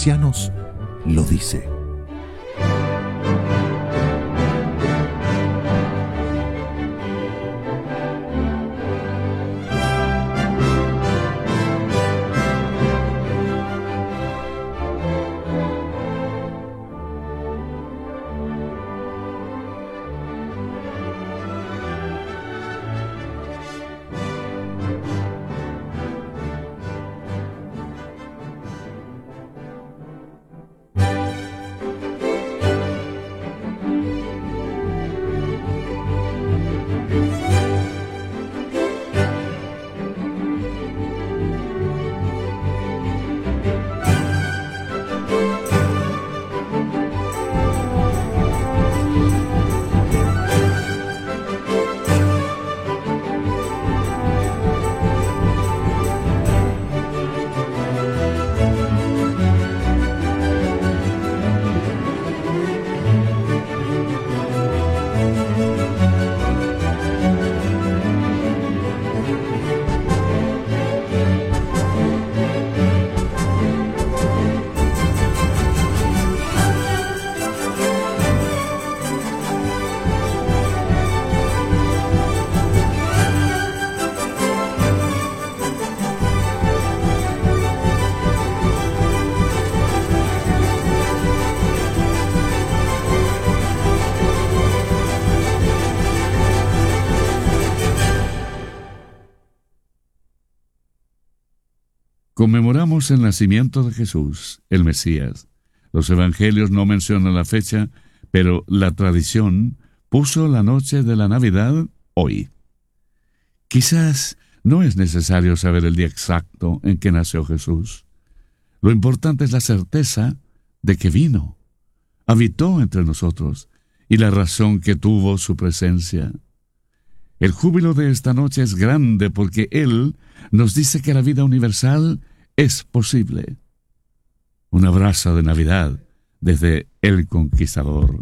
ancianos lo dice. Conmemoramos el nacimiento de Jesús, el Mesías. Los evangelios no mencionan la fecha, pero la tradición puso la noche de la Navidad hoy. Quizás no es necesario saber el día exacto en que nació Jesús. Lo importante es la certeza de que vino, habitó entre nosotros, y la razón que tuvo su presencia. El júbilo de esta noche es grande porque Él nos dice que la vida universal es posible. Un abrazo de Navidad desde El Conquistador.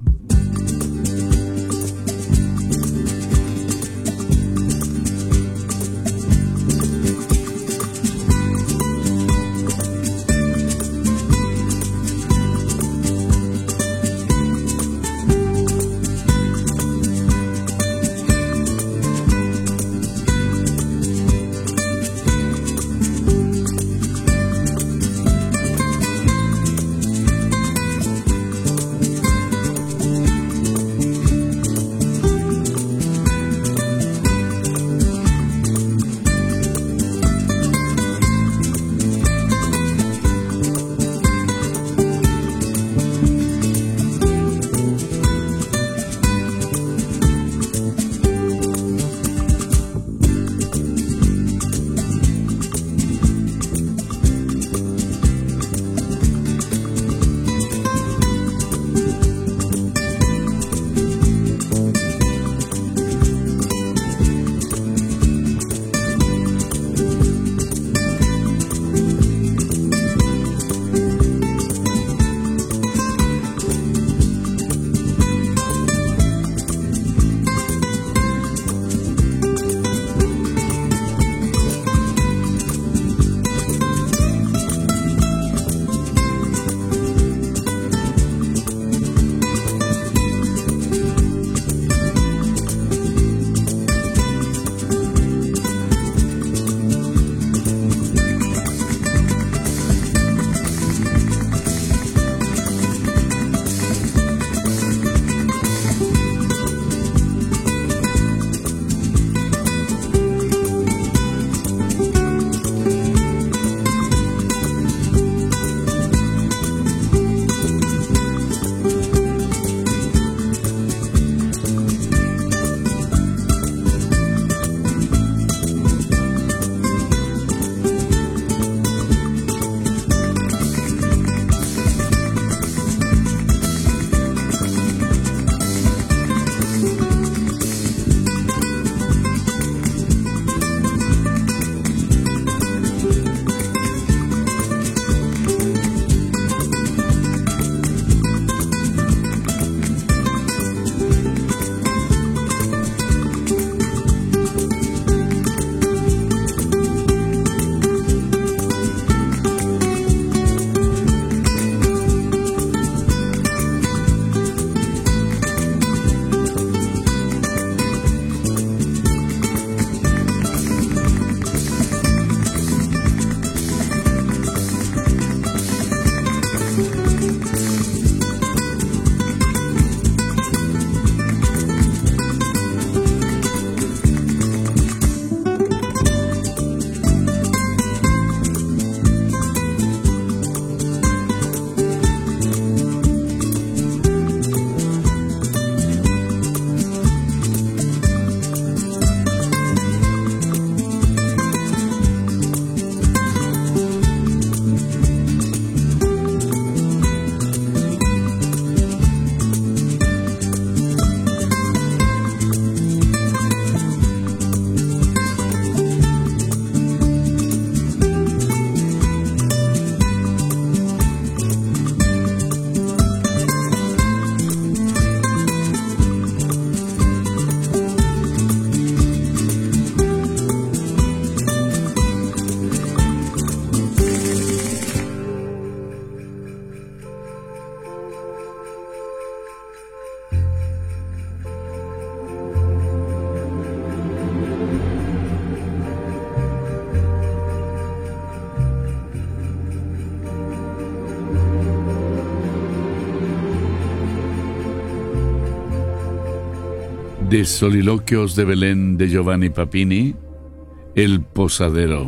De Soliloquios de Belén de Giovanni Papini, El Posadero.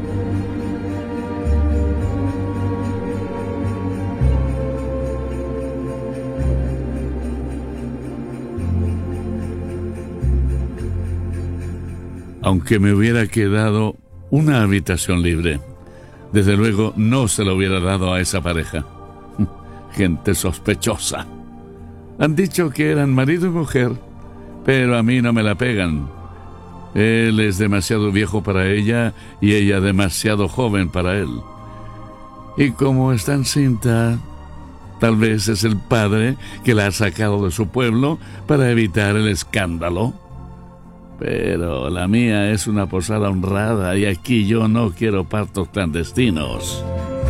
Aunque me hubiera quedado una habitación libre, desde luego no se lo hubiera dado a esa pareja. Gente sospechosa. Han dicho que eran marido y mujer, pero a mí no me la pegan. Él es demasiado viejo para ella y ella demasiado joven para él. Y como está encinta, tal vez es el padre que la ha sacado de su pueblo para evitar el escándalo. Pero la mía es una posada honrada y aquí yo no quiero partos clandestinos.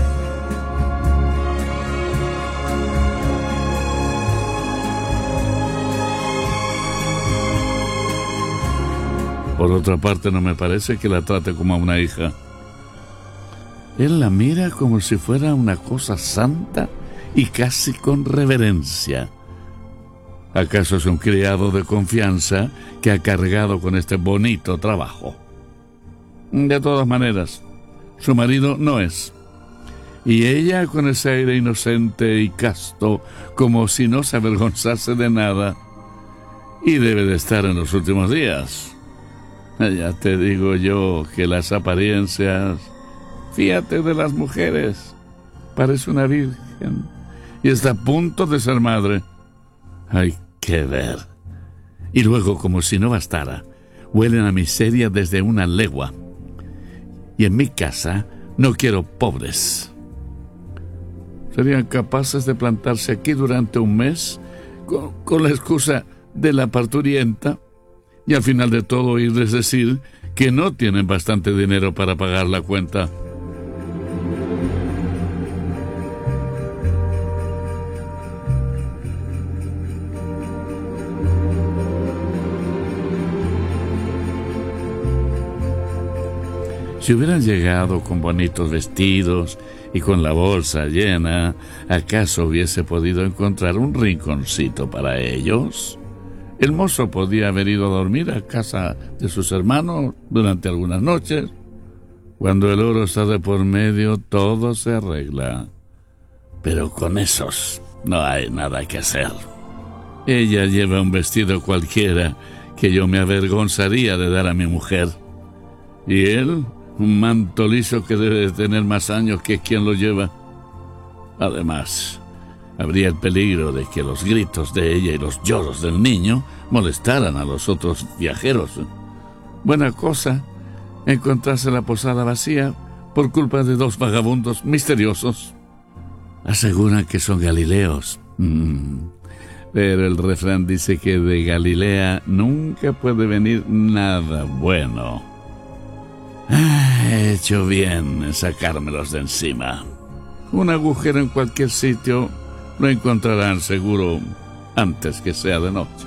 Por otra parte, no me parece que la trate como a una hija. Él la mira como si fuera una cosa santa y casi con reverencia. ¿Acaso es un criado de confianza que ha cargado con este bonito trabajo? De todas maneras, su marido no es. Y ella con ese aire inocente y casto, como si no se avergonzase de nada. Y debe de estar en los últimos días. Ya te digo yo que las apariencias... Fíjate de las mujeres. Parece una virgen. Y está a punto de ser madre. Hay que ver. Y luego, como si no bastara, huelen a miseria desde una legua. Y en mi casa no quiero pobres. ¿Serían capaces de plantarse aquí durante un mes con la excusa de la parturienta? Y al final de todo oírles decir que no tienen bastante dinero para pagar la cuenta. Si hubieran llegado con bonitos vestidos y con la bolsa llena, ¿acaso hubiese podido encontrar un rinconcito para ellos? El mozo podía haber ido a dormir a casa de sus hermanos durante algunas noches. Cuando el oro está de por medio, todo se arregla. Pero con esos no hay nada que hacer. Ella lleva un vestido cualquiera que yo me avergonzaría de dar a mi mujer. Y él, un manto liso que debe de tener más años que quien lo lleva. Además, habría el peligro de que los gritos de ella y los lloros del niño molestaran a los otros viajeros. Buena cosa encontrarse la posada vacía por culpa de dos vagabundos misteriosos. Aseguran que son galileos. Pero el refrán dice que de Galilea nunca puede venir nada bueno. He hecho bien en sacármelos de encima. Un agujero en cualquier sitio lo encontrarán seguro antes que sea de noche.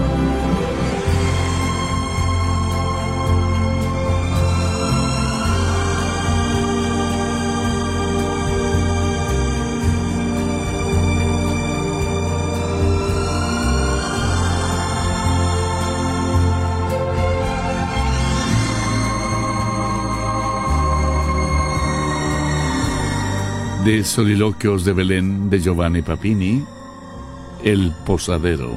De Soliloquios de Belén de Giovanni Papini, El Posadero.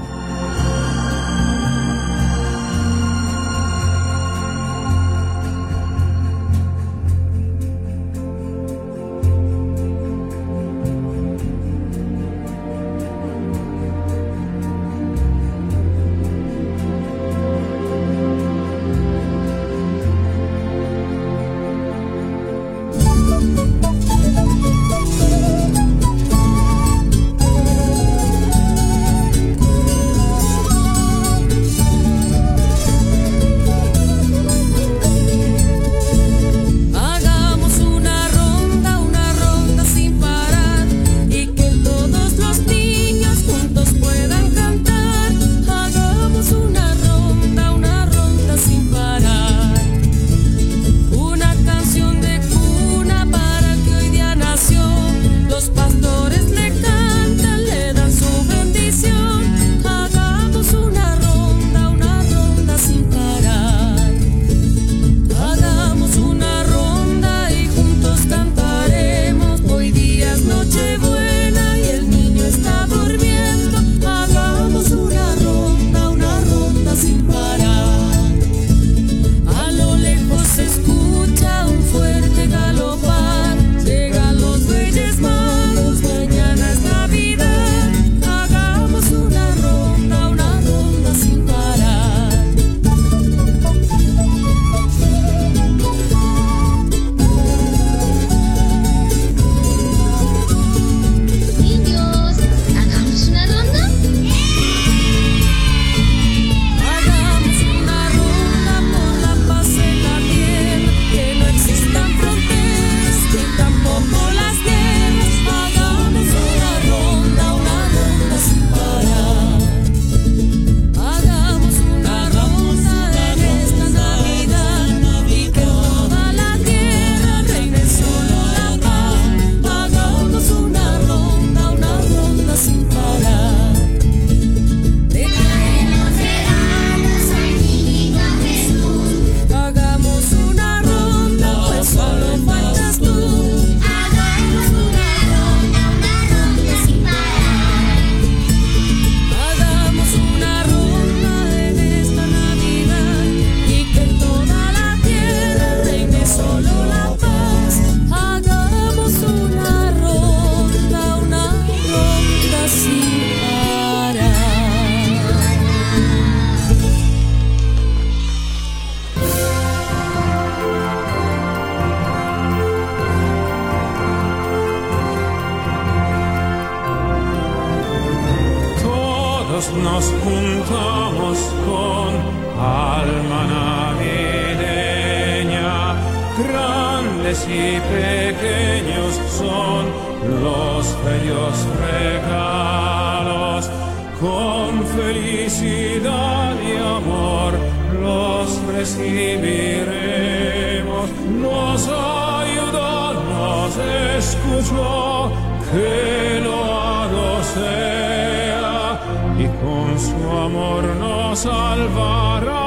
Todos nos juntamos con alma navideña, grandes y pequeños son los bellos regalos, con felicidad y amor los recibiremos. Nos ayudó, nos escuchó, que loado sea, y con su amor nos salvará.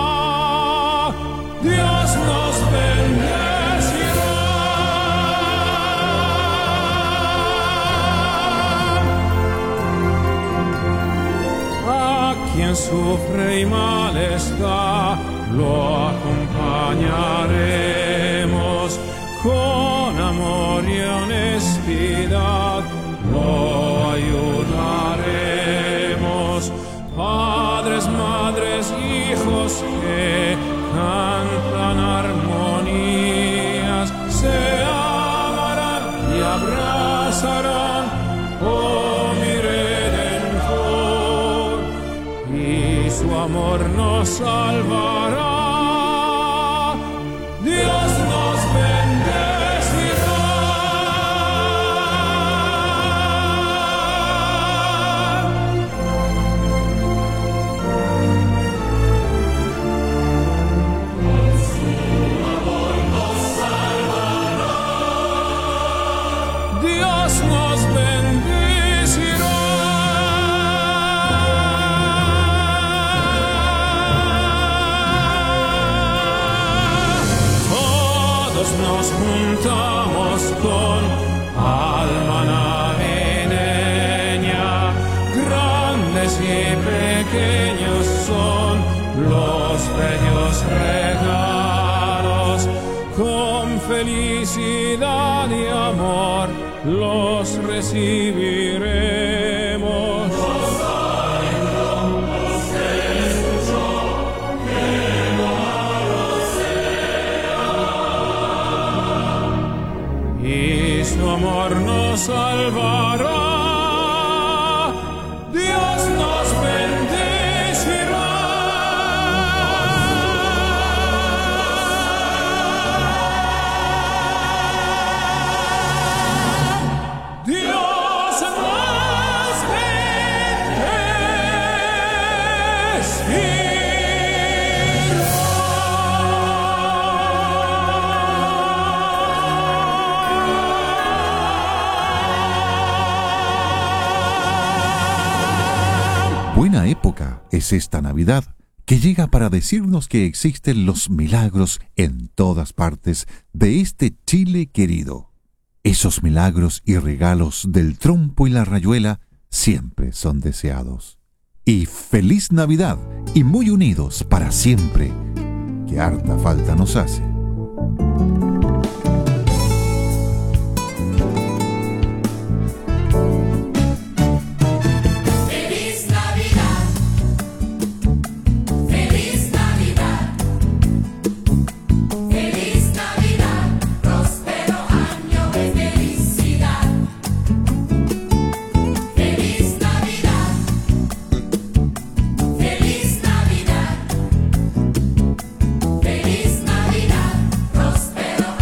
Dios nos bendecirá. A quien sufre y mal está, lo acompañaremos. Con amor y honestidad lo ayudaremos. Padres, madres, hijos que cantan armonías, se amarán y abrazarán, oh mi Redentor, y su amor nos salvará. Dios nos bendecirá. Con su amor nos salvará. Dios nos bendecirá. Nos juntamos con alma navideña, grandes y pequeños son los bellos regalos, con felicidad y amor los recibiremos. Su amor nos salvará. Dios nos bendecirá. Dios nos Buena época es esta Navidad, que llega para decirnos que existen los milagros en todas partes de este Chile querido. Esos milagros y regalos del trompo y la rayuela siempre son deseados. Y feliz Navidad y muy unidos para siempre, que harta falta nos hace. Feliz Navidad, próspero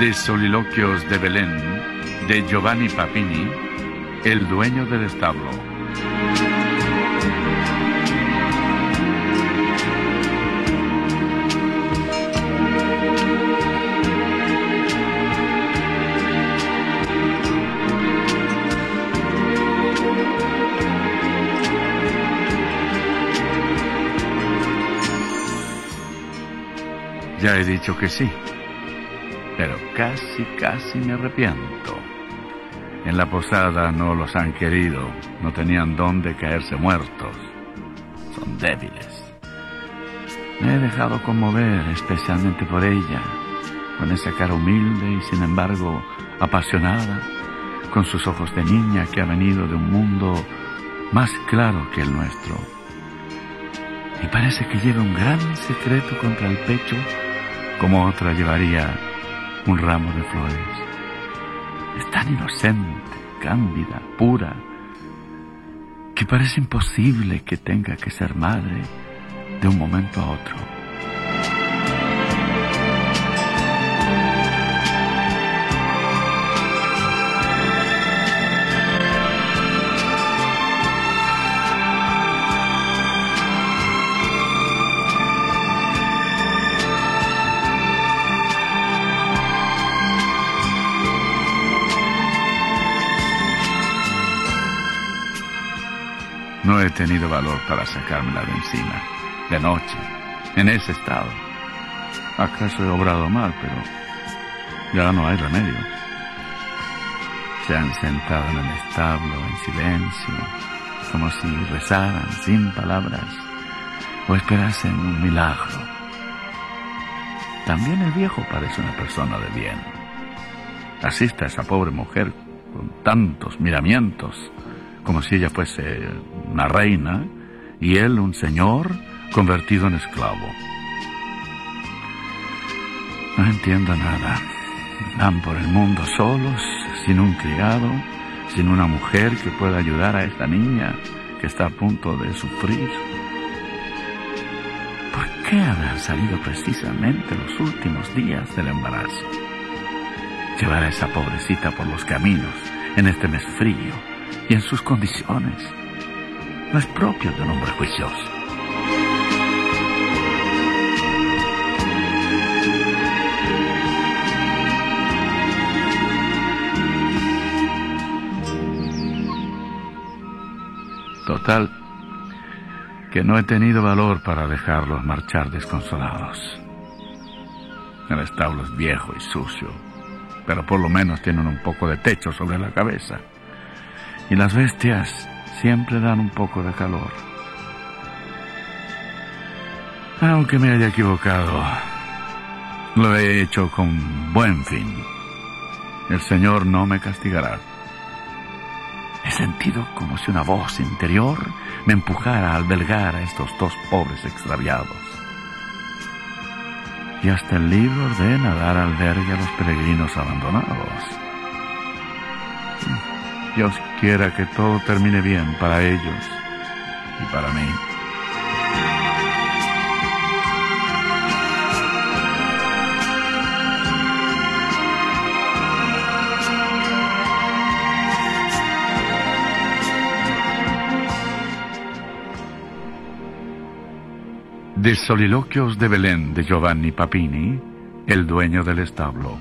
de Soliloquios de Belén, de Giovanni Papini, el dueño del establo. Ya he dicho que sí, pero casi me arrepiento. En la posada no los han querido, no tenían dónde caerse muertos. Son débiles. Me he dejado conmover especialmente por ella, con esa cara humilde y sin embargo apasionada, con sus ojos de niña que ha venido de un mundo más claro que el nuestro. Y parece que lleva un gran secreto contra el pecho, como otra llevaría un ramo de flores. Es tan inocente, cándida, pura, que parece imposible que tenga que ser madre de un momento a otro. No he tenido valor para sacármela de encima, de noche, en ese estado. ¿Acaso he obrado mal? Pero ya no hay remedio. Se han sentado en el establo en silencio, como si rezaran sin palabras o esperasen un milagro. También el viejo parece una persona de bien. Asiste a esa pobre mujer con tantos miramientos, como si ella fuese una reina y él un señor convertido en esclavo. No entiendo nada. Van por el mundo solos, sin un criado, sin una mujer que pueda ayudar a esta niña que está a punto de sufrir. ¿Por qué habrán salido precisamente los últimos días del embarazo? Llevar a esa pobrecita por los caminos en este mes frío y en sus condiciones no es propio de un hombre juicioso. Total, que no he tenido valor para dejarlos marchar desconsolados. El establo es viejo y sucio, pero por lo menos tienen un poco de techo sobre la cabeza. Y las bestias siempre dan un poco de calor. Aunque me haya equivocado, lo he hecho con buen fin. El Señor no me castigará. He sentido como si una voz interior me empujara a albergar a estos dos pobres extraviados. Y hasta el libro ordena dar albergue a los peregrinos abandonados. Dios quiera que todo termine bien para ellos y para mí. De Soliloquios de Belén, de Giovanni Papini, el dueño del establo.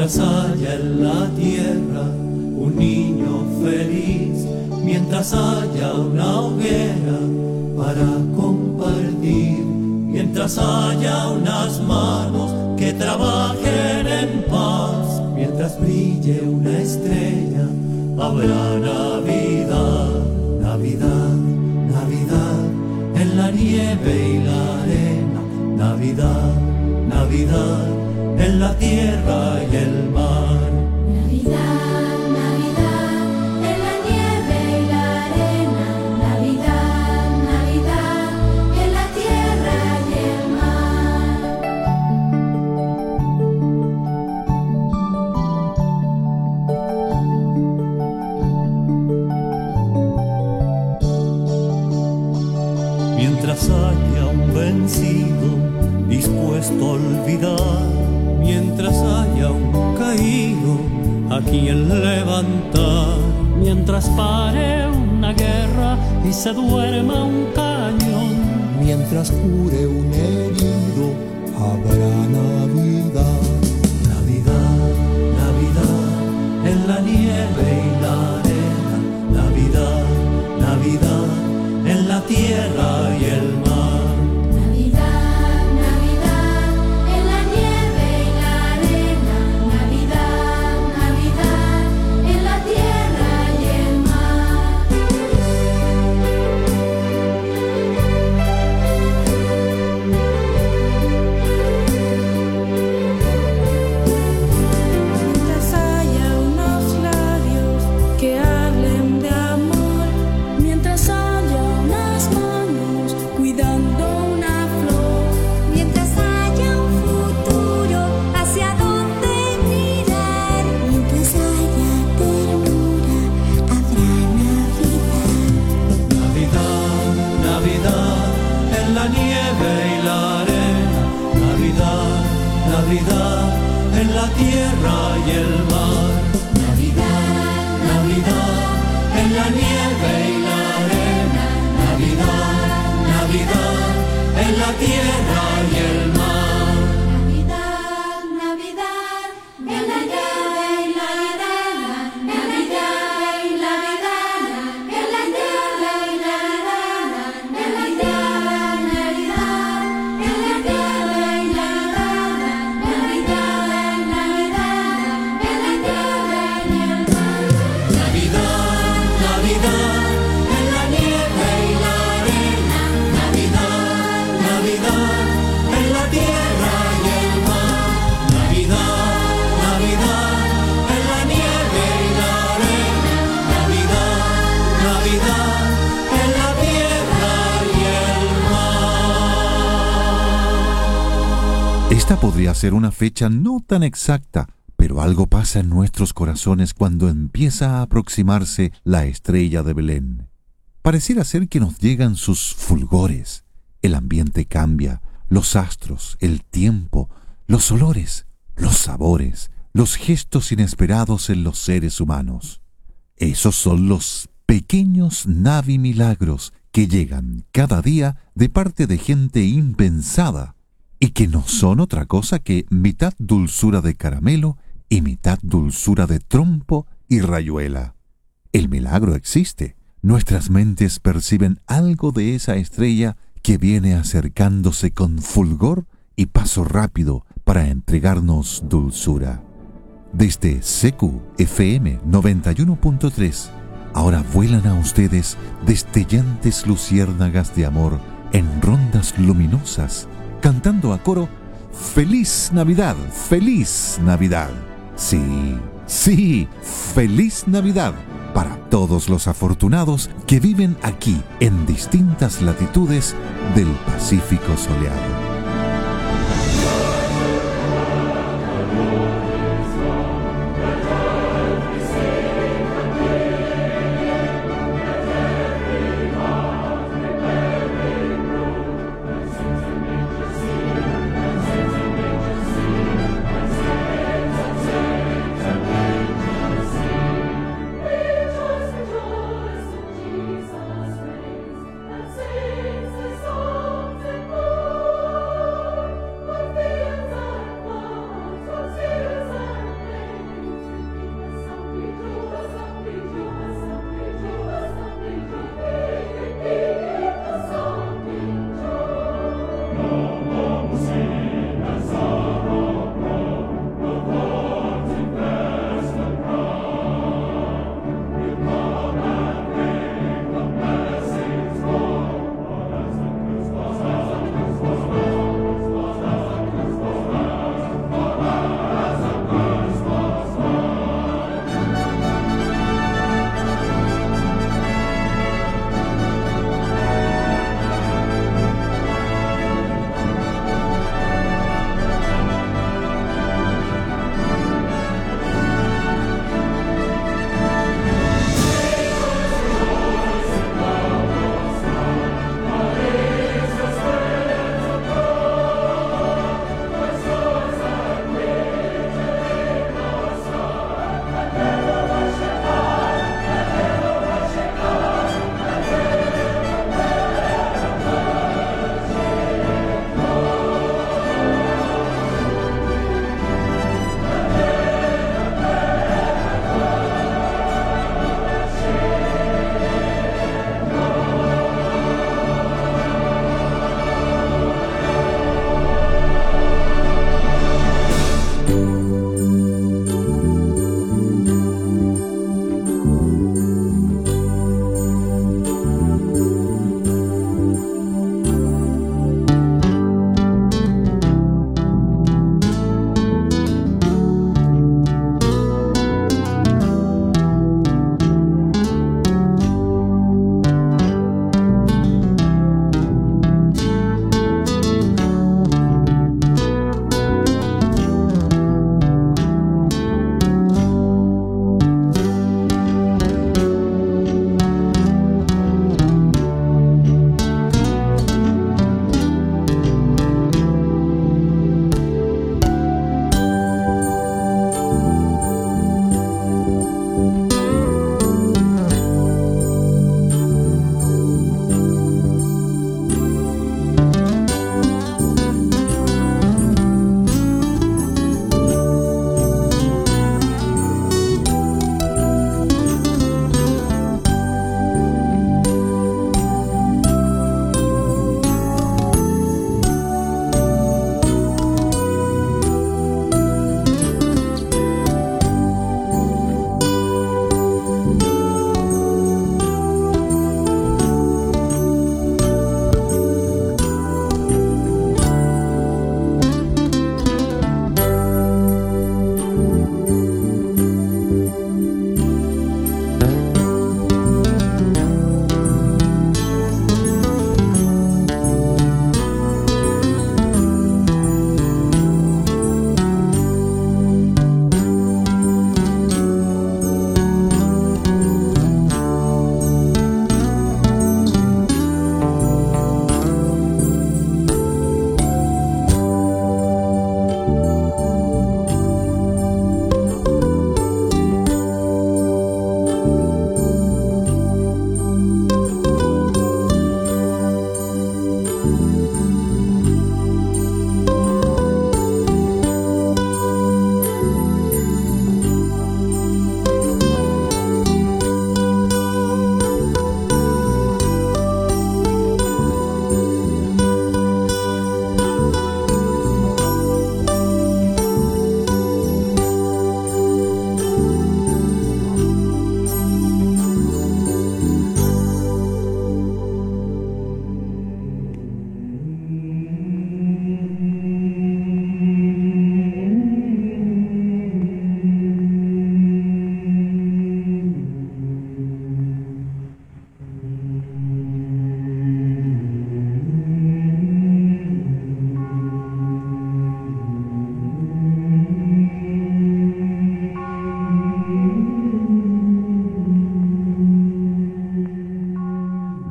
mientras haya en la tierra un niño feliz, mientras haya una hoguera para compartir, mientras haya unas manos que trabajen en paz, mientras brille una estrella, habrá Navidad, Navidad, Navidad, en la nieve y la arena, Navidad, Navidad, en la tierra y el mar. Navidad, Navidad, en la nieve y la arena, Navidad, Navidad, en la tierra y el mar. Mientras haya un vencido dispuesto a olvidar, mientras haya un caído a quien levantar, mientras pare una guerra y se duerma un cañón, mientras cure un herido, habrá Navidad. Navidad, Navidad, en la nieve y la arena, Navidad, Navidad, en la tierra y el mar. Navidad, Navidad, en la nieve y la arena, Navidad, Navidad, en la tierra y el mar. Mientras haya unos labios que hablen de amor, mientras haya unas manos cuidando una flor, Mientras haya un futuro hacia donde mirar, mientras haya ternura, habrá Navidad. Navidad, Navidad, en la nieve y la arena, Navidad, Navidad, en la tierra y el mar. Navidad, Navidad, en la nieve y la arena, Navidad, Navidad, en la tierra y el mar. Navidad, Navidad, en la nieve y la arena, Navidad y Navidad, en la nieve y la arena, Navidad, Navidad, en la nieve y la arena, Navidad, Navidad, en la nieve y el mar. Navidad, Navidad, en la nieve y la arena, Navidad, Navidad, en la tierra y el mar. Navidad, Navidad, en la nieve y la arena, Navidad, Navidad, en la tierra y el mar. Esta podría ser una fecha no tan exacta, pero algo pasa en nuestros corazones cuando empieza a aproximarse la estrella de Belén. Pareciera ser que nos llegan sus fulgores. El ambiente cambia, los astros, el tiempo, los olores, los sabores, los gestos inesperados en los seres humanos. Esos son los pequeños navimilagros que llegan cada día de parte de gente impensada y que no son otra cosa que mitad dulzura de caramelo y mitad dulzura de trompo y rayuela. El milagro existe. Nuestras mentes perciben algo de esa estrella que viene acercándose con fulgor y paso rápido para entregarnos dulzura. Desde CQ-FM 91.3, ahora vuelan a ustedes destellantes luciérnagas de amor en rondas luminosas, cantando a coro ¡Feliz Navidad! ¡Feliz Navidad! Sí, sí, ¡Feliz Navidad! Para todos los afortunados que viven aquí en distintas latitudes del Pacífico soleado.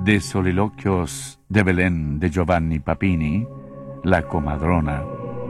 De Soliloquios de Belén de Giovanni Papini, La Comadrona.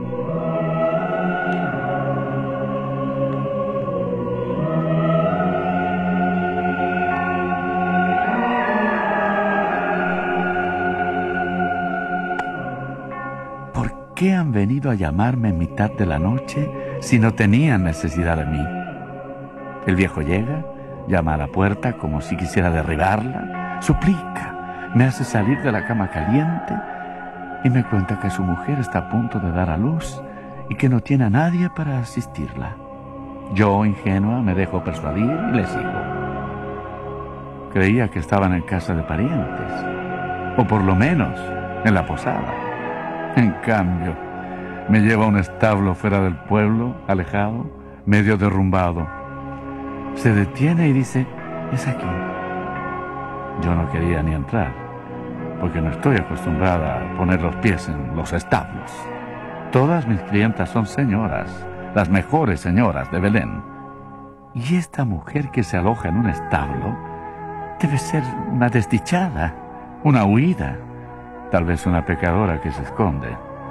¿Por qué han venido a llamarme en mitad de la noche si no tenían necesidad de mí? El viejo llega, llama a la puerta como si quisiera derribarla, suplica, me hace salir de la cama caliente y me cuenta que su mujer está a punto de dar a luz y que no tiene a nadie para asistirla. Yo, ingenua, me dejo persuadir y le sigo. Creía que estaban en casa de parientes, o por lo menos en la posada. En cambio, me lleva a un establo fuera del pueblo, alejado, medio derrumbado. Se detiene y dice, es aquí. Yo no quería ni entrar, porque no estoy acostumbrada a poner los pies en los establos. Todas mis clientas son señoras, las mejores señoras de Belén. Y esta mujer que se aloja en un establo debe ser una desdichada, una huida, tal vez una pecadora que se esconde.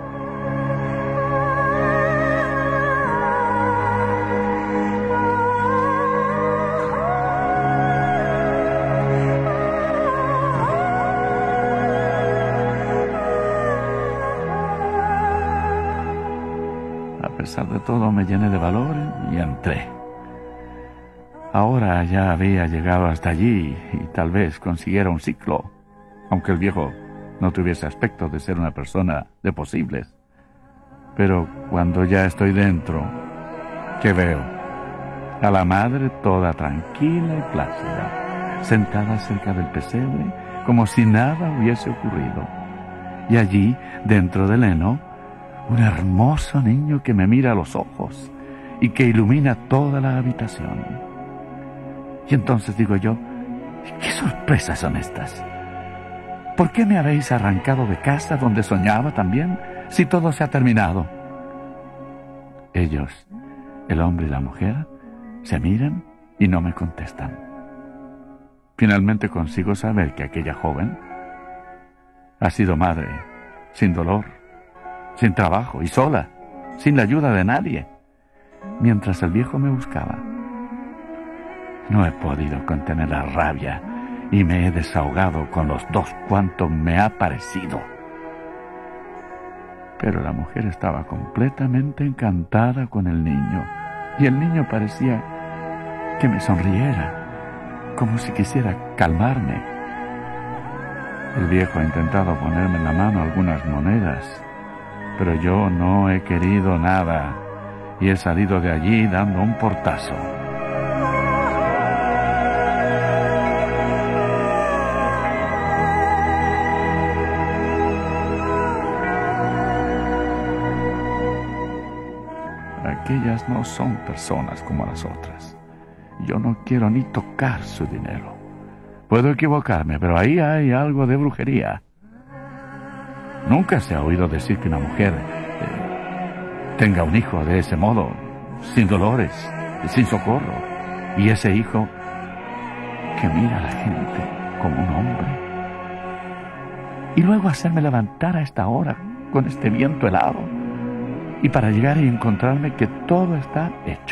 A pesar de todo, me llené de valor y entré. Ahora ya había llegado hasta allí y tal vez consiguiera un ciclo, aunque el viejo no tuviese aspecto de ser una persona de posibles. Pero cuando ya estoy dentro, ¿qué veo? A la madre toda tranquila y plácida, sentada cerca del pesebre, como si nada hubiese ocurrido. Y allí, dentro del heno, un hermoso niño que me mira a los ojos y que ilumina toda la habitación. Y entonces digo yo, ¿qué sorpresas son estas? ¿Por qué me habéis arrancado de casa donde soñaba también, si todo se ha terminado? Ellos, el hombre y la mujer, se miran y no me contestan. Finalmente consigo saber que aquella joven ha sido madre, sin dolor, sin trabajo y sola, sin la ayuda de nadie, mientras el viejo me buscaba. No he podido contener la rabia y me he desahogado con los 2 cuanto me ha parecido. Pero la mujer estaba completamente encantada con el niño, y el niño parecía que me sonriera, como si quisiera calmarme. El viejo ha intentado ponerme en la mano algunas monedas, pero yo no he querido nada y he salido de allí dando un portazo. Aquellas no son personas como las otras. Yo no quiero ni tocar su dinero. Puedo equivocarme, pero ahí hay algo de brujería. Nunca se ha oído decir que una mujer tenga un hijo de ese modo, sin dolores, sin socorro, y ese hijo que mira a la gente como un hombre. Y luego hacerme levantar a esta hora con este viento helado, y para llegar y encontrarme que todo está hecho.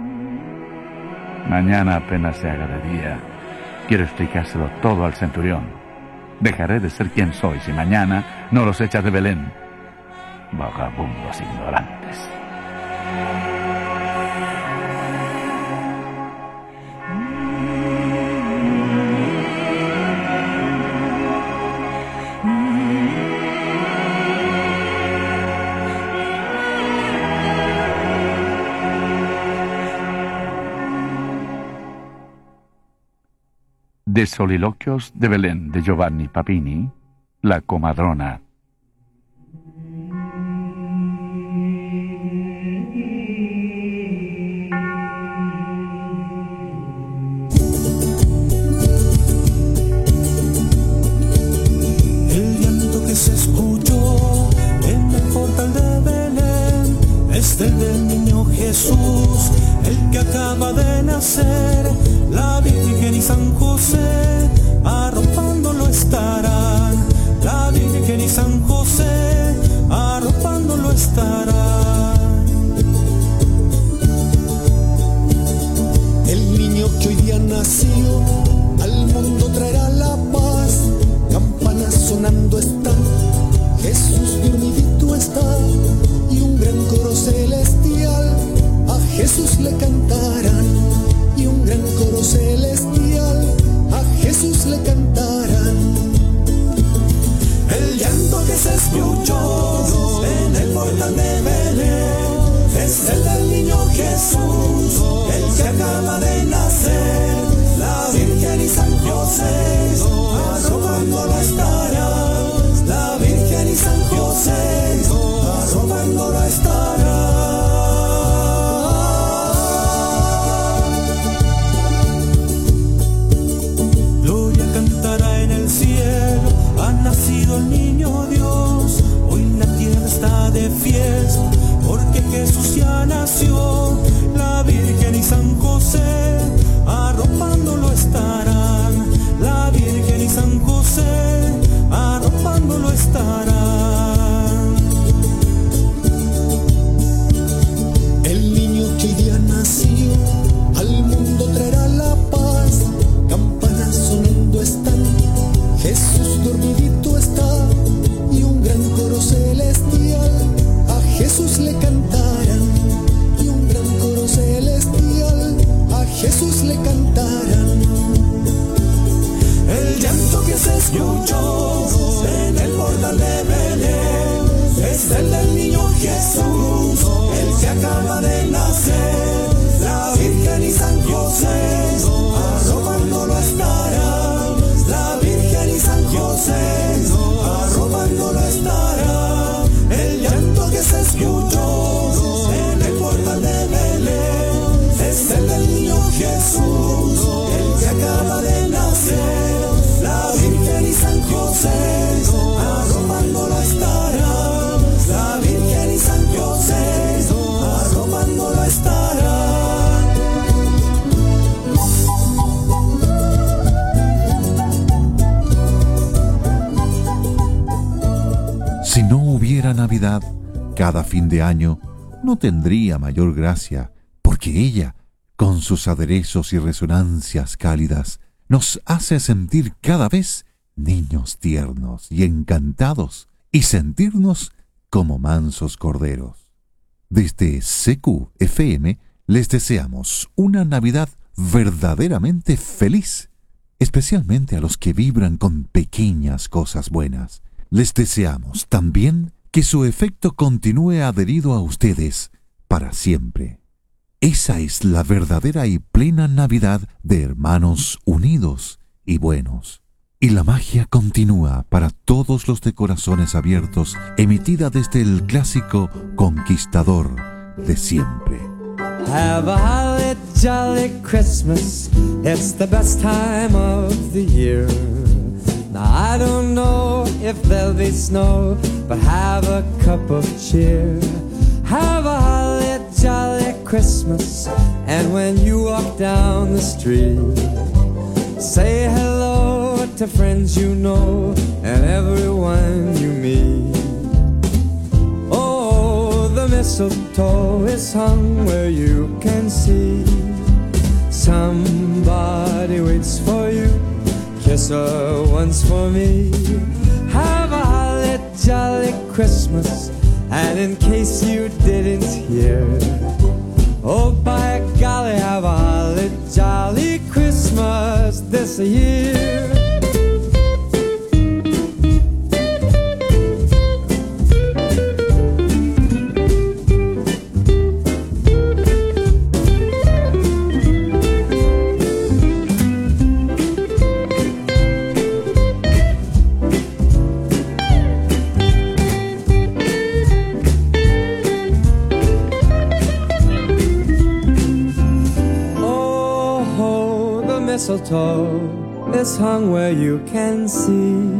Mañana apenas se haga de día, quiero explicárselo todo al centurión. Dejaré de ser quien soy si mañana no los echas de Belén. Vagabundos ignorantes. De Soliloquios de Belén de Giovanni Papini, La Comadrona. El llanto que se escuchó en el portal de Belén es el del niño Jesús, el que acaba de nacer. La Virgen y San José arropándolo está. portal de Belén, es el del niño Jesús, el que acaba de nacer. La Virgen y San José, arropándolo estarán. La Virgen y San José, arropándolo estarán. Gloria cantará en el cielo, ha nacido el niño Dios. Hoy la tierra está de fiesta, porque Jesús ya nació. La Virgen y San José, arropándolo estarán. La Virgen y San José, arropándolo estarán. El niño que ya nació al mundo traerá la paz. Campanas sonando están, Jesús dormidito está, y un gran coro celestial a Jesús le cantarán. Y un gran coro celestial a Jesús le cantarán. El llanto que se escuchó en el portal de Belén es el del niño Jesús, el que acaba de nacer. La Virgen y San José, arropándolo estarán. La Virgen y San José, arropándolo estarán. El llanto que se escuchó en el portal de Belén es el del niño Jesús, el que acaba de nacer. La Virgen y San José, arropándolo estarán. La Virgen y San José, arropándolo estarán. Si no hubiera Navidad, cada fin de año no tendría mayor gracia, porque ella, con sus aderezos y resonancias cálidas, nos hace sentir cada vez niños tiernos y encantados, y sentirnos como mansos corderos. Desde CQ-FM les deseamos una Navidad verdaderamente feliz, especialmente a los que vibran con pequeñas cosas buenas. Les deseamos también que su efecto continúe adherido a ustedes para siempre. Esa es la verdadera y plena Navidad de hermanos unidos y buenos. Y la magia continúa para todos los de corazones abiertos, emitida desde el clásico conquistador de siempre. Have a holly jolly Christmas, it's the best time of the year. Now I don't know if there'll be snow, but have a cup of cheer. Have a holly jolly Christmas, and when you walk down the street, say hello to friends you know and everyone you meet. Oh, the mistletoe is hung where you can see. Somebody waits for you, kiss her once for me. Have a holly jolly Christmas, and in case you didn't hear, oh by golly, have a holly jolly Christmas this year. Mistletoe is hung where you can see.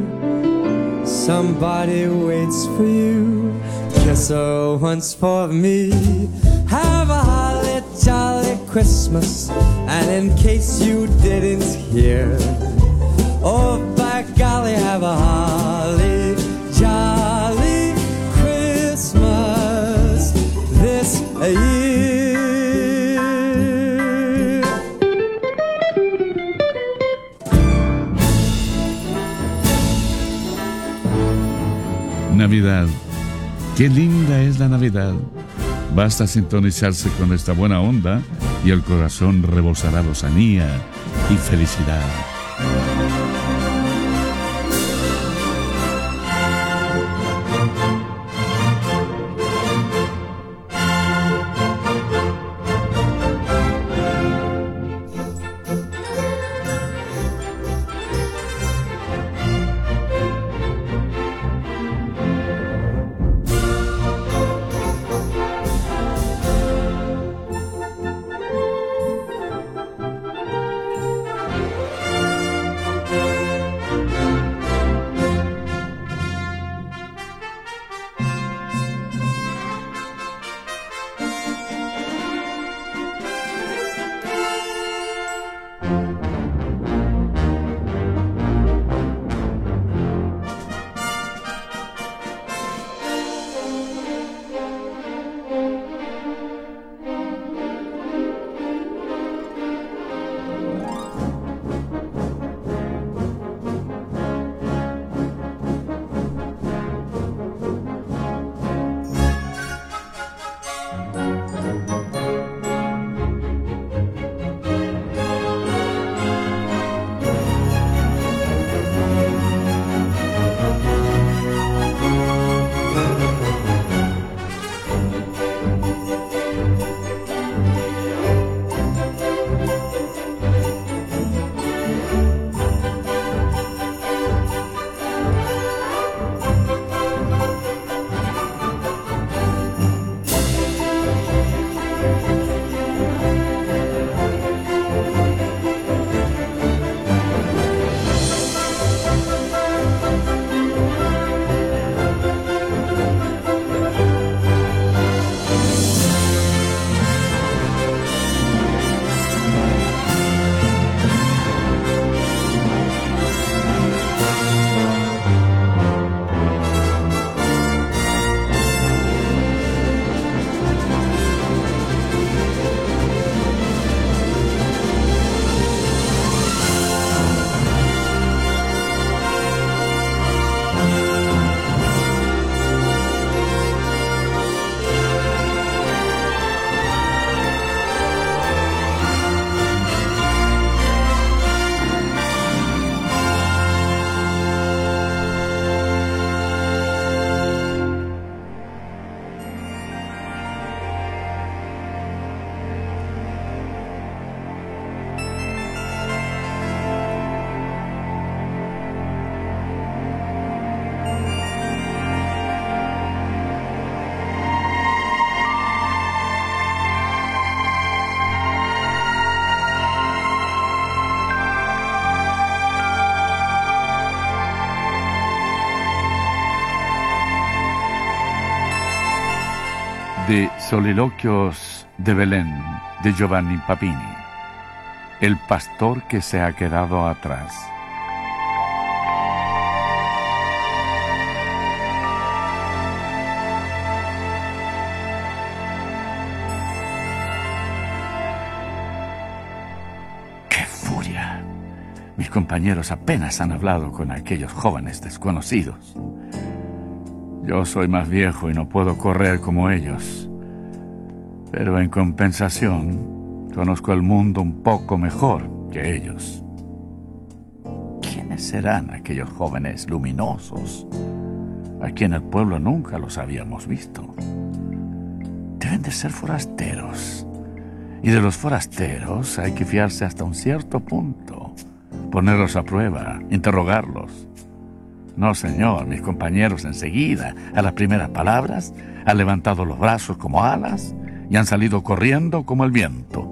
Somebody waits for you, kiss her once for me. Have a holly jolly Christmas, and in case you didn't hear, oh by golly, have a holly jolly Christmas this year. Navidad. Qué linda es la Navidad. Basta sintonizarse con esta buena onda y el corazón rebosará lozanía y felicidad. De Soliloquios de Belén, de Giovanni Papini. El pastor que se ha quedado atrás. ¡Qué furia! Mis compañeros apenas han hablado con aquellos jóvenes desconocidos. Yo soy más viejo y no puedo correr como ellos. Pero en compensación, conozco el mundo un poco mejor que ellos. ¿Quiénes serán aquellos jóvenes luminosos? Aquí en el pueblo nunca los habíamos visto. Deben de ser forasteros. Y de los forasteros hay que fiarse hasta un cierto punto. Ponerlos a prueba, interrogarlos. No, señor, mis compañeros enseguida, a las primeras palabras, han levantado los brazos como alas y han salido corriendo como el viento.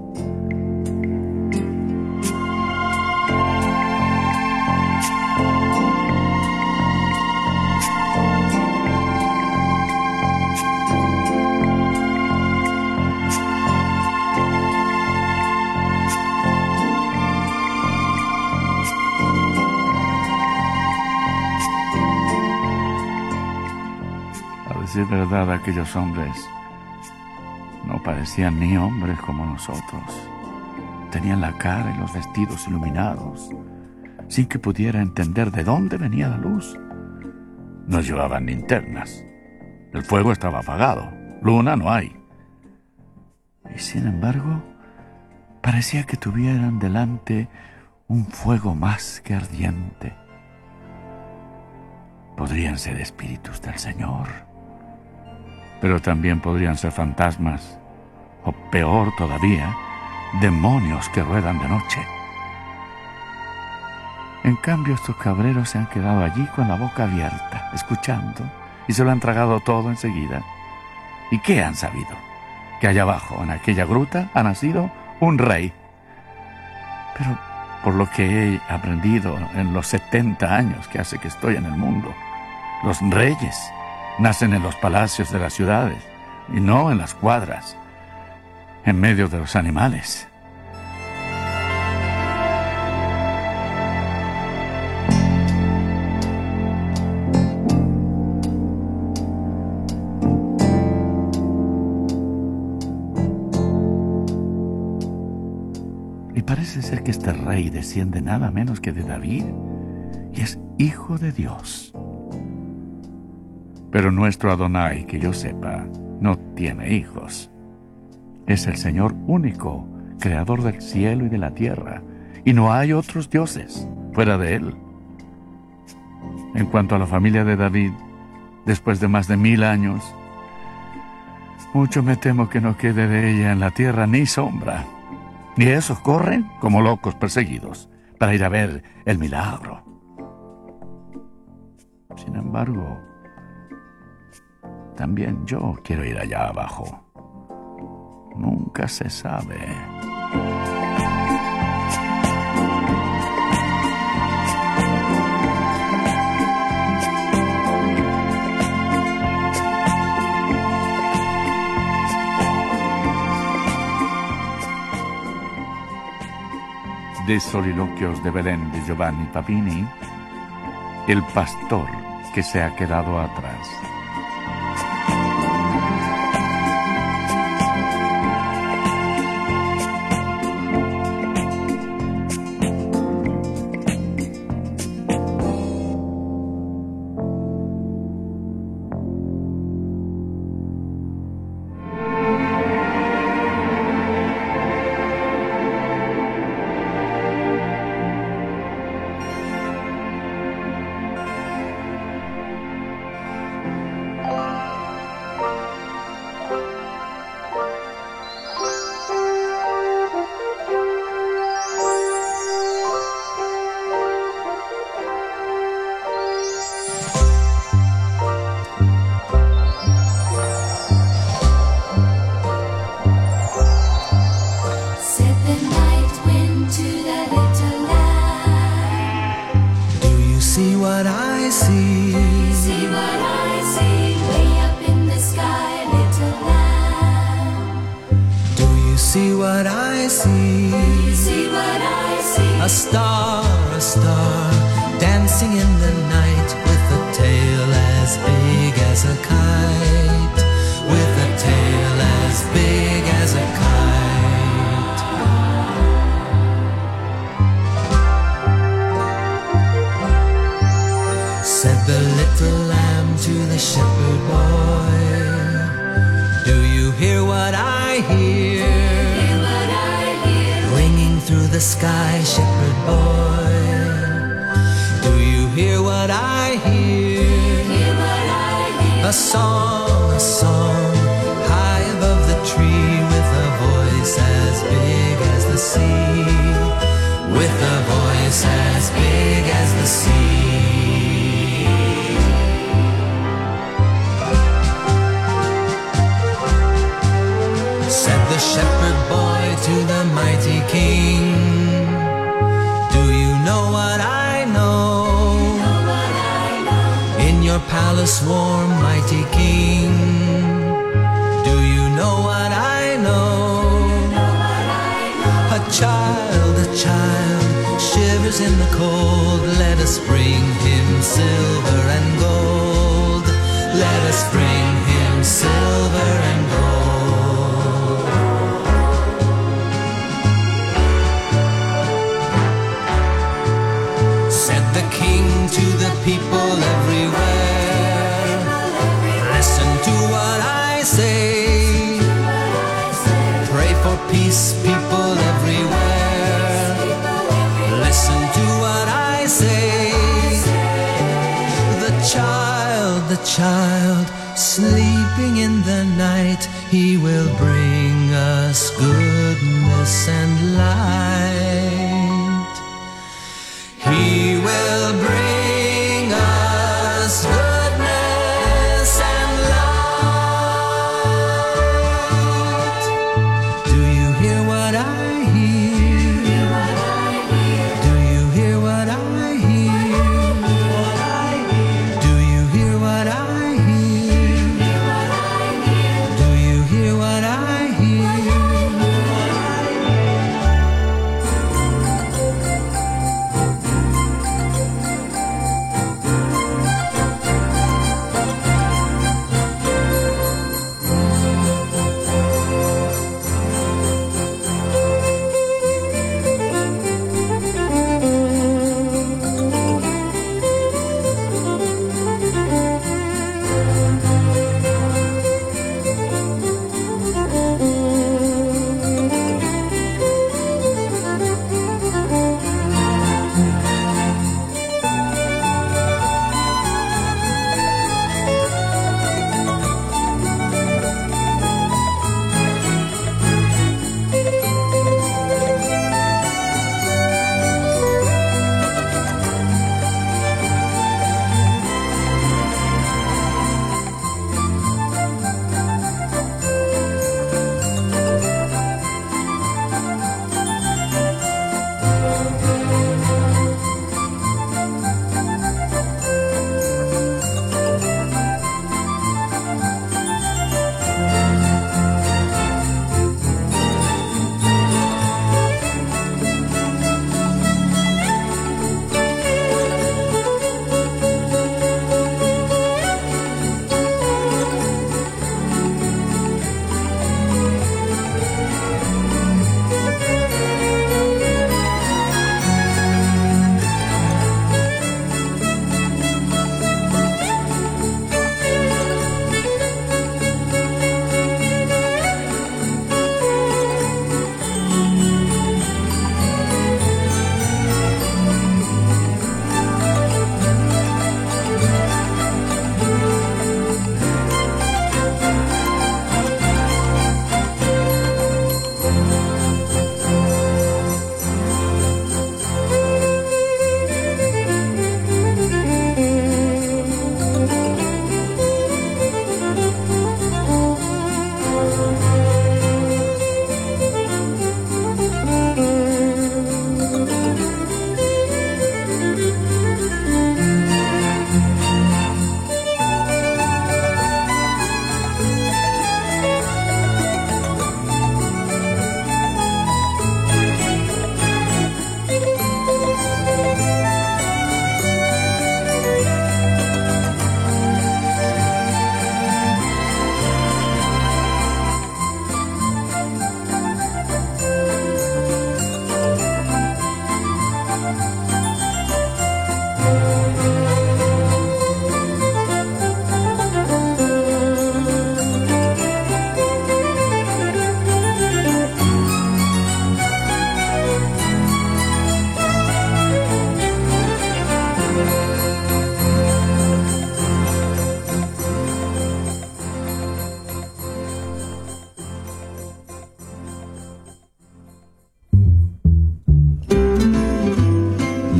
A decir verdad, aquellos hombres no parecían ni hombres como nosotros. Tenían la cara y los vestidos iluminados, sin que pudiera entender de dónde venía la luz. No llevaban linternas. El fuego estaba apagado. Luna no hay. Y sin embargo, parecía que tuvieran delante un fuego más que ardiente. Podrían ser espíritus del Señor, pero también podrían ser fantasmas, o peor todavía, demonios que ruedan de noche. En cambio, estos cabreros se han quedado allí con la boca abierta, escuchando, y se lo han tragado todo enseguida. ¿Y qué han sabido? Que allá abajo, en aquella gruta, ha nacido un rey. Pero por lo que he aprendido en los 70 años que hace que estoy en el mundo, los reyes nacen en los palacios de las ciudades y no en las cuadras, en medio de los animales. Y parece ser que este rey desciende nada menos que de David y es hijo de Dios. Pero nuestro Adonai, que yo sepa, no tiene hijos. Es el Señor único, creador del cielo y de la tierra, y no hay otros dioses fuera de Él. En cuanto a la familia de David, después de más de 1000 años, mucho me temo que no quede de ella en la tierra ni sombra. Ni esos corren como locos perseguidos para ir a ver el milagro. Sin embargo, también yo quiero ir allá abajo. Nunca se sabe. De Soliloquios de Belén de Giovanni Papini, el pastor que se ha quedado atrás. see what I see? See what I see? A star, dancing in the night with a tail as big as a kite. With a tail as big as a kite. Said the little lamb to the shepherd boy, do you hear what I hear? Hear what I hear? Ringing through the sky, shepherd boy, do you hear what I hear? Hear what I hear? A song, high above the tree, with a voice as big as the sea. With a voice as big as the sea. Said the shepherd boy to the mighty king, do you know what I know? In your palace warm, mighty king, do you know what I know? A child shivers in the cold. Let us bring him silver and gold. Let us bring him silver and gold. Said the king to the people everywhere, listen to what I say. Pray for peace, people everywhere. Listen to what I say. The child, sleeping in the night, he will bring us goodness and light. He will bring us goodness and light. Do you hear what I hear? Do you hear what I hear? Do you hear what I hear? Do you hear what I hear?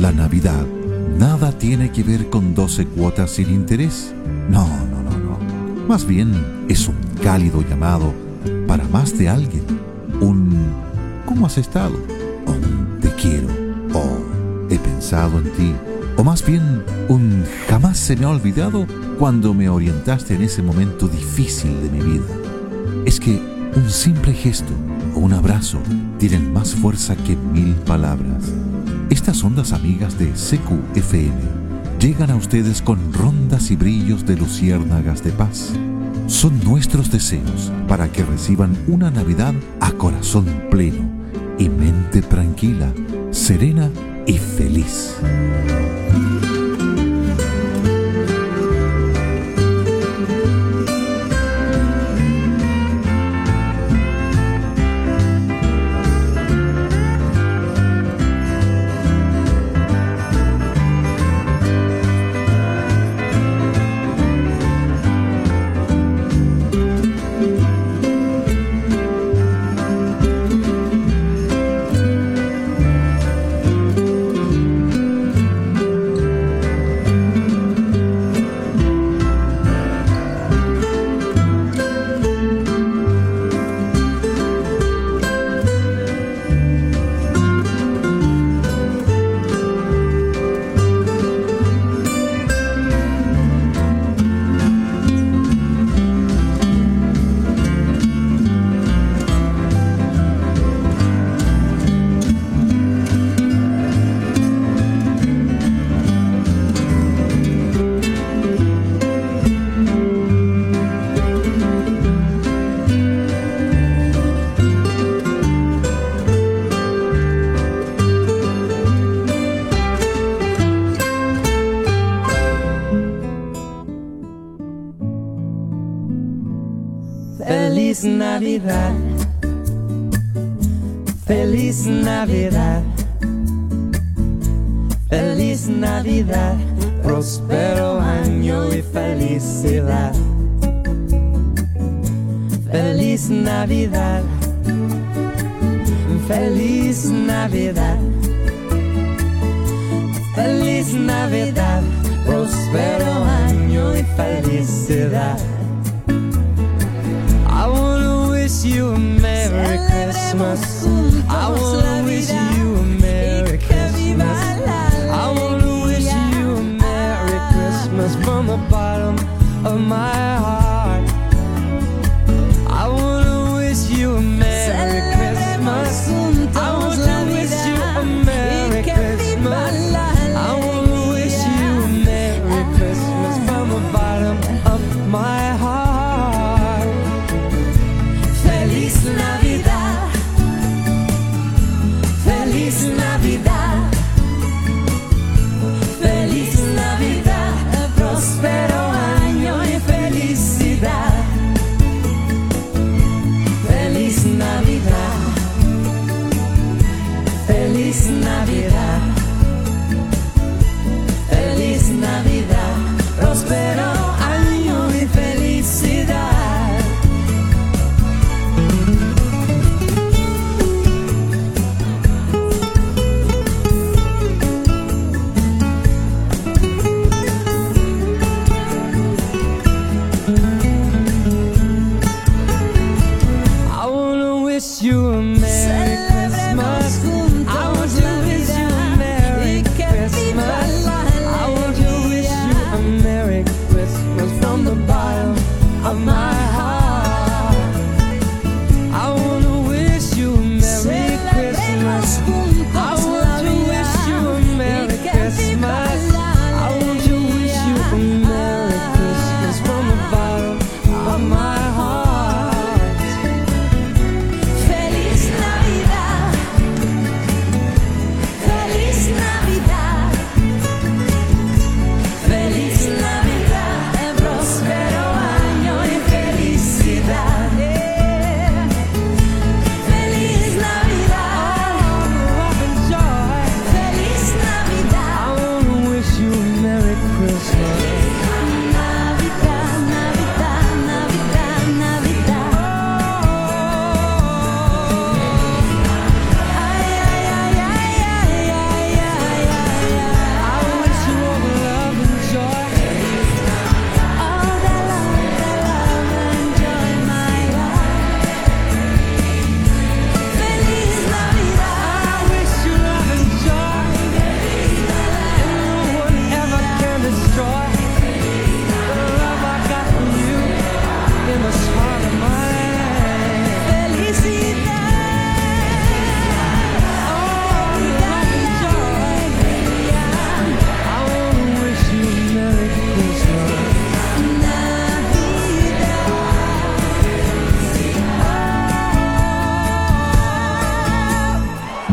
La Navidad nada tiene que ver con 12 cuotas sin interés. No. Más bien es un cálido llamado para más de alguien. Un ¿cómo has estado? O un te quiero. O he pensado en ti. O más bien un jamás se me ha olvidado cuando me orientaste en ese momento difícil de mi vida. Es que un simple gesto o un abrazo tienen más fuerza que 1000 palabras. Estas ondas amigas de CQFM llegan a ustedes con rondas y brillos de luciérnagas de paz. Son nuestros deseos para que reciban una Navidad a corazón pleno y mente tranquila, serena y feliz. Feliz Navidad, feliz Navidad, feliz Navidad, próspero año y felicidad. Feliz Navidad, feliz Navidad, feliz Navidad, próspero año y felicidad. I wanna wish you a Merry Christmas. I wanna wish you a Merry Christmas. I wanna wish you a Merry Christmas from the bottom of my heart. I wanna wish you a Merry Christmas. I wanna wish you a Merry Christmas. I wanna wish you a Merry Christmas from the bottom of my heart. Feliz Navidad, feliz Navidad, feliz Navidad, próspero año y felicidad.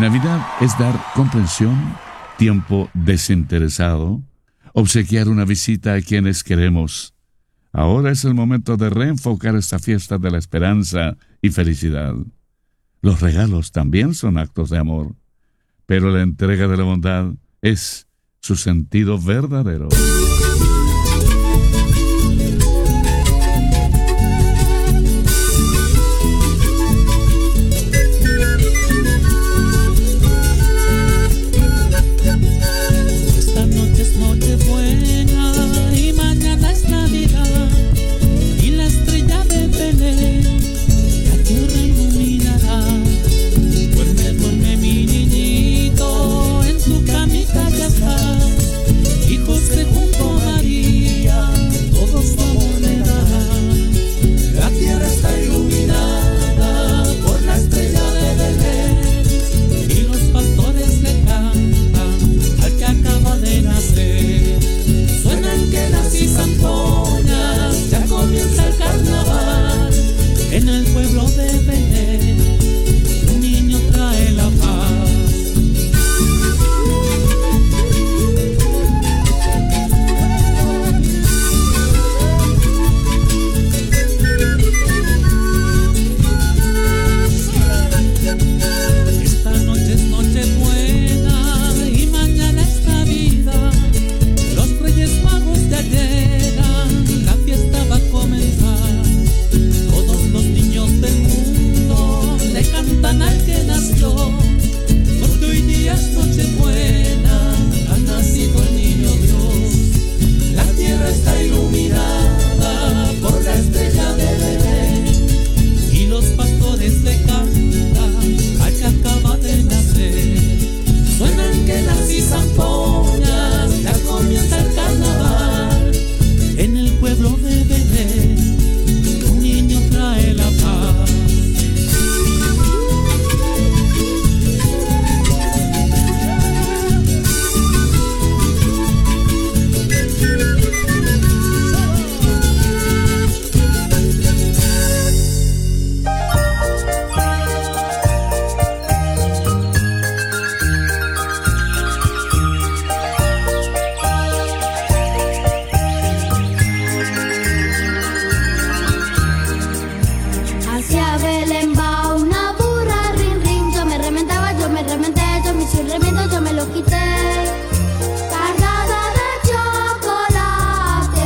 Navidad es dar comprensión, tiempo desinteresado, obsequiar una visita a quienes queremos. Ahora es el momento de reenfocar esta fiesta de la esperanza y felicidad. Los regalos también son actos de amor, pero la entrega de la bondad es su sentido verdadero. Esta noche es Nochebuena y mañana es Navidad, y la estrella de Belén la tierra iluminará. Duerme, duerme mi niñito, en tu camita ya está. Hijos de junto a María, todos su amor le darán. La tierra está iluminada por la estrella de Belén, Y los pastores le cantan al que acaba de nacer. suenan quenas y zampoñas, ya comienza el carnaval. En el pueblo de Belén, un niño trae la paz. Esta noche es Nochebuena y mañana es Navidad. Los Reyes Magos ya llegan, la fiesta va a comenzar. Todos los niños del mundo le cantan al que nació, porque hoy día es Nochebuena, ha nacido el niño Dios. La tierra está iluminada por la estrella de Belén, Y los pastores le cantan al que acaba de nacer. suenan quenas y zampoñas, ya comienza el carnaval. En el pueblo de Belén, un niño trae la paz. Hacia Belén va una burra, rin rin. Yo me rementaba, yo me rementé, yo me hice un remiendo, yo me lo quité. Cargada de chocolate,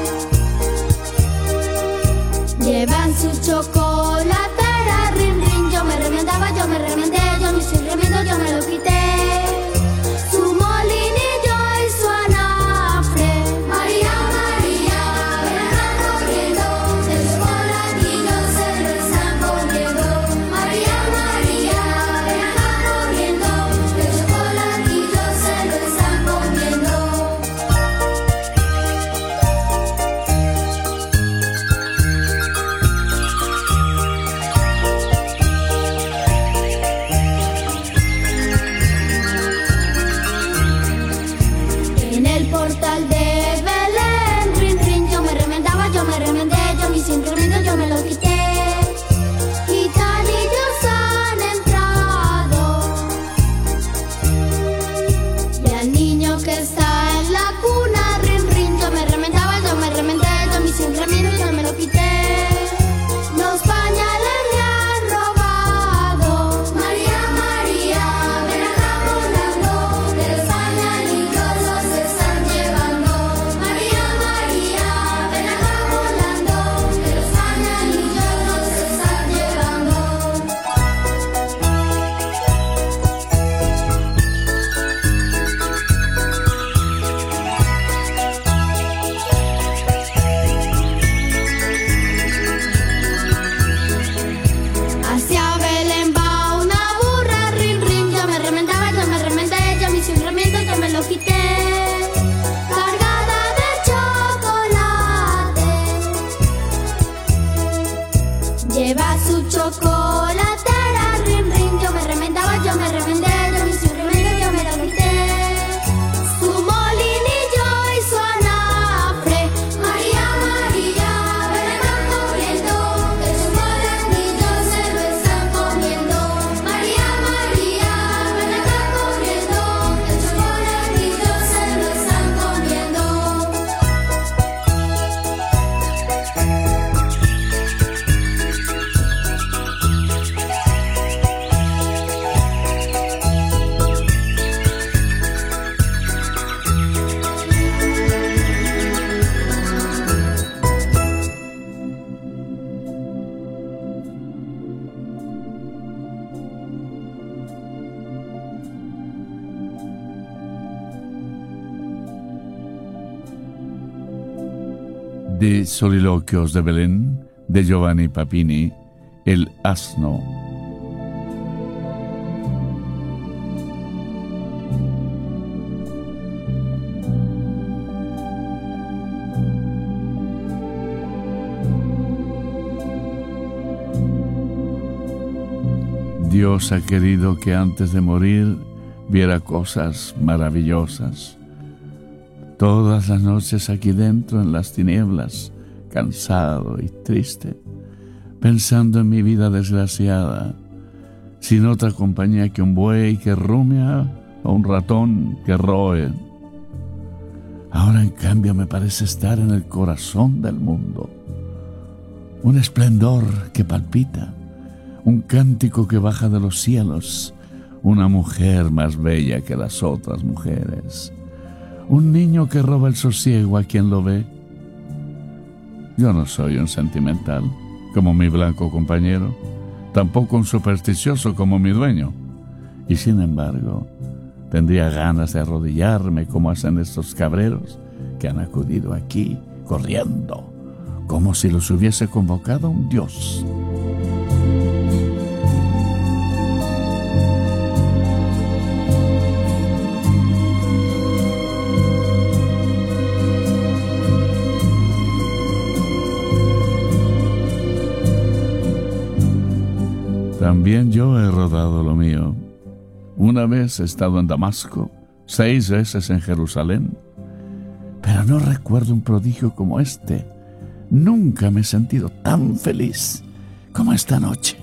llevan su chocolatera, rin rin. Yo me rementaba, yo me rementé, yo me hice un remiendo, yo me lo quité. Su molinillo y su anafre. María, María, ven acá corriendo, de chocolatillos se lo están comiendo. María, María, ven acá corriendo, de chocolatillos se lo están comiendo. En el portal de Belén, rin rin, yo me remendaba, yo me remendé, yo me hice un remiendo, yo me lo quité. Gitanillos han entrado y al niño que está en la cuna, rin rin, yo me remendaba, yo me remendé, yo me hice un remiendo, yo me lo quité. Los pañales le han robado. María, María, ven acá volando, de los pañalillos los están llevando. María, María, ven acá volando, de los pañalillos los están llevando. Hacia Belén va una burra, rin rin. Yo me remendaba, yo me remendé, yo me hice un remiendo, yo me lo quité. Cargada de chocolate, lleva su chocolatera, rin rin. Yo me remendaba, yo me remendé, yo me hice un remiendo, yo me lo quité. Su molinillo y su anafre. María, María, ven acá corriendo, de chocolatillos se lo están comiendo. María, María, de Soliloquios de Belén de Giovanni Papini, El asno. Dios ha querido que antes de morir viera cosas maravillosas. Todas las noches aquí dentro en las tinieblas, cansado y triste, pensando en mi vida desgraciada, sin otra compañía que un buey que rumia o un ratón que roe. Ahora en cambio me parece estar en el corazón del mundo, un esplendor que palpita, un cántico que baja de los cielos, una mujer más bella que las otras mujeres, un niño que roba el sosiego a quien lo ve. Yo no soy un sentimental como mi blanco compañero, tampoco un supersticioso como mi dueño, y sin embargo tendría ganas de arrodillarme como hacen estos cabreros que han acudido aquí corriendo, como si los hubiese convocado un dios. También yo he rodado lo mío. Una vez he estado en Damasco, 6 veces en Jerusalén, pero no recuerdo un prodigio como este. Nunca me he sentido tan feliz como esta noche.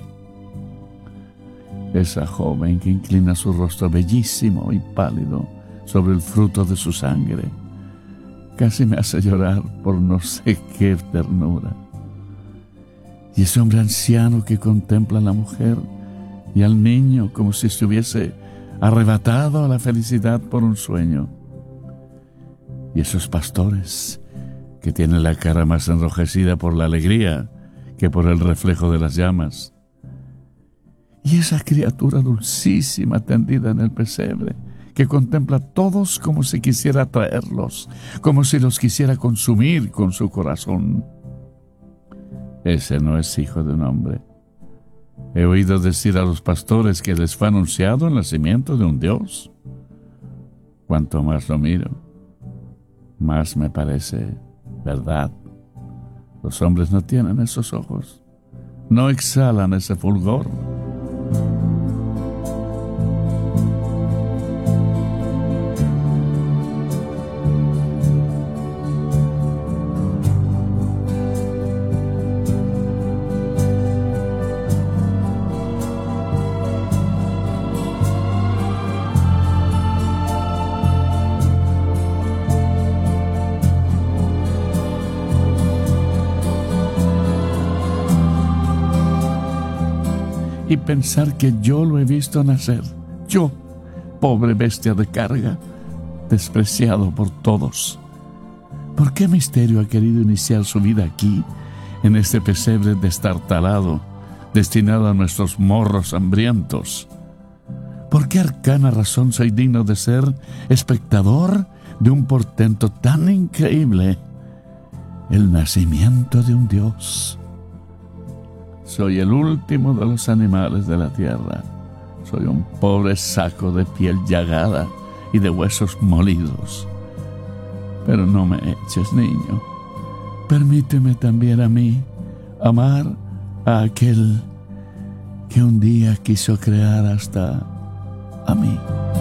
Esa joven que inclina su rostro bellísimo y pálido sobre el fruto de su sangre, casi me hace llorar por no sé qué ternura. Y ese hombre anciano que contempla a la mujer y al niño como si estuviese arrebatado a la felicidad por un sueño. Y esos pastores que tienen la cara más enrojecida por la alegría que por el reflejo de las llamas. Y esa criatura dulcísima tendida en el pesebre, que contempla a todos como si quisiera atraerlos, como si los quisiera consumir con su corazón. Ese no es hijo de un hombre. He oído decir a los pastores que les fue anunciado el nacimiento de un Dios. Cuanto más lo miro, más me parece verdad. Los hombres no tienen esos ojos, no exhalan ese fulgor. Y pensar que yo lo he visto nacer, yo, pobre bestia de carga, despreciado por todos. ¿Por qué misterio ha querido iniciar su vida aquí, en este pesebre destartalado, destinado a nuestros morros hambrientos? ¿Por qué arcana razón soy digno de ser espectador de un portento tan increíble, el nacimiento de un Dios? Soy el último de los animales de la tierra. Soy un pobre saco de piel llagada y de huesos molidos. Pero no me eches, niño. Permíteme también a mí amar a aquel que un día quiso crear hasta a mí.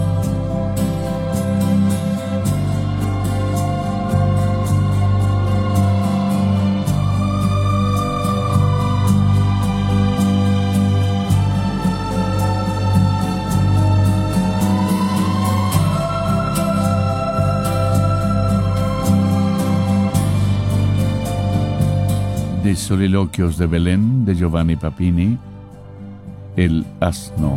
De Soliloquios de Belén de Giovanni Papini, El asno.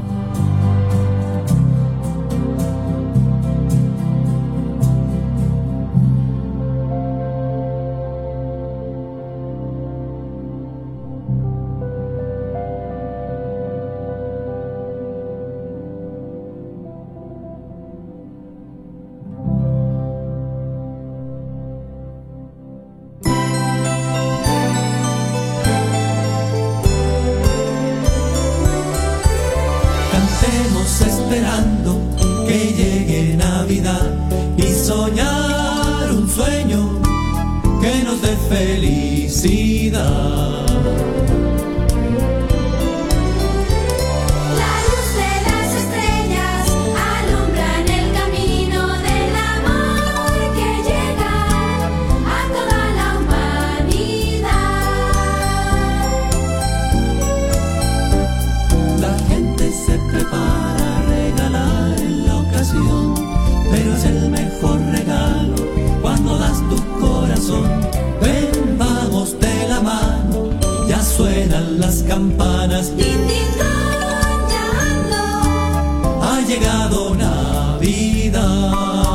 campanas. Din, din, don, ya ando. Ha llegado Navidad.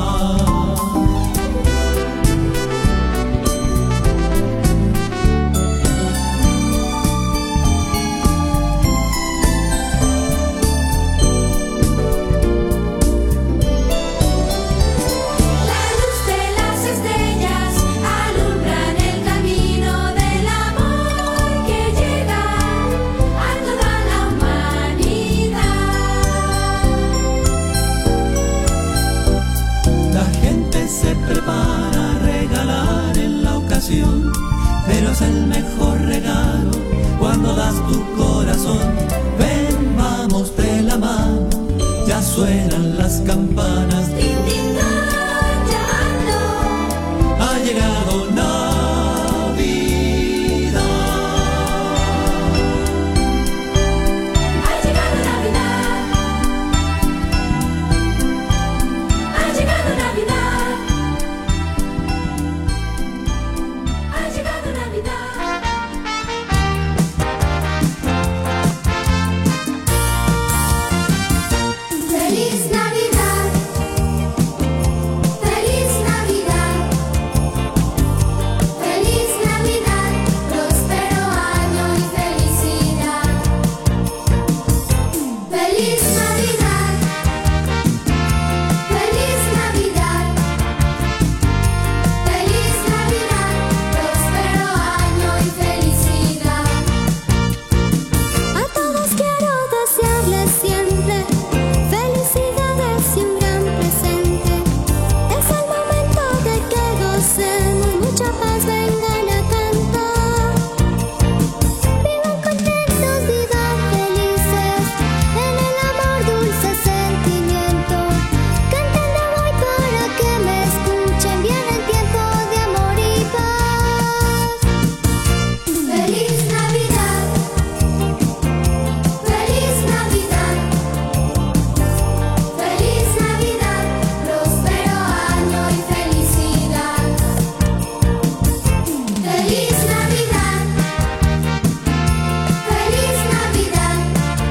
La luz de las estrellas alumbran el camino del amor que llega a toda la humanidad. La gente se prepara a regalar en la ocasión, pero es el mejor regalo cuando das tu corazón. Ven, vamos de la mano, ya suenan las campanas. Din, din, don, ya ando. Ha llegado Navidad. Ha llegado Navidad. Ha llegado Navidad. Ha llegado Navidad. Feliz Navidad. Feliz Navidad. Feliz Navidad. Próspero año y felicidad. Feliz Navidad. Feliz Navidad. Feliz Navidad. Próspero año y felicidad. A todos quiero desearles siempre felicidades y un gran presente. Es el momento de que gocemos, mucha paz vengan a cantar. Vivan contentos, vivan felices, en el amor dulce sentimiento. Cantando voy para que me escuchen, vienen tiempos de amor y paz. Feliz Navidad. Feliz Navidad. Feliz Navidad. Próspero año y felicidad. Feliz Navidad. Feliz Navidad.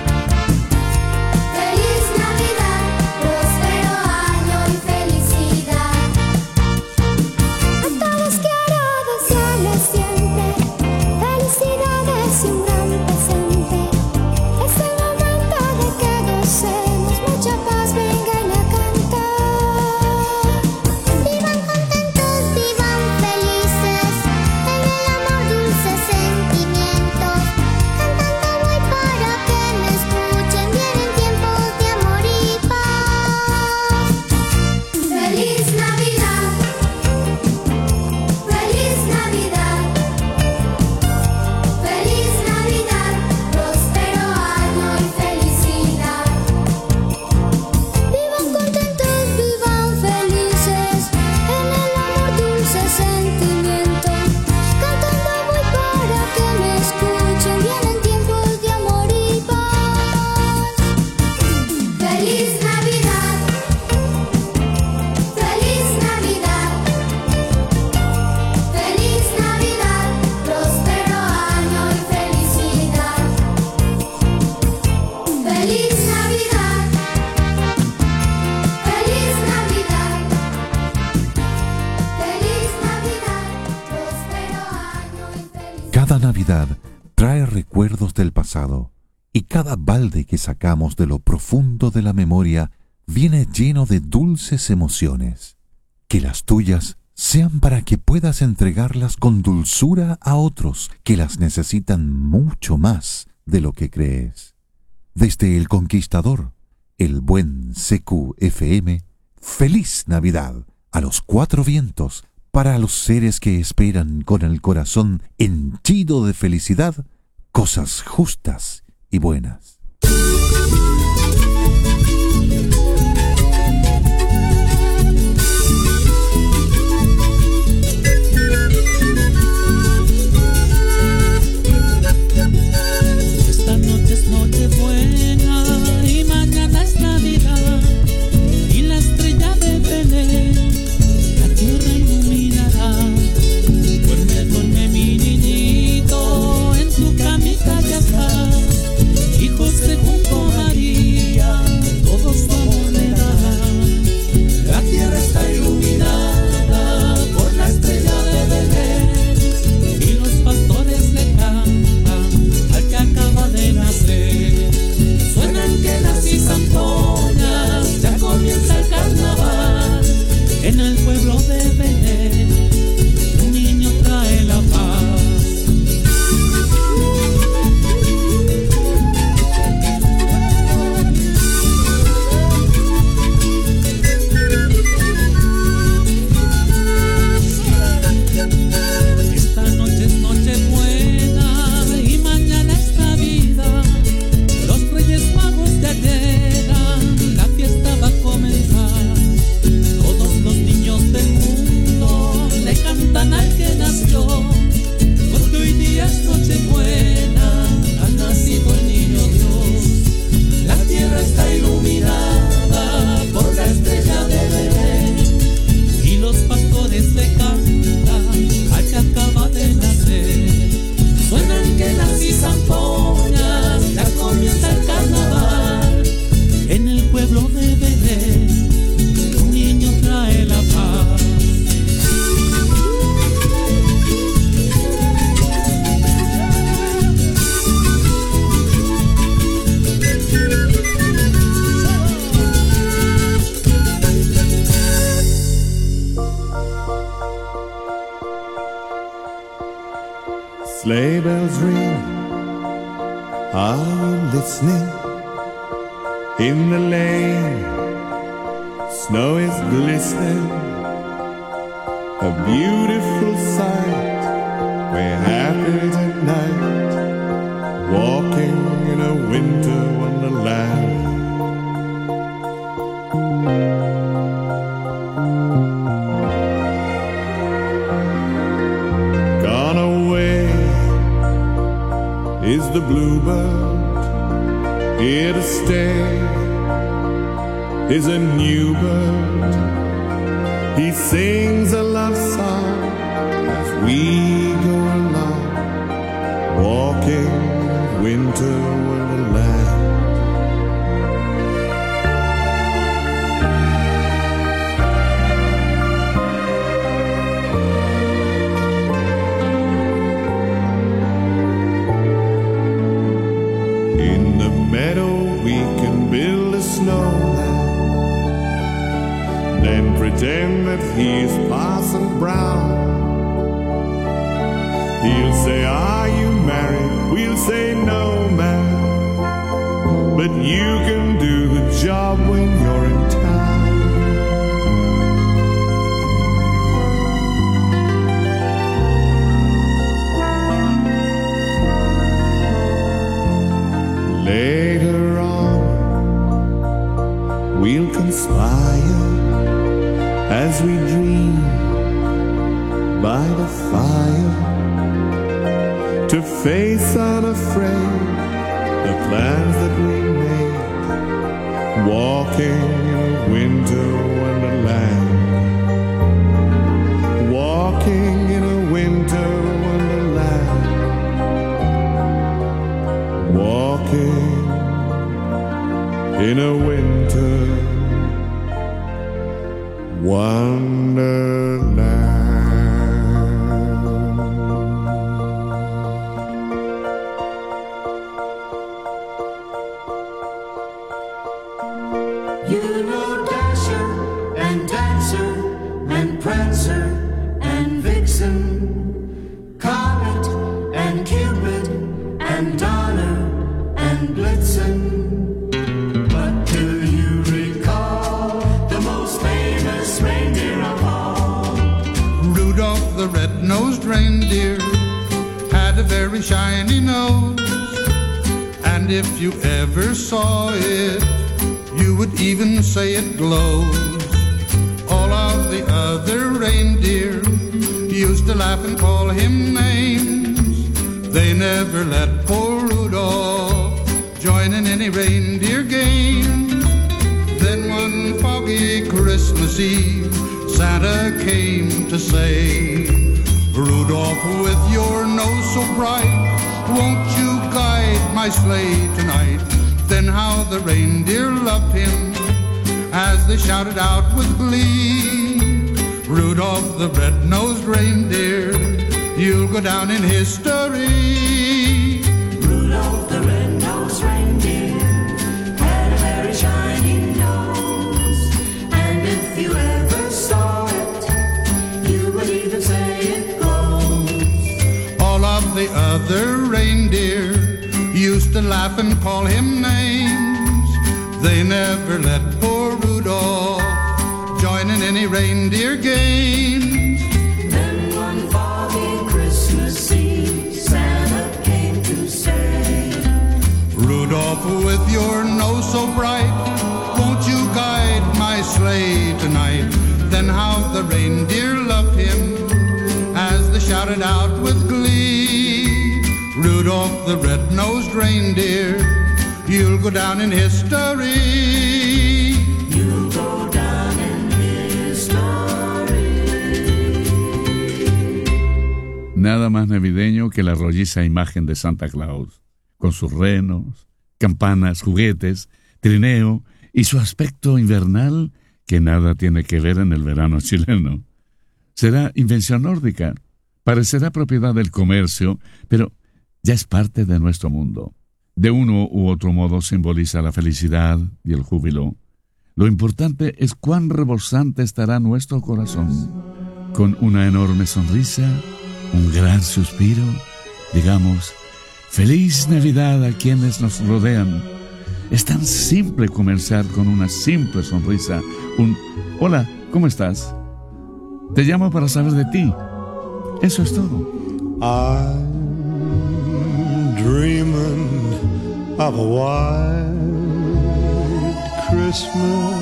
Feliz Navidad. Próspero año y felicidad. A todos quiero desearles siempre felicidades y un gran presente. Es el momento de que gocemos, mucha paz vengan a cantar. Vivan contentos, vivan felices, en el amor dulce sentimiento. Cantando voy para que me escuchen, vienen tiempos de amor y paz. Feliz Navidad. Feliz Navidad. Feliz Navidad. Próspero año y felicidad. Vivan contentos, vivan felices, en el amor dulce sentimiento. Cantando voy para que me escuchen, vienen tiempos de amor y paz. Feliz Navidad. Feliz Navidad. Feliz Navidad. Próspero año y felicidad. Feliz Navidad. Feliz Navidad. Feliz Navidad. Próspero año y felicidad. Cada Navidad trae recuerdos del pasado y cada balde que sacamos de lo profundo de la memoria viene lleno de dulces emociones. Que las tuyas sean para que puedas entregarlas con dulzura a otros que las necesitan mucho más de lo que crees. Desde El Conquistador, el buen CQFM, feliz Navidad a los cuatro vientos para los seres que esperan con el corazón henchido de felicidad cosas justas y buenas. Esta noche es Nochebuena y mañana es Navidad, y la estrella de Belén la tierra iluminará. Duerme, duerme mi niñito, en tu camita ya está. Sleigh bells ring, are you listening? In the lane, snow is glistening, a beautiful sight. We're happy tonight, walking in a winter wonderland. Gone away is the bluebird, here to stay is a new bird. He sings a love song as we go along, walking winter wonderland. In the meadow we can build a snowman, then pretend that he's Parson Brown. He'll say, are you married? We'll say, no, man. But you can do the job when you're in town. Later on, we'll conspire as we dream by the fire, to face unafraid the plans that we made, walking in a winter wonderland, walking in a winter wonderland, walking in a winter wonderland. You know Dasher and Dancer and Prancer and Vixen, Comet and Cupid and Donner and Blitzen. But do you recall the most famous reindeer of all? Rudolph the red-nosed reindeer had a very shiny nose, and if you ever saw it, you would even say it glows. All of the other reindeer used to laugh and call him names. They never let poor Rudolph join in any reindeer games. Then one foggy Christmas Eve, Santa came to say, Rudolph, with your nose so bright, won't you guide my sleigh tonight? Then how the reindeer loved him as they shouted out with glee, Rudolph the red-nosed reindeer, you'll go down in history. Rudolph the red-nosed reindeer had a very shiny nose, and if you ever saw it, you would even say it glows. All of the other reindeer used to laugh and call him names. They never let poor Rudolph join in any reindeer games. Then one foggy Christmas Eve, Santa came to say, Rudolph, with your nose so bright, won't you guide my sleigh tonight? Then how the reindeer loved him as they shouted out with glee, Rudolph the red-nosed reindeer, you'll go down in history. You'll go down in history. Nada más navideño que la rolliza imagen de Santa Claus, con sus renos, campanas, juguetes, trineo y su aspecto invernal que nada tiene que ver en el verano chileno. Será invención nórdica, parecerá propiedad del comercio, pero ya es parte de nuestro mundo. De uno u otro modo simboliza la felicidad y el júbilo. Lo importante es cuán rebosante estará nuestro corazón, con una enorme sonrisa, un gran suspiro Digamos, feliz Navidad a quienes nos rodean. Es tan simple comenzar con una simple sonrisa. Hola, ¿cómo estás? Te llamo para saber de ti. Eso es todo. I'm dreaming of a white Christmas,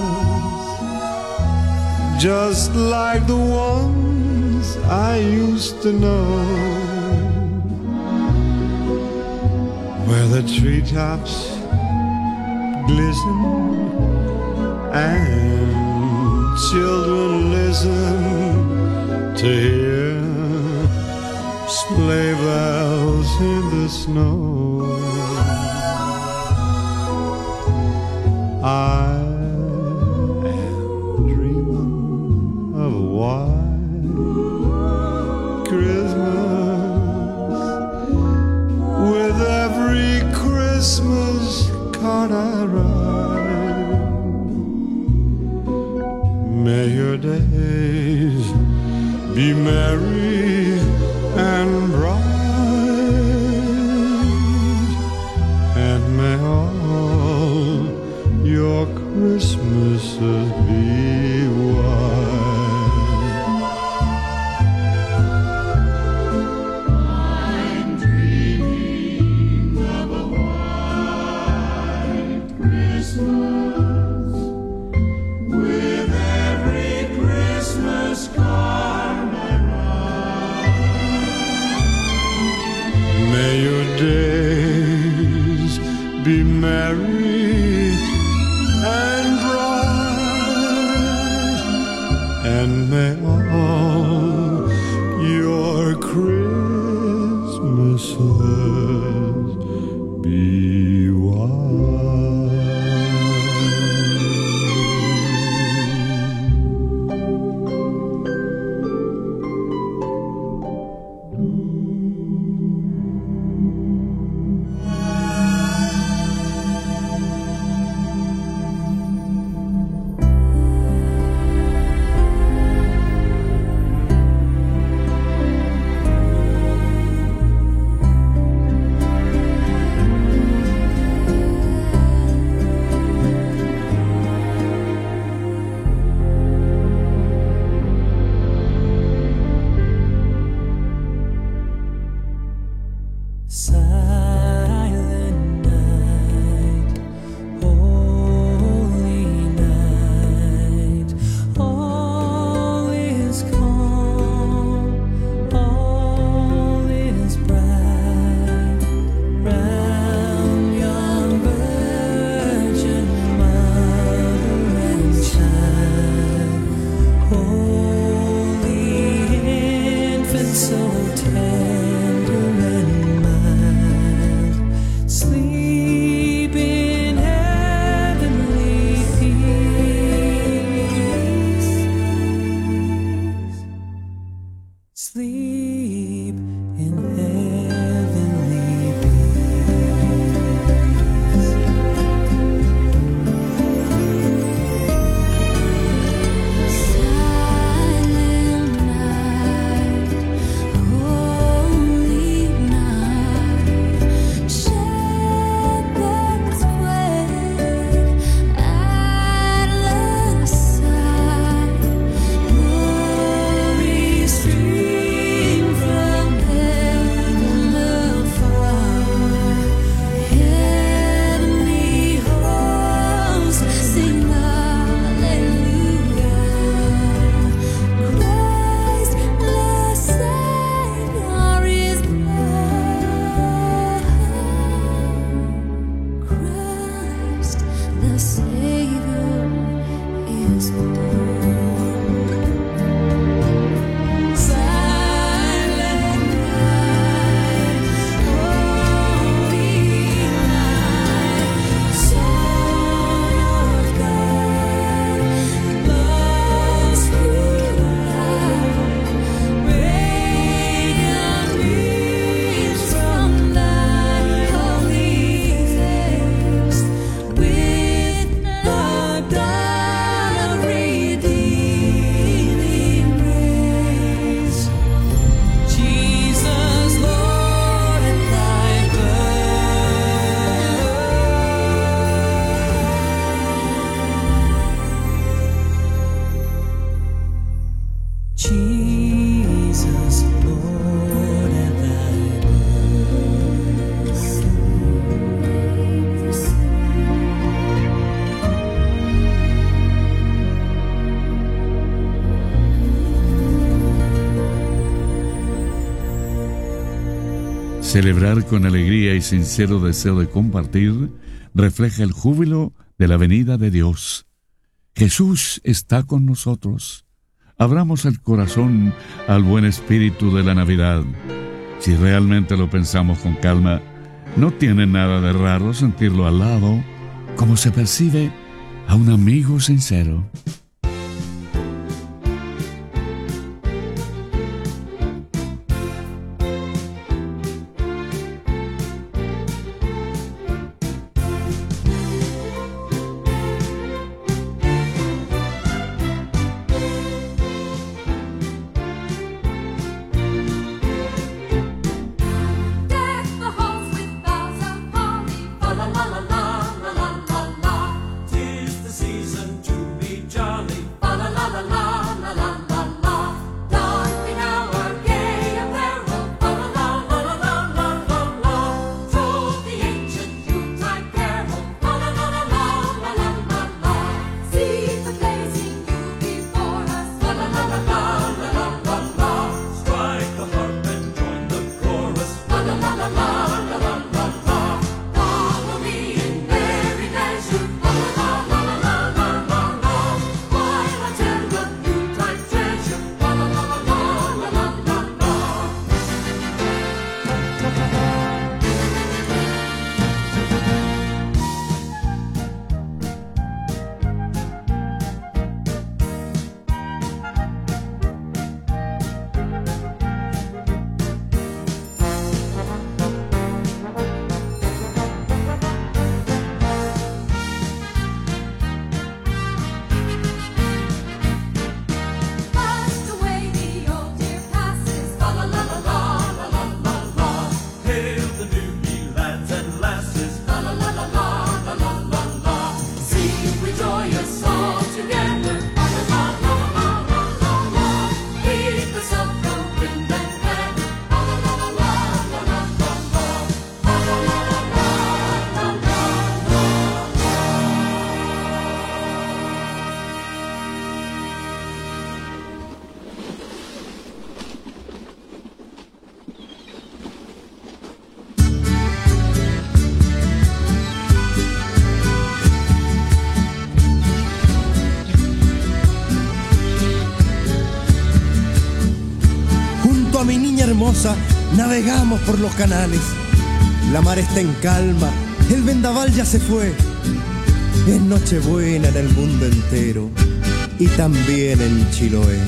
just like the ones I used to know, where the treetops glisten and children listen to hear sleigh bells in the snow. I am dreaming of a white Christmas, with every Christmas card I write. May your days be merry and bright, and may all your Christmases be white. I'm dreaming of a white Christmas, with every Christmas card I write. May your days be merry and bright, and may all your Christmases be white. Silent night, holy night, all is calm, all is bright, round young Virgin Mother and Child, holy infant, so tender and sleep in heavenly peace. Sleep in heavenly Silent night, holy night, shepherds quake at the sight, glory stream from heaven afar, heavenly hosts sing hallelujah. Christ the Savior is born. Christ the Savior is born. Silent night, holy night, Son of God, lost throughout, radiant beams from thy holy face, with the dawn of redemption. Celebrar con alegría y sincero deseo de compartir refleja el júbilo de la venida de Dios. Jesús está con nosotros. Abramos el corazón al buen espíritu de la Navidad. Si realmente lo pensamos con calma, no tiene nada de raro sentirlo al lado, como se percibe a un amigo sincero. Mi niña hermosa, navegamos por los canales. La mar está en calma, el vendaval ya se fue. Es Nochebuena en el mundo entero y también en Chiloé.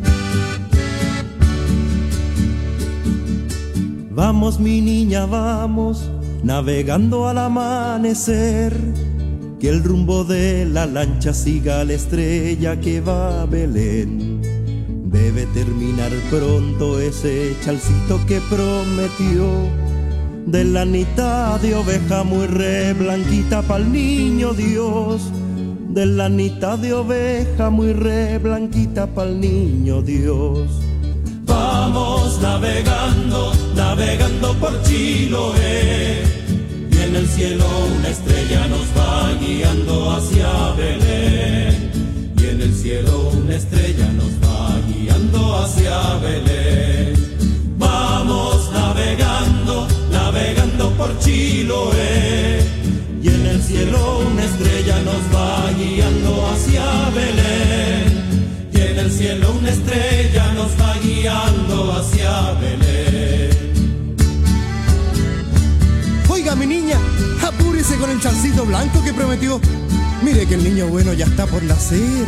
Vamos mi niña, vamos, navegando al amanecer, que el rumbo de la lancha siga a la estrella que va a Belén. Debe terminar pronto ese chalcito que prometió, de lanita de oveja muy re blanquita pa'l niño Dios, de lanita de oveja muy re blanquita pa'l niño Dios. Vamos navegando, navegando por Chiloé, y en el cielo una estrella nos va guiando hacia Belén, y en el cielo una estrella nos va guiando hacia Belén. Vamos navegando, navegando por Chiloé, y en el cielo una estrella nos va guiando hacia Belén, y en el cielo una estrella nos va guiando hacia Belén. Oiga mi niña, apúrese con el chalcito blanco que prometió. Mire que el niño bueno ya está por nacer.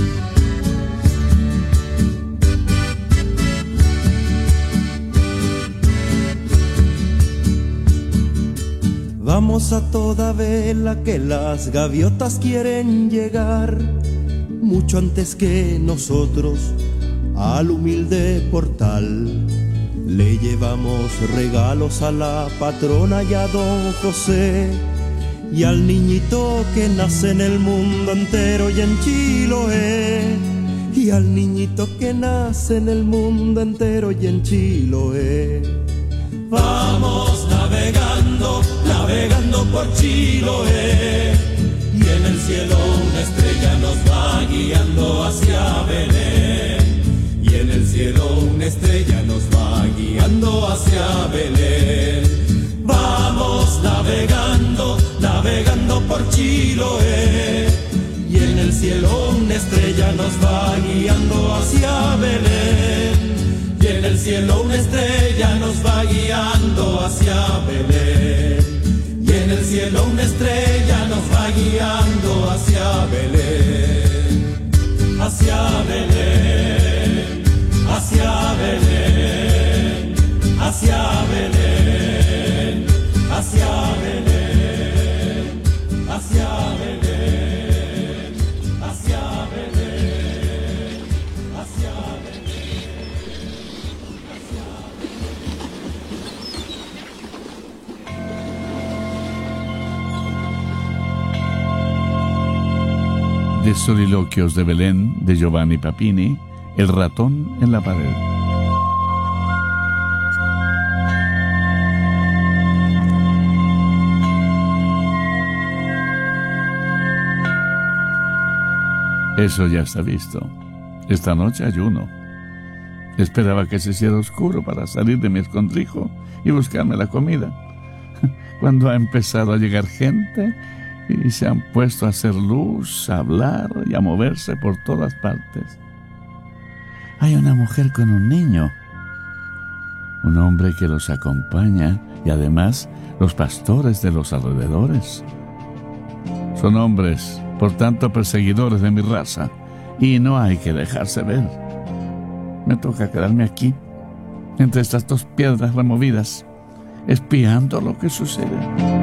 Vamos a toda vela que las gaviotas quieren llegar, mucho antes que nosotros al humilde portal. Le llevamos regalos a la patrona y a don José, y al niñito que nace en el mundo entero y en Chiloé, y al niñito que nace en el mundo entero y en Chiloé. Vamos navegando, navegando por Chiloé, y en el cielo una estrella nos va guiando hacia Belén, y en el cielo una estrella nos va guiando guiando hacia Belén. Vamos navegando, navegando por Chiloé, y en el cielo una estrella nos va guiando hacia Belén. Y en el cielo una estrella nos va guiando hacia Belén. Y en el cielo una estrella nos va guiando hacia Belén. Hacia Belén, hacia Belén, hacia Belén, hacia Belén, hacia Belén, hacia Belén, hacia De Soliloquios de Belén, de Giovanni Papini, El ratón en la pared. Eso ya está visto. Esta noche ayuno. Esperaba que se hiciera oscuro para salir de mi escondrijo y buscarme la comida. Cuando ha empezado a llegar gente y se han puesto a hacer luz, a hablar y a moverse por todas partes. Hay una mujer con un niño, un hombre que los acompaña y además los pastores de los alrededores. Son hombres, por tanto, perseguidores de mi raza, y no hay que dejarse ver. Me toca quedarme aquí, entre estas dos piedras removidas, espiando lo que sucede.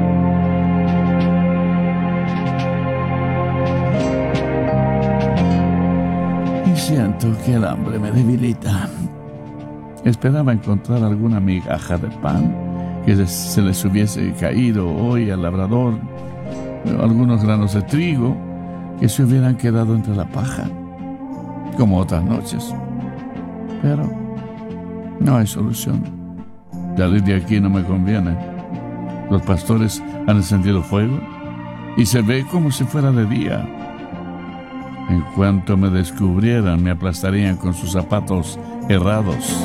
Y siento que el hambre me debilita. Esperaba encontrar alguna migaja de pan que se les hubiese caído hoy al labrador, algunos granos de trigo que se hubieran quedado entre la paja, como otras noches. Pero no hay solución. Salir de aquí no me conviene. Los pastores han encendido fuego y se ve como si fuera de día. En cuanto me descubrieran, me aplastarían con sus zapatos herrados.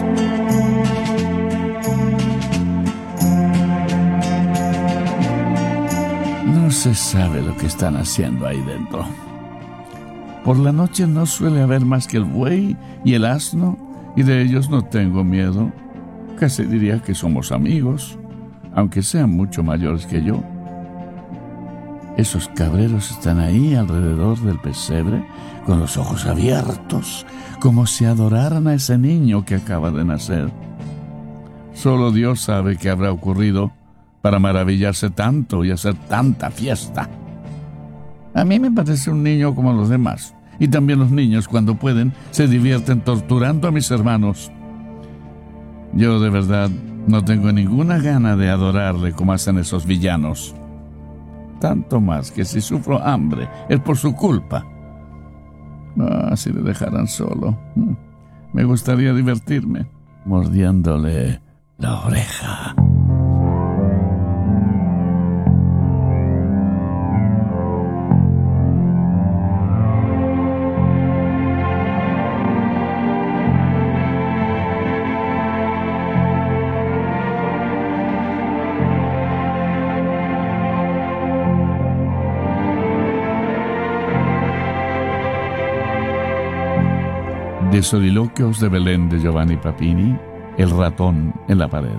No se sabe lo que están haciendo ahí dentro. Por la noche no suele haber más que el buey y el asno, y de ellos no tengo miedo. Casi diría que somos amigos, aunque sean mucho mayores que yo. Esos cabreros están ahí alrededor del pesebre, con los ojos abiertos, como si adoraran a ese niño que acaba de nacer. Solo Dios sabe qué habrá ocurrido para maravillarse tanto y hacer tanta fiesta. A mí me parece un niño como los demás, y también los niños, cuando pueden, se divierten torturando a mis hermanos. Yo de verdad no tengo ninguna gana de adorarle como hacen esos villanos. Tanto más que si sufro hambre es por su culpa. Si le dejaran solo. Me gustaría divertirme mordiéndole la oreja. De Soliloquios de Belén, de Giovanni Papini, El ratón en la pared.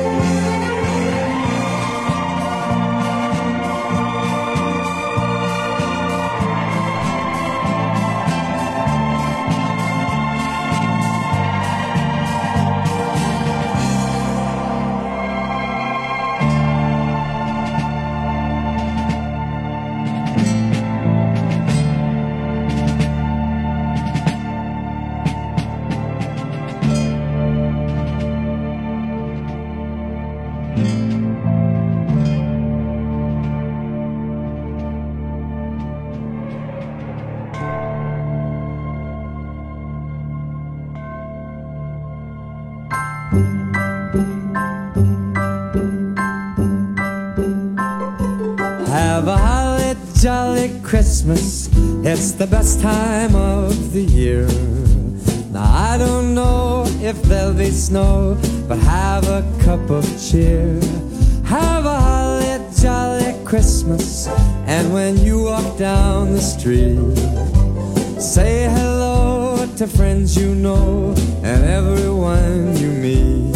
Have a holly jolly Christmas, it's the best time of the year. Now I don't know if there'll be snow, but have a cup of cheer. Have a holly jolly Christmas, and when you walk down the street, say hello to friends you know and everyone you meet.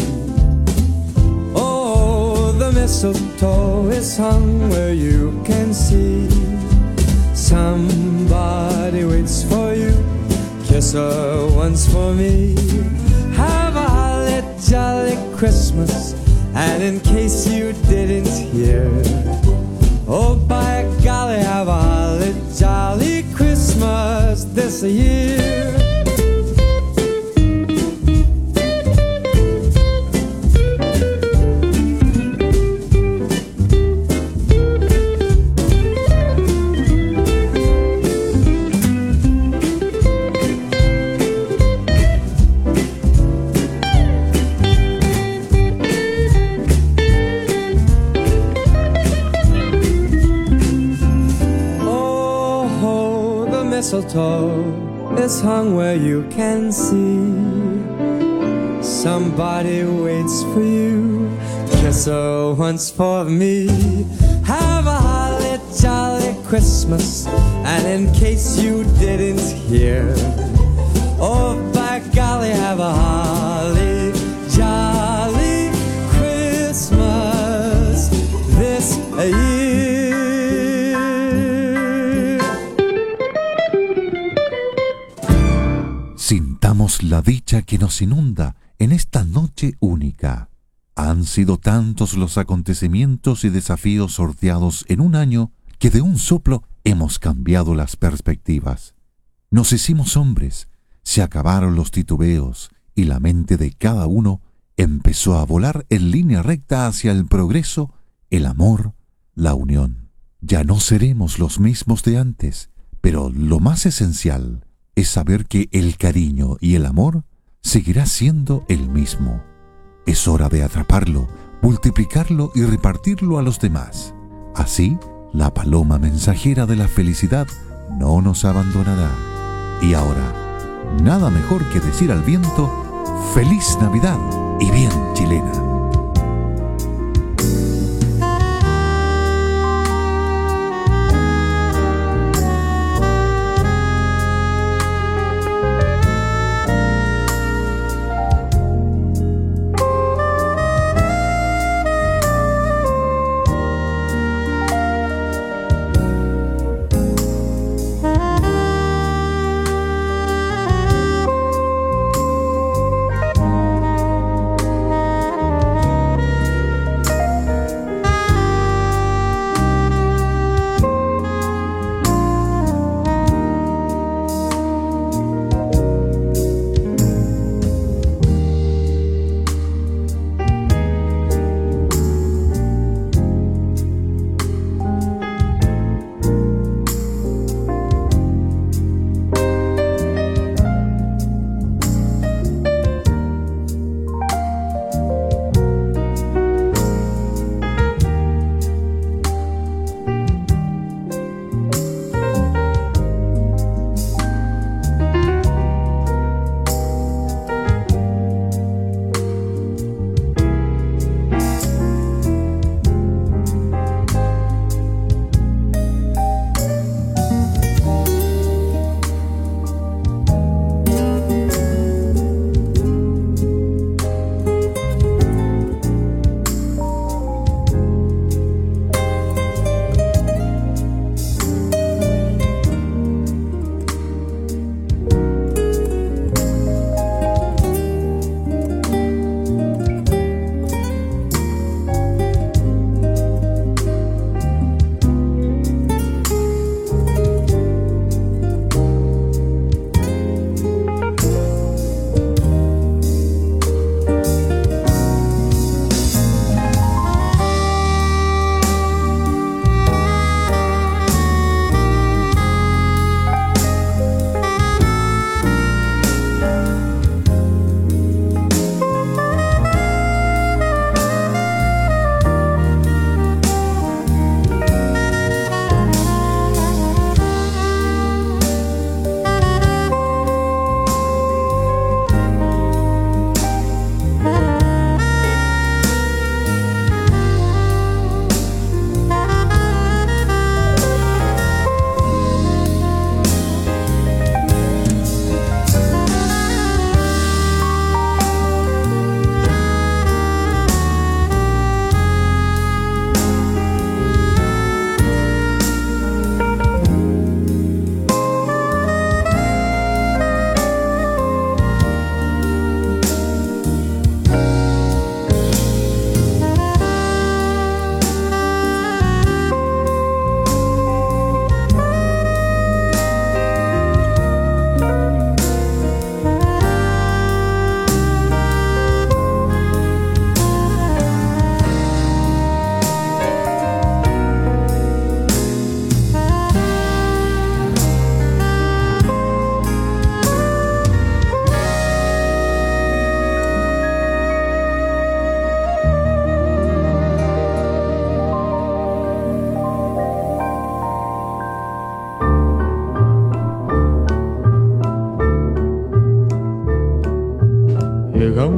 Oh, the mistletoe is hung where you can see. Somebody waits for you, kiss her once for me. Have a holly jolly Christmas, and in case you didn't hear, oh by golly, have a holly jolly Christmas this year. Mistletoe is hung where you can see. Somebody waits for you, kiss her once for me. Have a holly jolly Christmas, and in case you didn't hear, oh by golly, have a holly jolly Christmas this year. Sintamos la dicha que nos inunda en esta noche única. Han sido tantos los acontecimientos y desafíos sorteados en un año que de un soplo hemos cambiado las perspectivas. Nos hicimos hombres, se acabaron los titubeos y la mente de cada uno empezó a volar en línea recta hacia el progreso, el amor, la unión. Ya no seremos los mismos de antes, pero lo más esencial es saber que el cariño y el amor seguirá siendo el mismo. Es hora de atraparlo, multiplicarlo y repartirlo a los demás. Así, la paloma mensajera de la felicidad no nos abandonará. Y ahora, nada mejor que decir al viento, ¡Feliz Navidad! Y bien chilena.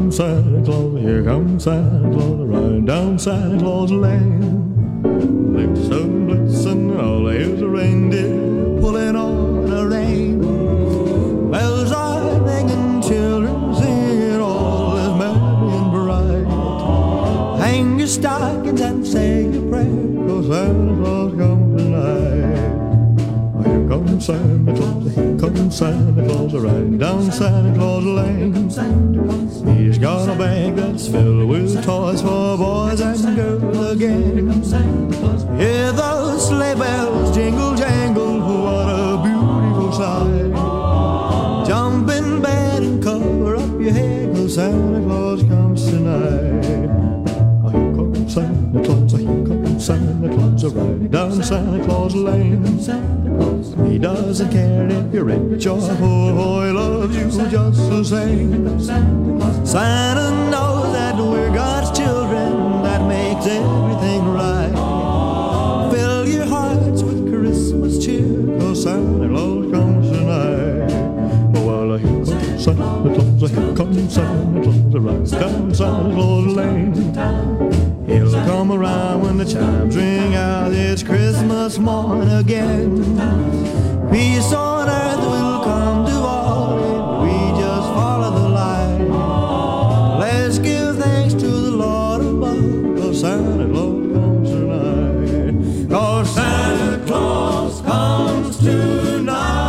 comes Santa Claus, here comes Santa Claus, riding down Santa Claus Lane. Blitzen, blitzen, all here's a reindeer pulling on a rein. Bells are ringing, children singing, all is merry and bright. Hang your stockings and say your prayer, 'cause Santa Claus comes tonight. Here comes Santa Claus, here comes Santa Claus, riding down Santa Claus Lane. He's got a bag that's filled with toys for boys and girls again. Hear those sleigh bells jingle jangle, what a beautiful sight. Jump in bed and cover up your head, 'cause Santa Claus comes tonight. Here comes Santa Claus, here comes Santa Claus, riding down Santa Claus Lane. He doesn't care if you're rich or poor, he loves you just the same. Santa knows that we're God's children, that makes everything right. Fill your hearts with Christmas cheer, 'cause Santa Claus comes tonight. Well, here comes Santa Claus, here comes Santa Claus, right down Santa Claus Lane. He'll come around when the chimes ring out, it's Christmas morn again. Peace on earth will come to all if we just follow the light. Let's give thanks to the Lord above, 'cause Santa Claus comes tonight. 'Cause Santa Claus comes tonight.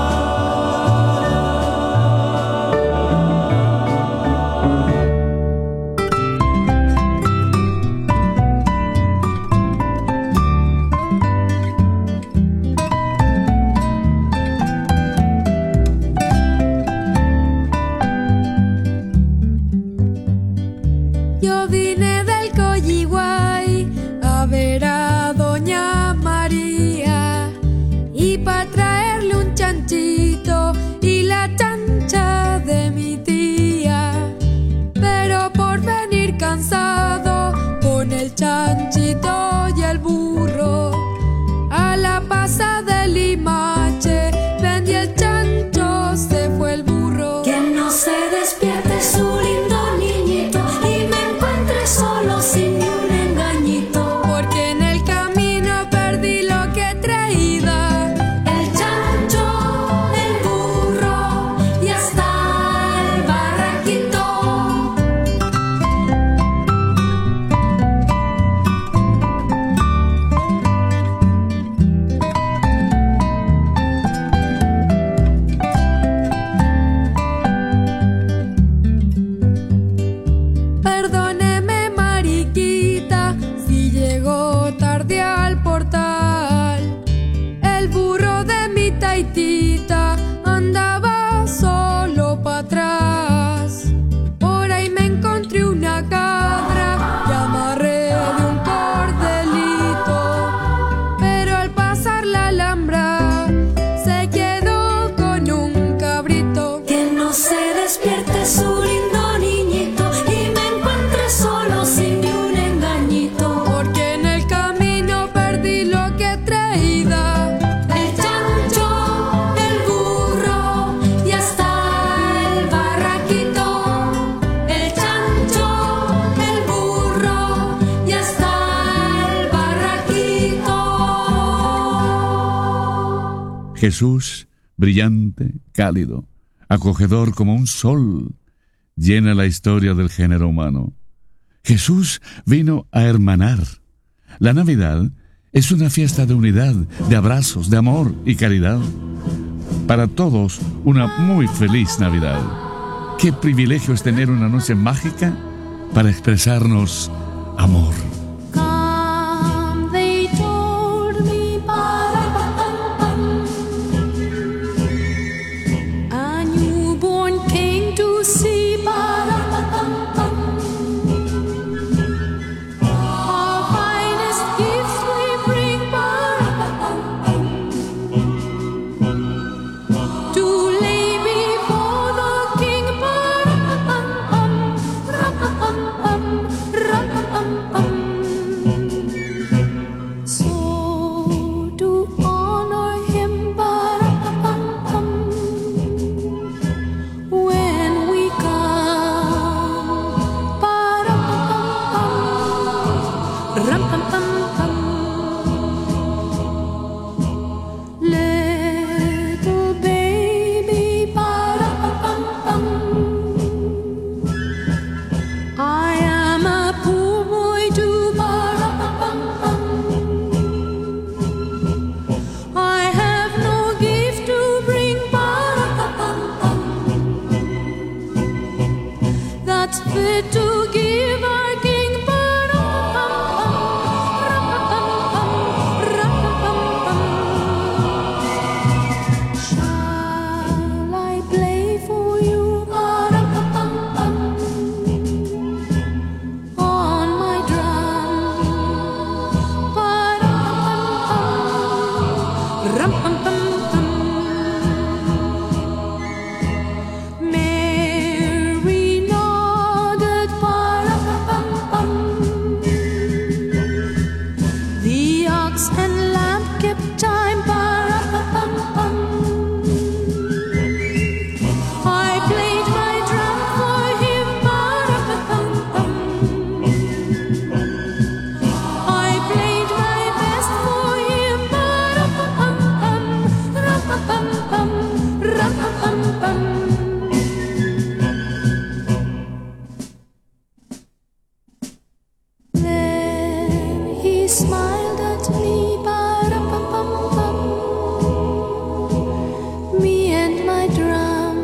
Yo vine del Coyihuay a ver a Doña María y pa' traerle un chanchito y la chancha de mi tía. Pero por venir cansado con el chanchito y el burro, a la pasa del Limache vendí el chancho, se fue el burro. Que no se despierte su lindo niñito y me encuentre solo sin ni un engañito. Porque en el camino perdí lo que traía: el chancho, el burro y hasta el barraquito. Perdóneme, mariquita, si llegó tarde al portal. El burro de mi taitita andaba solo pa' atrás. Por ahí me encontré una cabra y amarré de un cordelito. Pero al pasar la alhambra se quedó con un cabrito. Que no se despierte su lindo niñito y me encuentre solo sin ni un engañito. Porque en el camino perdí lo que traía: el chancho, el burro y hasta el barraquito. El chancho, el burro y hasta el barraquito. Jesús, brillante, cálido, acogedor como un sol, llena la historia del género humano. Jesús vino a hermanar. La Navidad es una fiesta de unidad, de abrazos, de amor y caridad. Para todos, una muy feliz Navidad. Qué privilegio es tener una noche mágica para expresarnos amor. Come, they told me, a newborn king to see. Our finest gifts we bring to lay before the king. ram pam pam pam. Mary nodded, pa ram pam pam. The ox and lamb kept time, pa ram pam pam. I played my drum for him, pa ram pam pam. I played my best for him, pa ram pam pam. Ram pam pam, ram pam pam. Then he smiled at me, ba-ram-pam-pam-pam, me and my drum.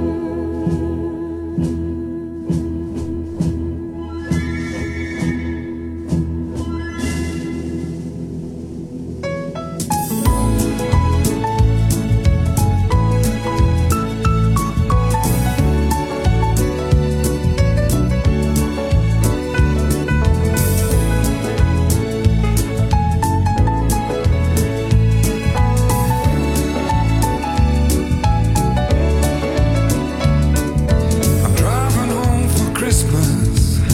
I'm driving home for Christmas.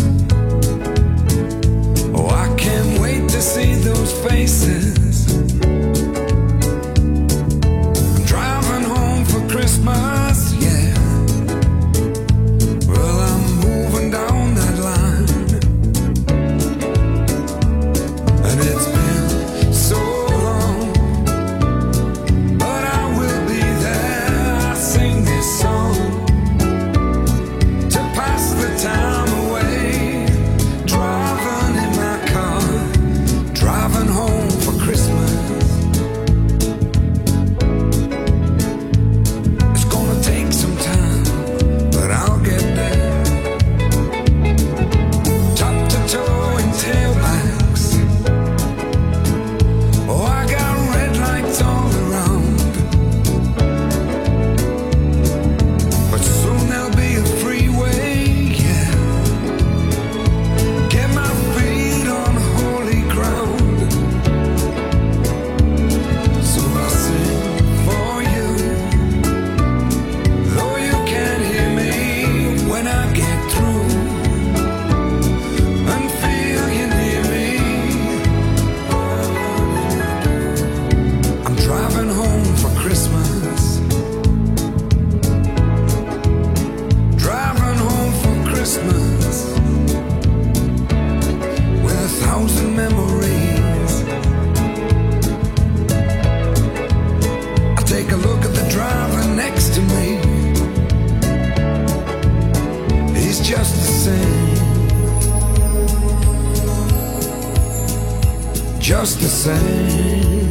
Oh, I can't wait to see those faces. I'm driving home for Christmas, yeah. Well, I'm moving down that line, and it's been so long, but I will be there. I sing this song to pass the time away, driving in my car, driving home for Christmas. It's gonna take some time, but I'll get there. Top to toe in tailbacks. Oh, I got red lights all around, but soon there'll be a freeway, yeah. Get my feet on holy ground. So I'll sing for you, though you can't hear me when I get through, and feel you near me. I'm driving home for Christmas. Driving home for Christmas with 1,000 memories. I take a look at the driver next to me. He's just the same, just the same.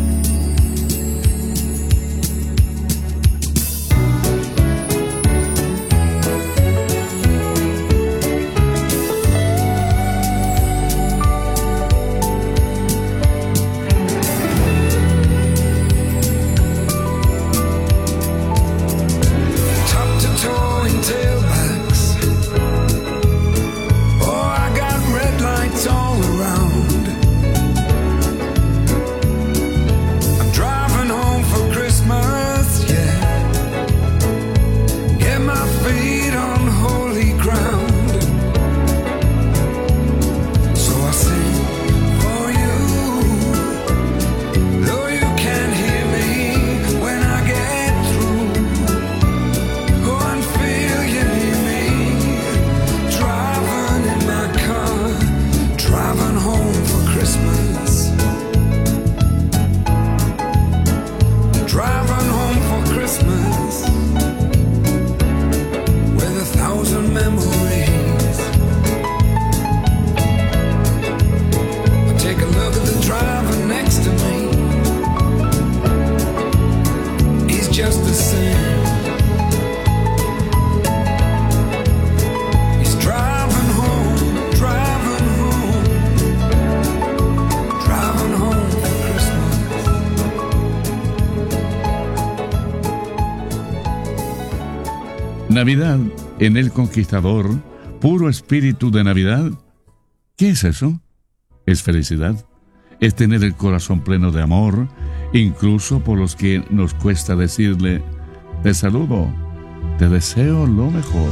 Top to toe in tailbacks. Oh, I got red lights all around. I'm driving home for Christmas, yeah. Get my feet on holy ground. So I sing for you, though you can't hear me when I get through. Go and feel you near me, driving in my car, driving home for Christmas. Driving home for Christmas with 1,000 memories. I take a look at the driver next to me. He's just the same. He's driving home, driving home, driving home for Christmas. Navidad en El Conquistador, puro espíritu de Navidad. ¿Qué es eso? Es felicidad, es tener el corazón pleno de amor, incluso por los que nos cuesta decirle, te saludo, te deseo lo mejor.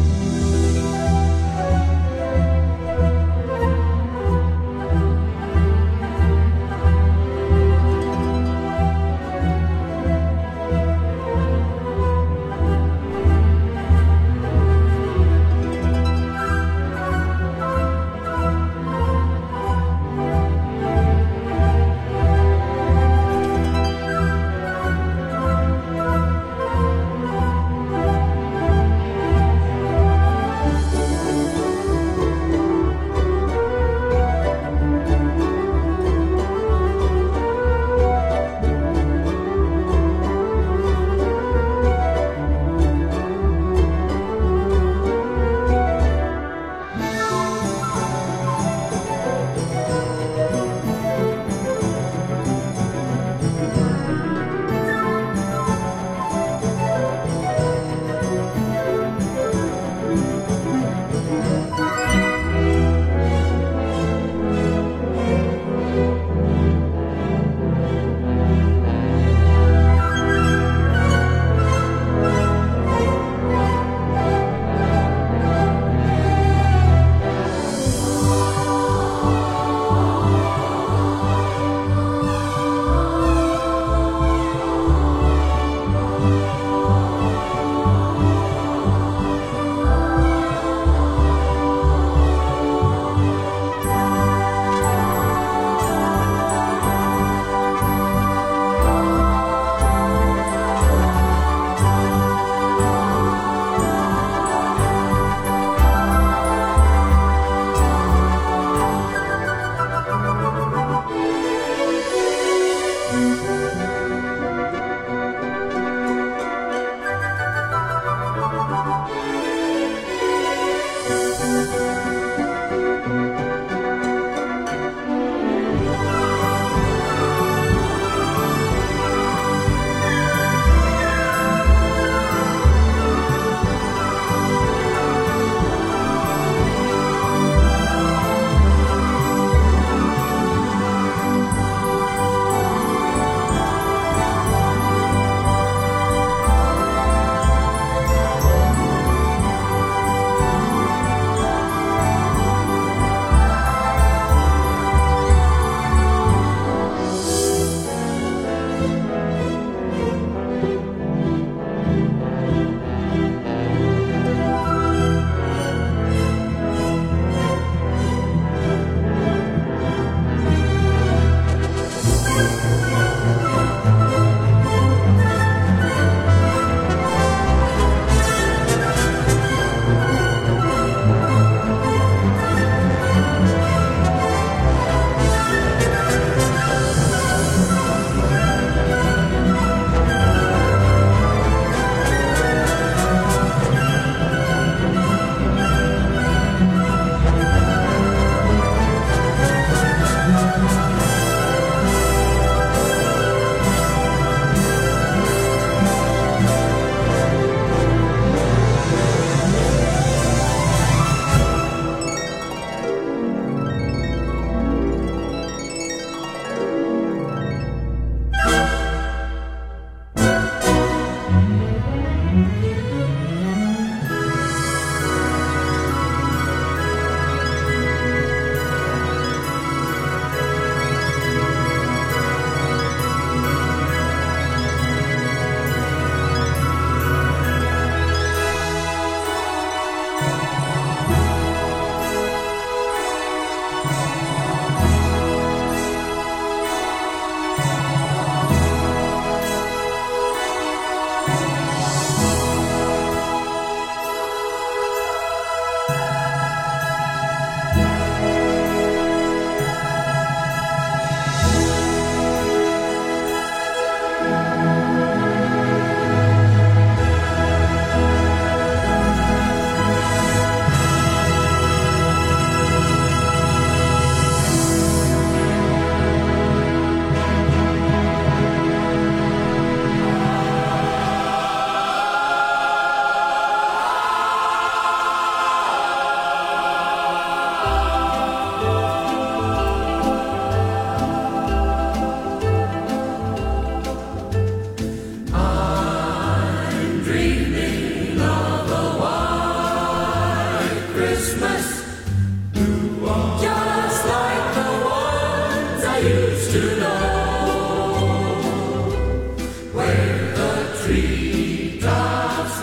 treetops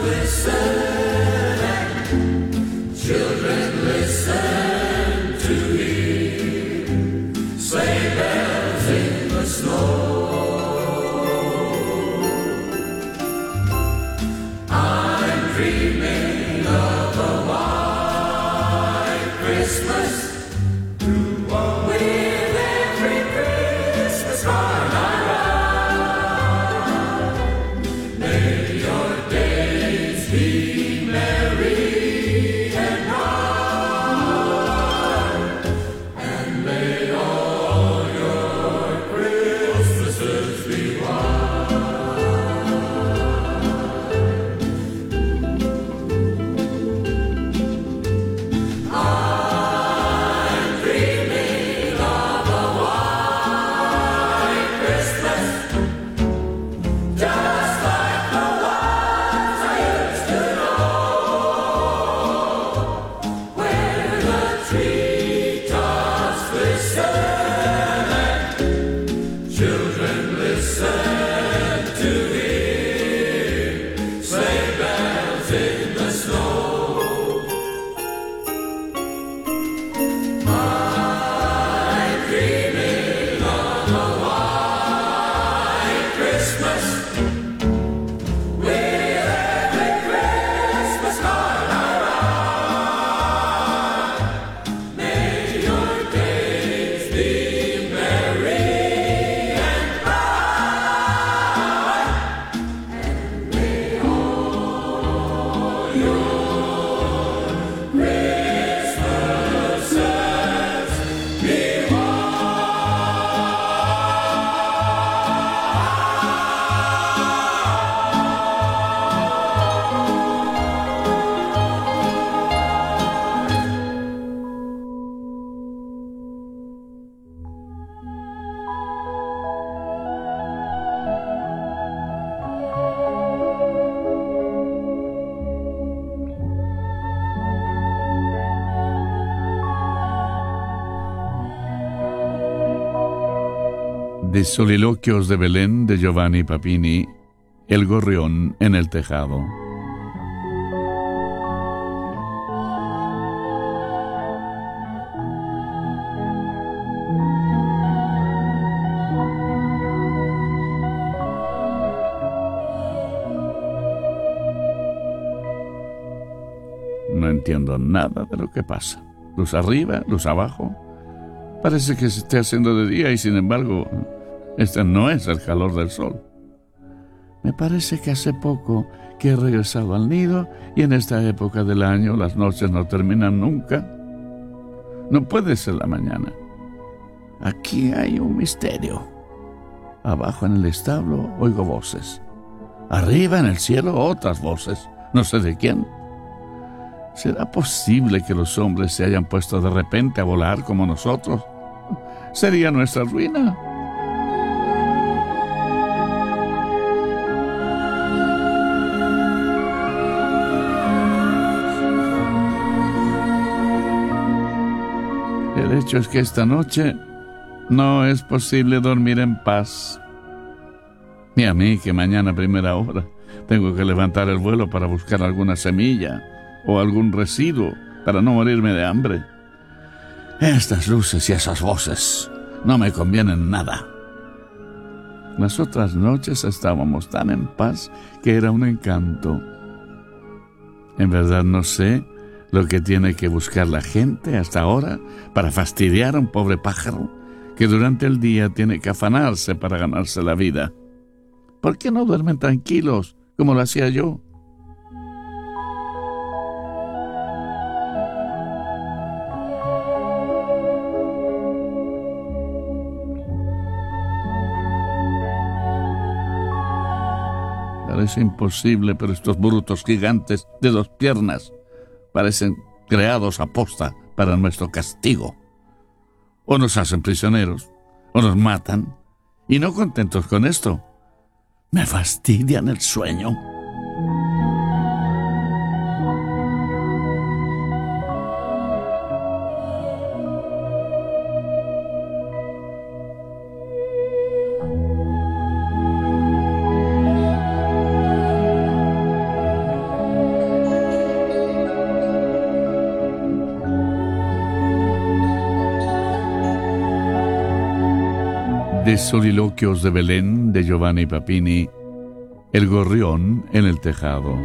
listening, children listen to hear sleigh bells in the snow. I'm dreaming of a white Christmas with every Christmas card I write. May your days be merry and bright, and may all your Christmases be De Soliloquios de Belén de Giovanni Papini, El gorrión en el tejado. No entiendo nada de lo que pasa. Luz arriba, luz abajo. Parece que se esté haciendo de día y sin embargo, este no es el calor del sol. Me parece que hace poco que he regresado al nido y en esta época del año las noches no terminan nunca. No puede ser la mañana. Aquí hay un misterio. Abajo en el establo oigo voces. Arriba en el cielo otras voces. No sé de quién. ¿Será posible que los hombres se hayan puesto de repente a volar como nosotros? Sería nuestra ruina. El hecho es que esta noche no es posible dormir en paz. Y a mí que mañana a primera hora tengo que levantar el vuelo para buscar alguna semilla o algún residuo para no morirme de hambre. Estas luces y esas voces no me convienen nada. Las otras noches estábamos tan en paz que era un encanto. En verdad no sé lo que tiene que buscar la gente hasta ahora para fastidiar a un pobre pájaro que durante el día tiene que afanarse para ganarse la vida. ¿Por qué no duermen tranquilos como lo hacía yo? Parece imposible, pero estos brutos gigantes de 2 piernas parecen creados a posta para nuestro castigo. O nos hacen prisioneros, o nos matan, y no contentos con esto, me fastidian el sueño. de Soliloquios de Belén de Giovanni Papini, El gorrión en el tejado.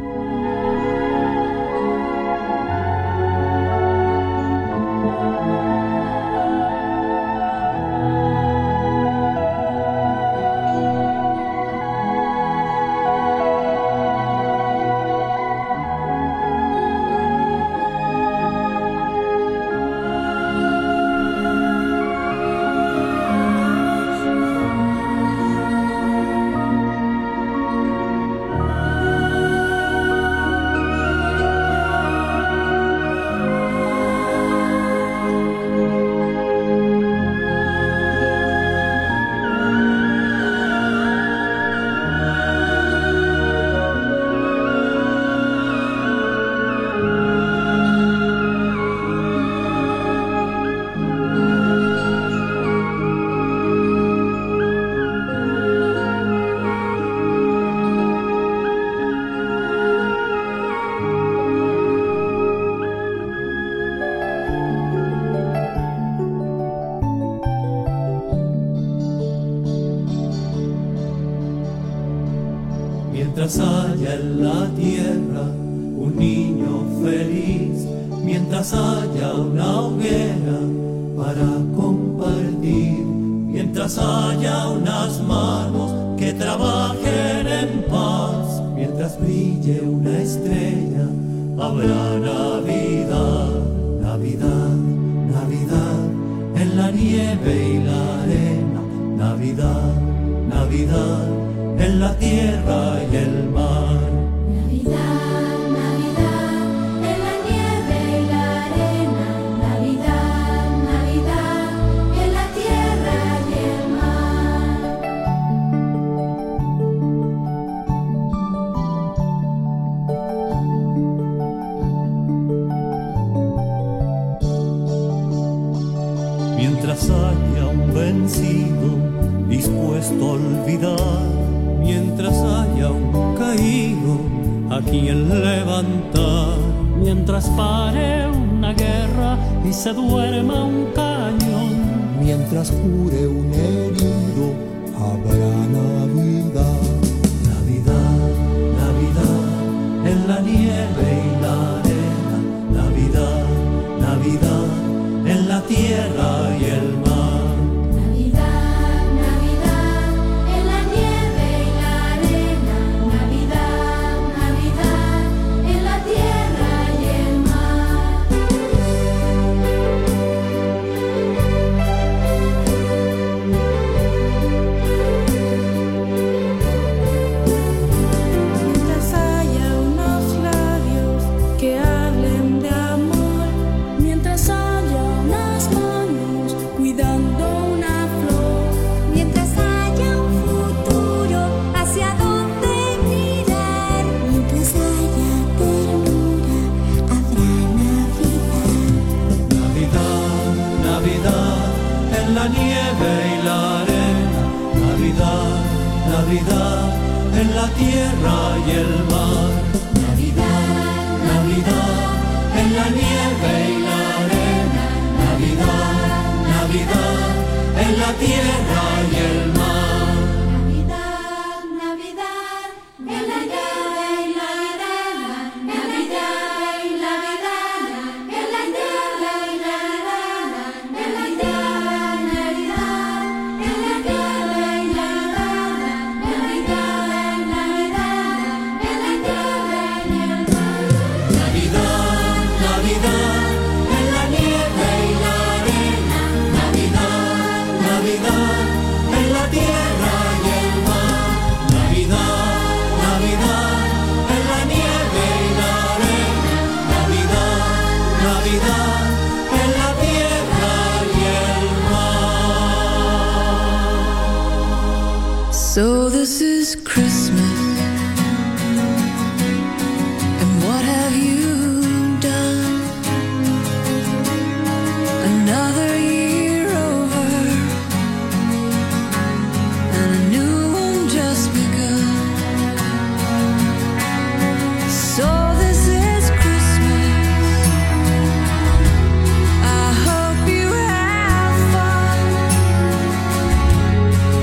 Mientras haya en la tierra un niño feliz, mientras haya una hoguera para compartir, mientras haya unas manos que trabajen en paz, mientras brille una estrella, habrá Navidad, Navidad, Navidad, en la nieve y la arena, Navidad, Navidad, en la tierra y el mar. Navidad, Navidad, en la nieve y la arena. Navidad, Navidad, en la tierra y el mar. Mientras haya un vencido dispuesto a olvidar, Mientras haya un caído a quien levantar, Mientras pare una guerra y se duerma un cañón, mientras cure un herido, habrá Navidad. Navidad, Navidad, en la nieve y la arena, Navidad, Navidad, en la tierra y el mar. Navidad, Navidad, en la nieve y la arena. Navidad, Navidad, en la tierra y el mar. Mientras haya unos labios que hablen de amor, mientras haya unas manos cuidando una flor, Mientras haya un futuro hacia donde mirar, mientras haya ternura, habrá Navidad. Navidad, Navidad, en la nieve y la arena, Navidad, Navidad, en la tierra y el mar. Navidad, Navidad, en la nieve y la arena, Navidad, Navidad, en la tierra y el mar. Navidad, Navidad, en la nieve y la arena. Navidad y Navidad, en la nieve y la arena. Navidad, Navidad, en la nieve y la arena. Navidad y Navidad, en la nieve y el mar. Navidad, Navidad, en la nieve y la arena, Navidad, Navidad, en la tierra y el mar. Navidad, Navidad, en la nieve y la arena, Navidad, Navidad, en la tierra y el mar. So this is Christmas, and what have you done? Another year over, and a new one just begun. So this is Christmas, I hope you have fun.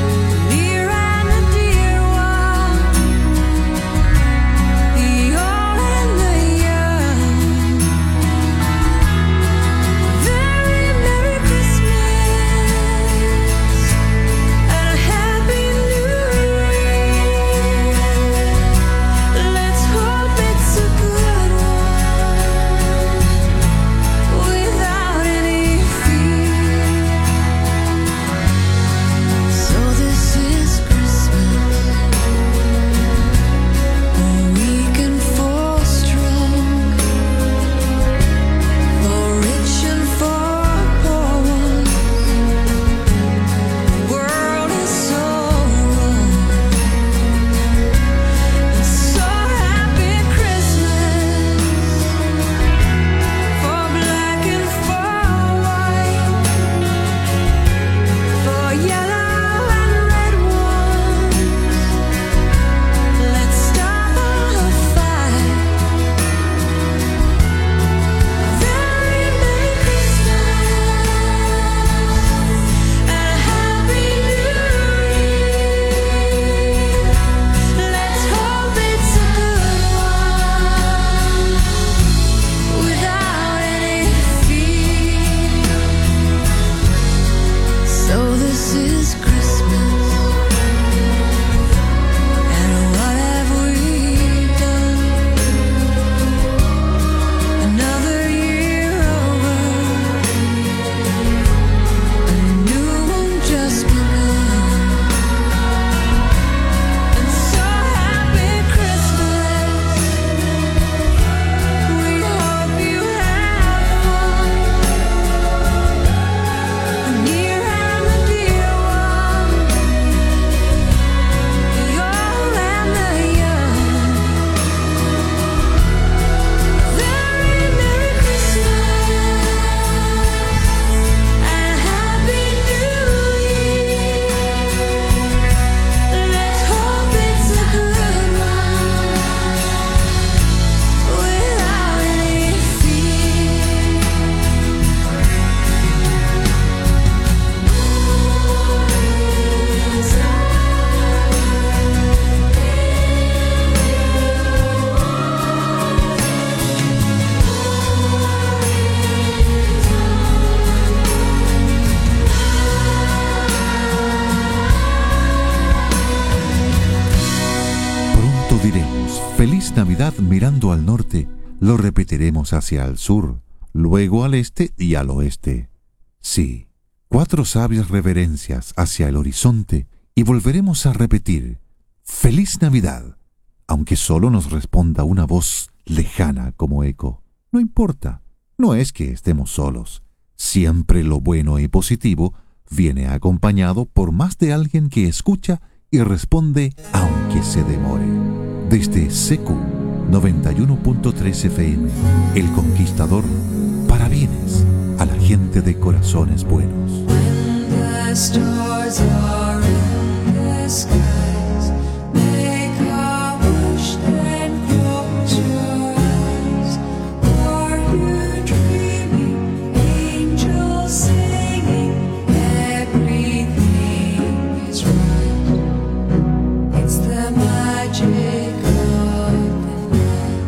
diremos Feliz Navidad mirando al norte, lo repetiremos hacia el sur, luego al este y al oeste. Sí, 4 sabias reverencias hacia el horizonte y volveremos a repetir Feliz Navidad, aunque solo nos responda una voz lejana como eco. No importa, no es que estemos solos. Siempre lo bueno y positivo viene acompañado por más de alguien que escucha y responde aunque se demore. Desde CQ 91.3 FM, El Conquistador, parabienes a la gente de corazones buenos. When the stars are in the skies, make a wish and close your eyes. Are you dreaming, angels singing, everything is right? It's the magic of the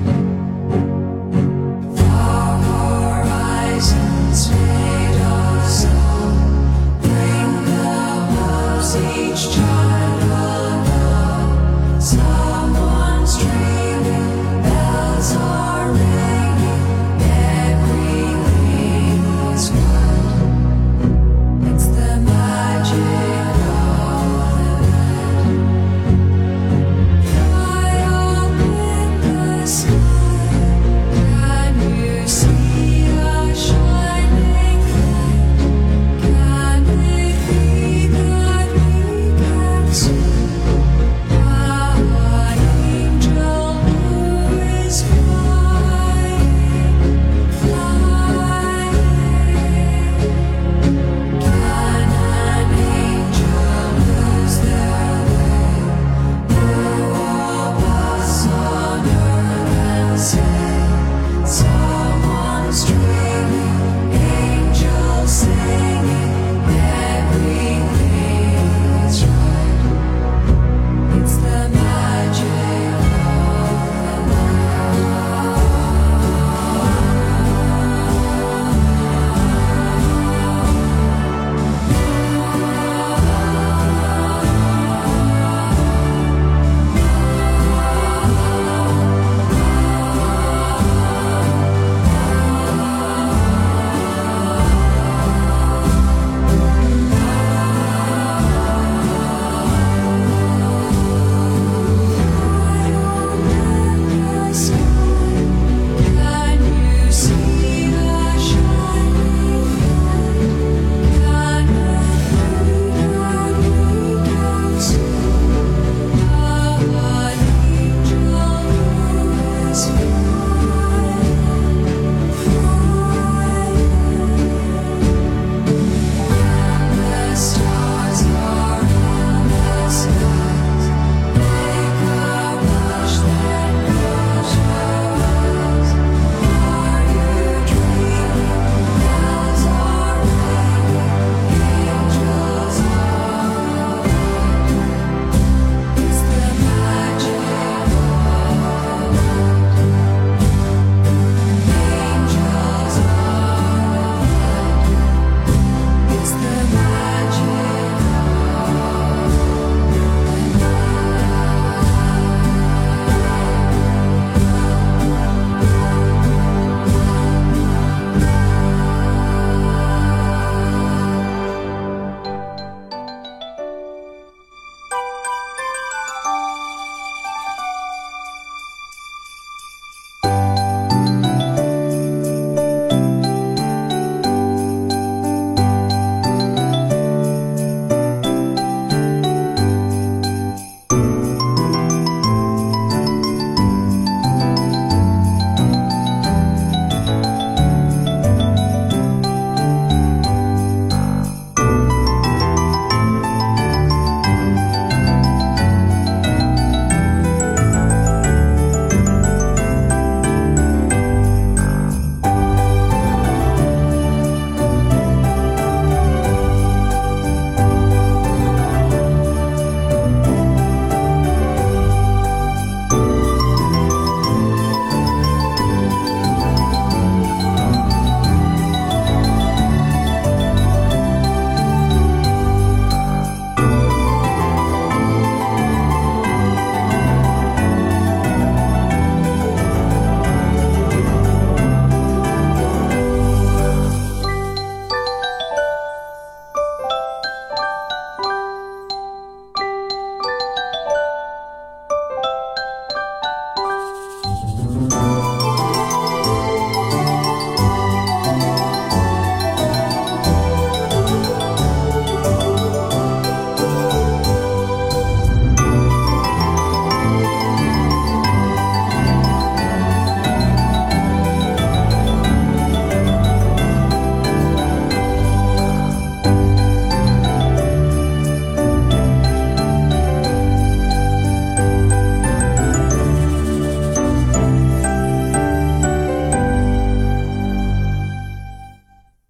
night. Far horizons fade us all. Bring the hopes each child will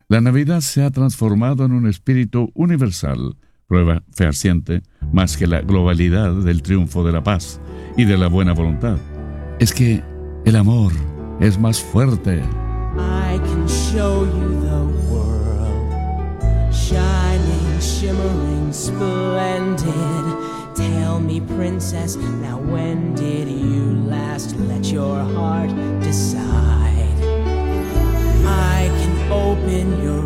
La Navidad se ha transformado en un espíritu universal, prueba fehaciente más que la globalidad del triunfo de la paz y de la buena voluntad. Es que el amor es más fuerte. I can show you the world, shining, shimmering, splendid. Tell me, princess, now when did you last let your heart decide? I can open your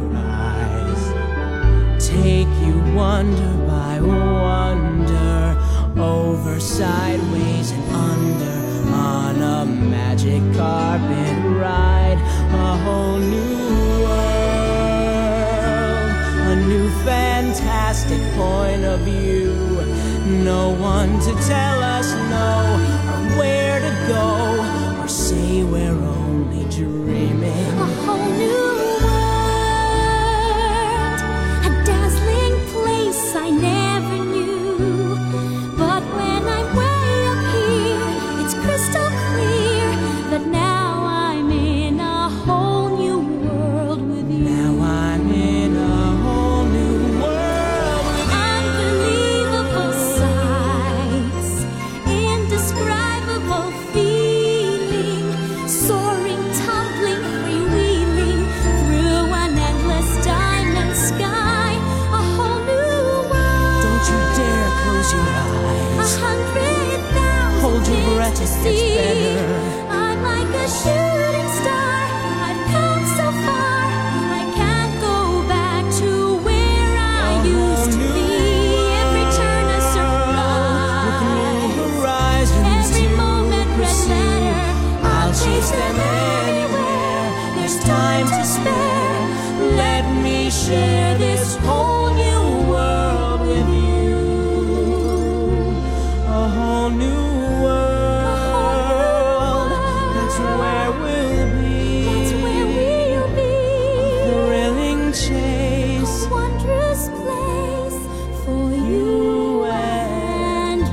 eyes, take you wonder by wonder, over, sideways, and under, on a magic carpet ride, a whole new world, a new fantastic point of view. No one to tell us no, or where to go, or say we're only dreaming. A whole new world, a dazzling place I never knew. But when I'm way up here, it's crystal clear that now I'm in a whole new world with you. Now I'm in a whole new world with you. Unbelievable sights, indescribable feeling, soaring, tumbling, freewheeling through an endless diamond sky. A whole new world. Don't you dare close your eyes. 100,000 Hold your breath, it gets see. better. I'm like a shooting star. I've come so far. I can't go back to where I used to be. Every turn a surprise. Horizons Every to moment red pursue. letter. I'll chase them anywhere. There's time to spare. Let me share this whole new world with you. A whole new world. That's where we'll be. That's where we'll be. Thrilling chase. Wondrous place for you and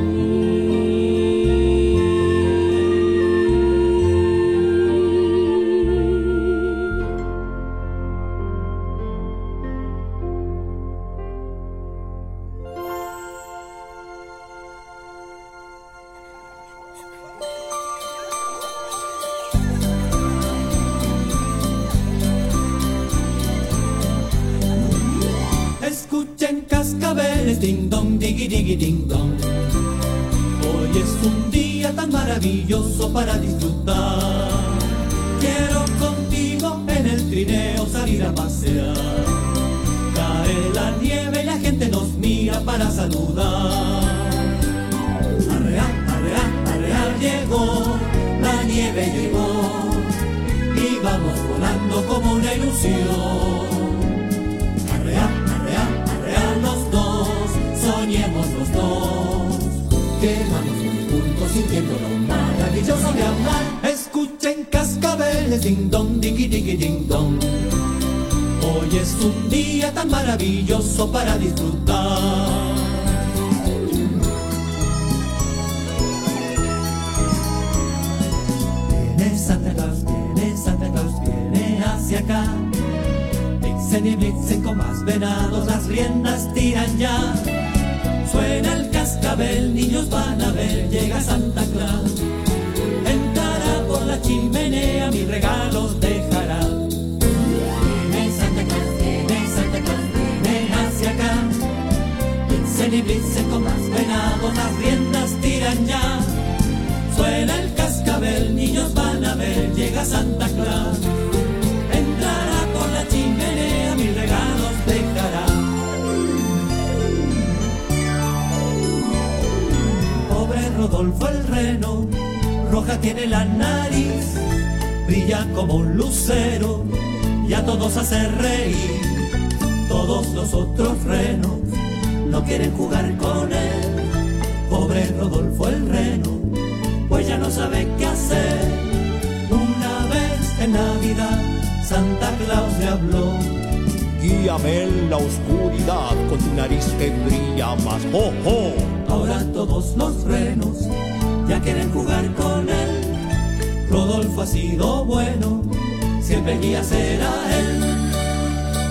Escuchen cascabeles, ding dong, diggy diggy ding dong. Hoy es un día tan maravilloso para disfrutar. Quiero contigo en el trineo salir a pasear. Cae la nieve y la gente nos mira para saludar. Arrear, arrear, arrear, llegó, la nieve llegó. Y vamos volando como una ilusión. Arrear, arrear, arrear los dos, soñemos los dos. Que vamos juntos sintiendo lo maravilloso de amar. Escuchen cascabeles, ding dong, diggy diggy ding dong. Hoy es un día tan maravilloso para disfrutar. Viene Santa Claus, viene Santa Claus, viene hacia acá. Blitzen y blitzen con más venados, las riendas tiran ya. Suena el cascabel, niños van a ver, llega Santa Claus. Entrará por la chimenea, mis regalos dejará. Viene Santa Claus, viene Santa Claus, viene hacia acá. Blitzen y blitzen con más venados, las riendas tiran ya. Suena el cascabel, niños van a ver, llega Santa Claus. Entrará por la chimenea, mis regalos dejará. Pobre Rodolfo el reno, roja tiene la nariz, brilla como un lucero y a todos hace reír. Todos los otros renos no quieren jugar con él. Pobre Rodolfo el reno, pues ya no sabe qué hacer. Una vez en Navidad Santa Claus le habló. Guíame en la oscuridad con tu nariz que brilla más. ¡Oh, oh! Ahora todos los renos ya quieren jugar con él. Rodolfo ha sido bueno, siempre guía será él.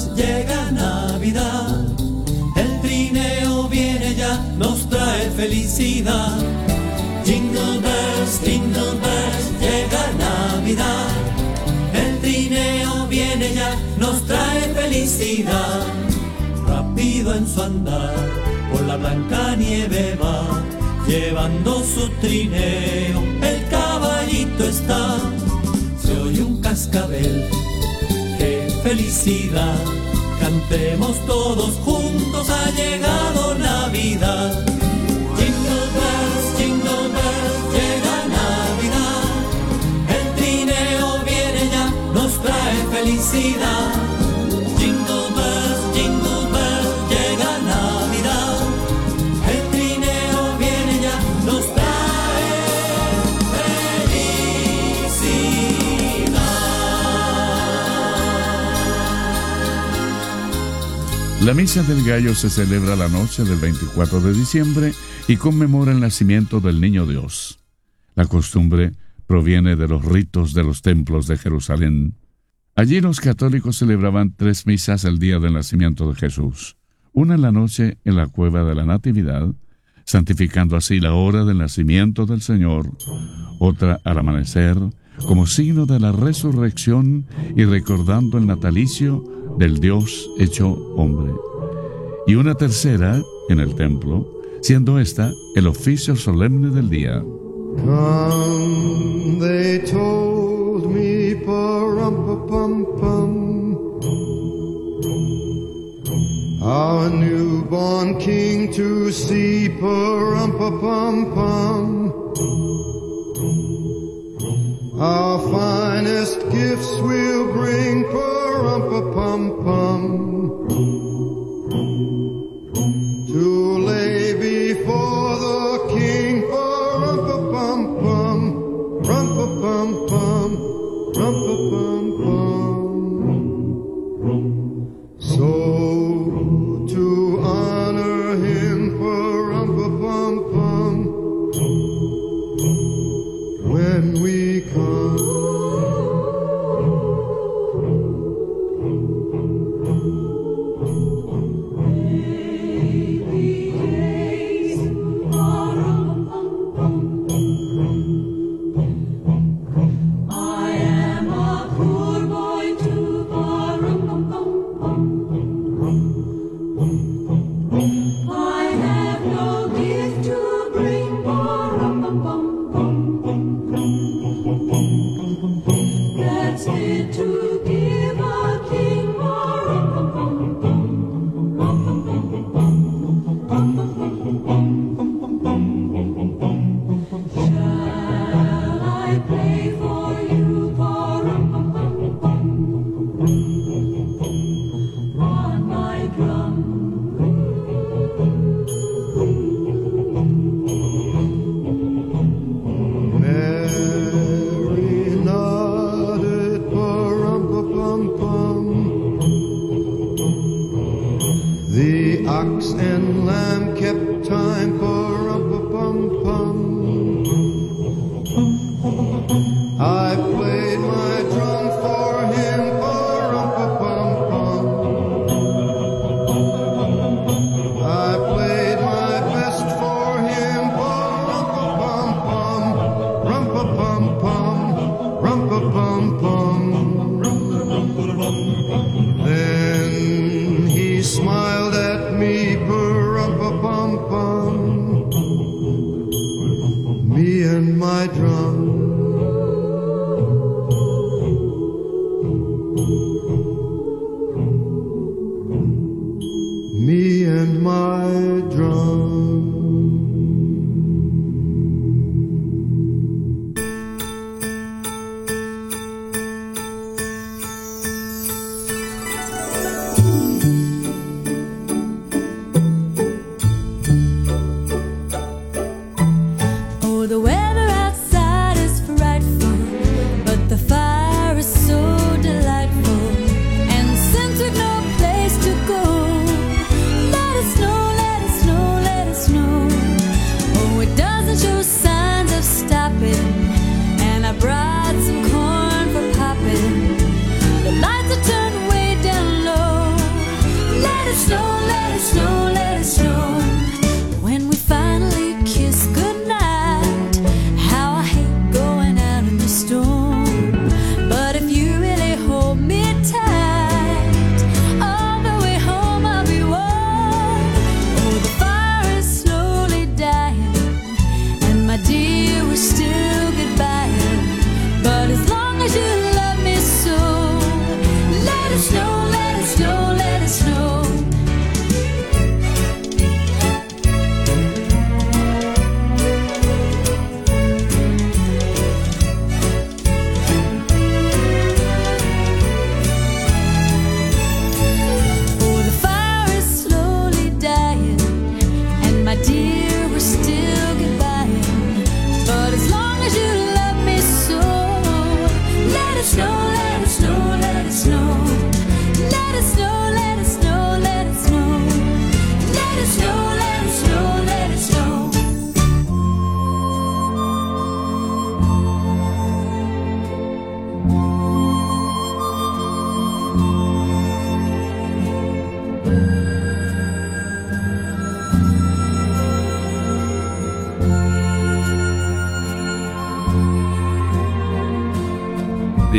bells, llega Navidad. El trineo viene ya, nos trae felicidad. Jingle bells, llega Navidad. El trineo viene ya, nos trae felicidad. Rápido en su andar, por la blanca nieve va, llevando su trineo, el caballito está. Se oye un cascabel, qué felicidad. Cantemos todos juntos, ha llegado Navidad. Jingle bells, llega Navidad. El trineo viene ya, nos trae felicidad. Jingle bells, llega Navidad. El trineo viene ya, nos trae felicidad. La Misa del Gallo se celebra la noche del 24 de diciembre y conmemora el nacimiento del Niño Dios. La costumbre proviene de los ritos de los templos de Jerusalén. Allí los católicos celebraban 3 misas el día del nacimiento de Jesús, una en la noche en la cueva de la Natividad, santificando así la hora del nacimiento del Señor, otra al amanecer, como signo de la resurrección y recordando el natalicio del Dios hecho hombre, y una tercera en el templo, siendo esta el oficio solemne del día. Come, they told me, pa-rum-pa-pum-pum, our newborn king to see, pa-rum-pa-pum-pum. Our finest gifts we'll bring, pa-rum-pa-pum-pum, to lay before the king, pa-rum-pa-pum-pum, rum-pa-pum-pum, rum-pa-pum-pum. So to honor him, pa-rum-pa-pum-pum, when we come. Ox and lamb kept time, pa-rum-pa-pum-pum. I played my drum for him, pa-rum-pa-pum-pum. I played my best for him, pa-rum-pa-pum-pum, rum-pa-pum-pum, rum-pa-pum-pum. Then he smiled at me, pa-rum-pa-pum-pum, me and my drum. Me and my drum.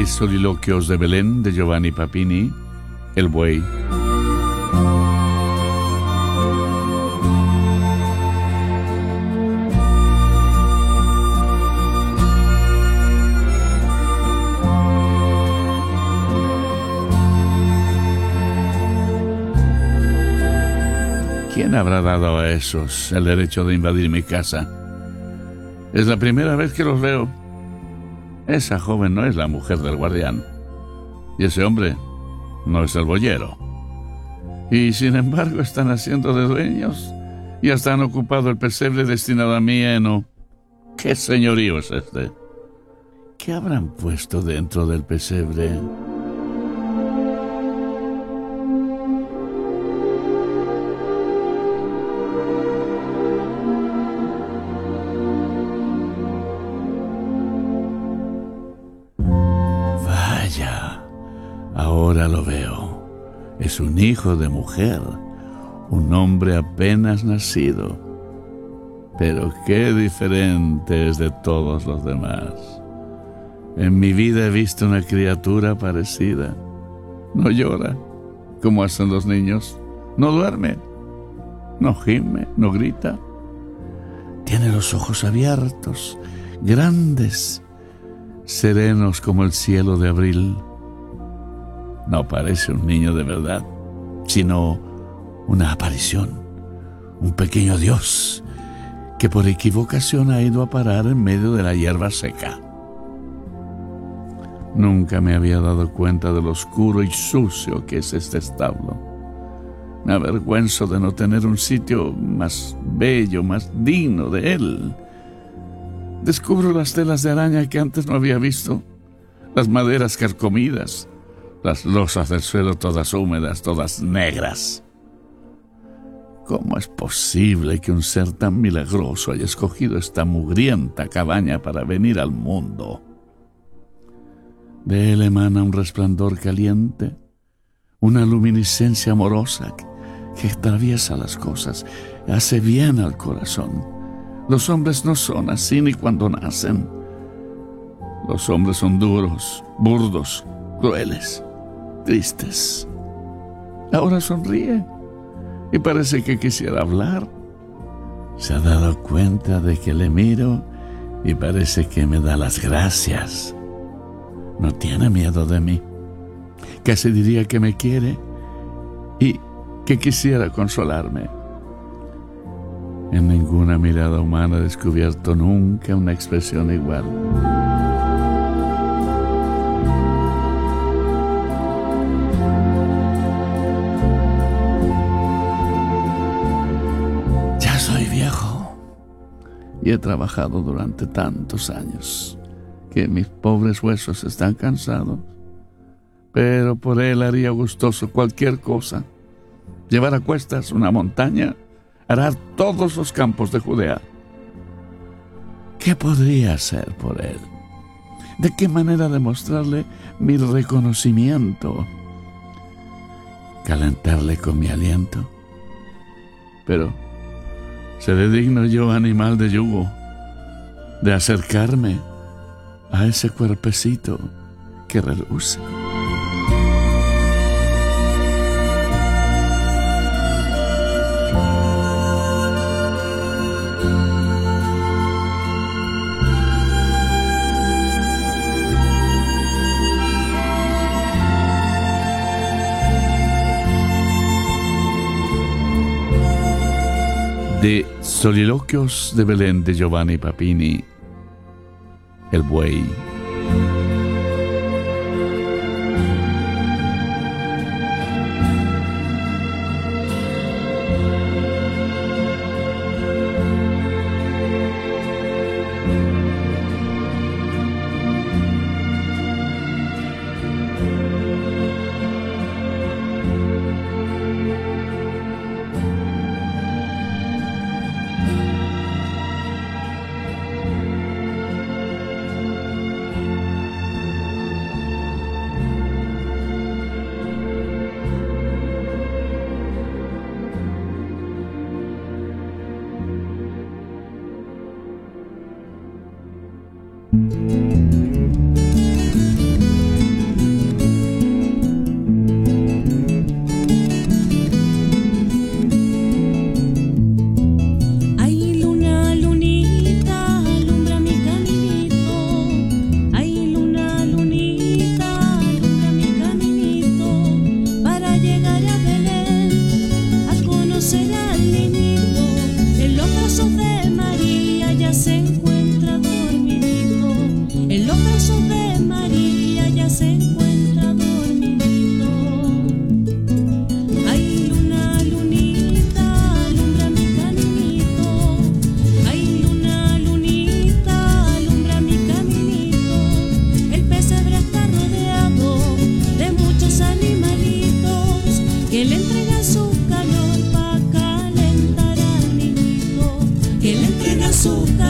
de Soliloquios de Belén de Giovanni Papini, El buey. ¿Quién habrá dado a esos el derecho de invadir mi casa? Es la primera vez que los veo. Esa joven no es la mujer del guardián. Y ese hombre no es el boyero. Y sin embargo están haciendo de dueños y hasta han ocupado el pesebre destinado a mi heno. ¿Qué señorío es este? ¿Qué habrán puesto dentro del pesebre? Ahora lo veo. Es un hijo de mujer, un hombre apenas nacido. Pero qué diferente es de todos los demás. En mi vida he visto una criatura parecida. No llora, como hacen los niños. No duerme, no gime, no grita. Tiene los ojos abiertos, grandes, serenos como el cielo de abril. No parece un niño de verdad, sino una aparición, un pequeño dios que por equivocación ha ido a parar en medio de la hierba seca. Nunca me había dado cuenta de lo oscuro y sucio que es este establo. Me avergüenzo de no tener un sitio más bello, más digno de él. Descubro las telas de araña que antes no había visto, las maderas carcomidas, las losas del suelo todas húmedas, todas negras. ¿Cómo es posible que un ser tan milagroso haya escogido esta mugrienta cabaña para venir al mundo? De él emana un resplandor caliente, una luminiscencia amorosa que atraviesa las cosas, hace bien al corazón. Los hombres no son así ni cuando nacen. Los hombres son duros, burdos, crueles, tristes. Ahora sonríe y parece que quisiera hablar. Se ha dado cuenta de que le miro y parece que me da las gracias. No tiene miedo de mí. Casi diría que me quiere y que quisiera consolarme. En ninguna mirada humana he descubierto nunca una expresión igual. Y he trabajado durante tantos años que mis pobres huesos están cansados. Pero por él haría gustoso cualquier cosa. Llevar a cuestas una montaña, arar todos los campos de Judea. ¿Qué podría hacer por él? ¿De qué manera demostrarle mi reconocimiento? ¿Calentarle con mi aliento? Pero ¿seré digno yo, animal de yugo, de acercarme a ese cuerpecito que reluce? De Soliloquios de Belén de Giovanni Papini, El buey.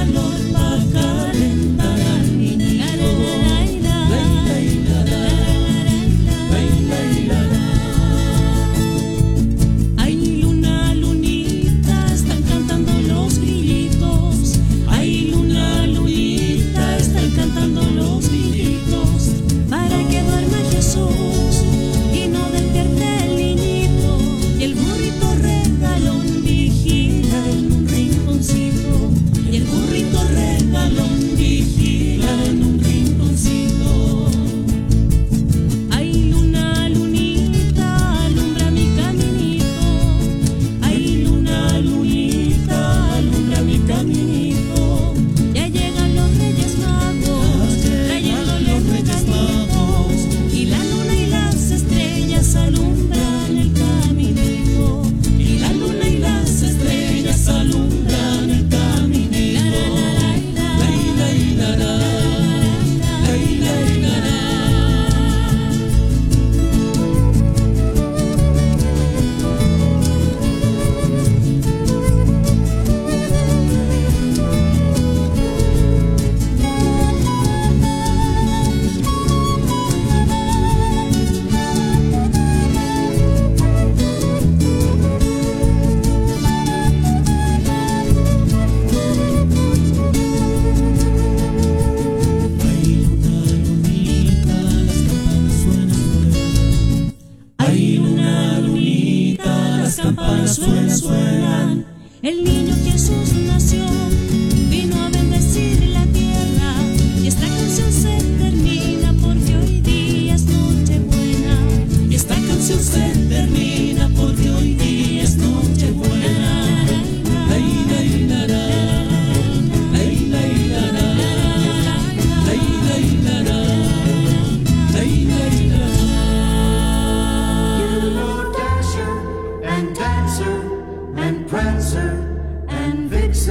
calor para calentar al niñito. Ay, luna, lunita, están cantando los grillitos. Ay, luna, lunita, están cantando los grillitos. Para que duerma Jesús y no despierte el niñito. Y el burrito regalón vigila en un rinconcito. Y el burrito regalón vigila en un rinconcito. Ay, luna, lunita, alumbra mi caminito. Ay, luna, lunita, alumbra mi caminito. Ya llegan los Reyes Magos, trayendo los regalitos. Y la luna y las estrellas alumbran el caminito. Y la luna y las estrellas alumbran el caminito. Ay, luna, lunita, las campanas suenan, suenan. El niño Jesús nació, vino a bendecir la tierra. Y esta canción se termina porque hoy día es Nochebuena. Y esta canción se termina porque hoy día es Nochebuena. You know Dasher and Dancer and Prancer and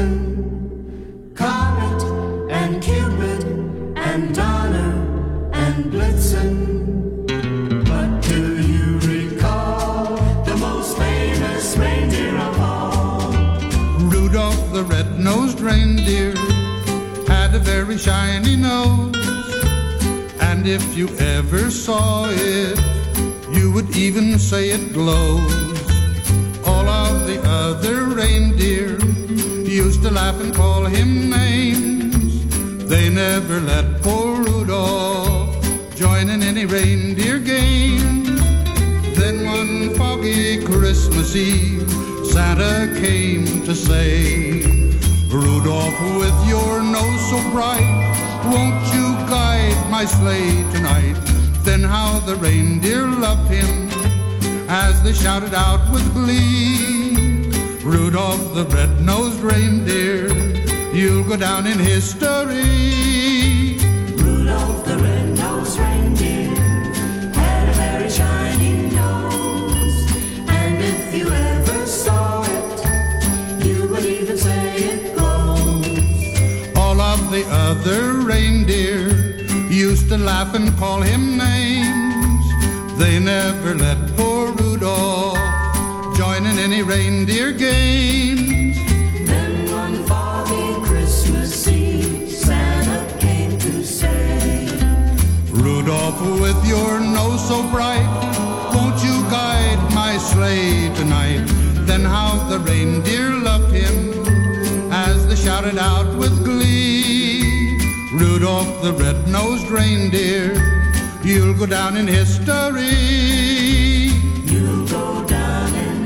Vixen, Comet and Cupid and Donner and Blitzen. But do you recall the most famous reindeer of all? Rudolph the red-nosed reindeer had a very shiny nose, and if you ever saw it, you would even say it glows. All of the other reindeer used to laugh and call him names. They never let poor Rudolph join in any reindeer game. Then one foggy Christmas Eve, Santa came to say, Rudolph, with your nose so bright, won't you guide my sleigh tonight? Then how the reindeer loved him as they shouted out with glee, Rudolph the red-nosed reindeer, you'll go down in history. Rudolph the red-nosed reindeer had a very shiny nose, and if you ever saw it, you would even say it glows. All of the other reindeer used to laugh and call him names. They never let poor Rudolph join in any reindeer games. Then one foggy Christmas Eve, Santa came to say, Rudolph, with your nose so bright, won't you guide my sleigh tonight? Then how the reindeer loved him as they shouted out with glee, Rudolph the red-nosed reindeer, you'll go down in history. You'll go down in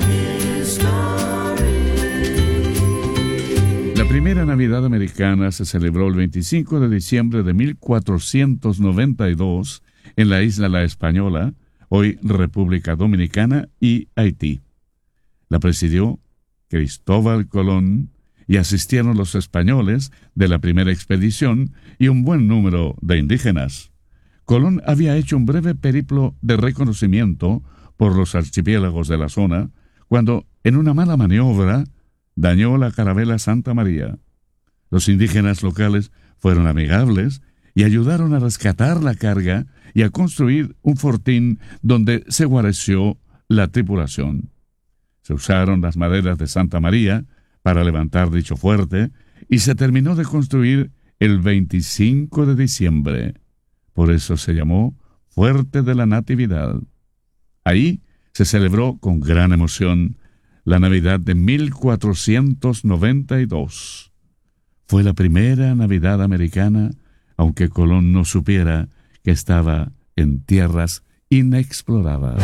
history. La primera Navidad americana se celebró el 25 de diciembre de 1492 en la isla La Española, hoy República Dominicana, y Haití. La presidió Cristóbal Colón y asistieron los españoles de la primera expedición y un buen número de indígenas. Colón había hecho un breve periplo de reconocimiento por los archipiélagos de la zona, cuando, en una mala maniobra, dañó la carabela Santa María. Los indígenas locales fueron amigables y ayudaron a rescatar la carga y a construir un fortín donde se guareció la tripulación. Se usaron las maderas de Santa María para levantar dicho fuerte y se terminó de construir el 25 de diciembre. Por eso se llamó Fuerte de la Natividad. Ahí se celebró con gran emoción la Navidad de 1492. Fue la primera Navidad americana, aunque Colón no supiera que estaba en tierras inexploradas.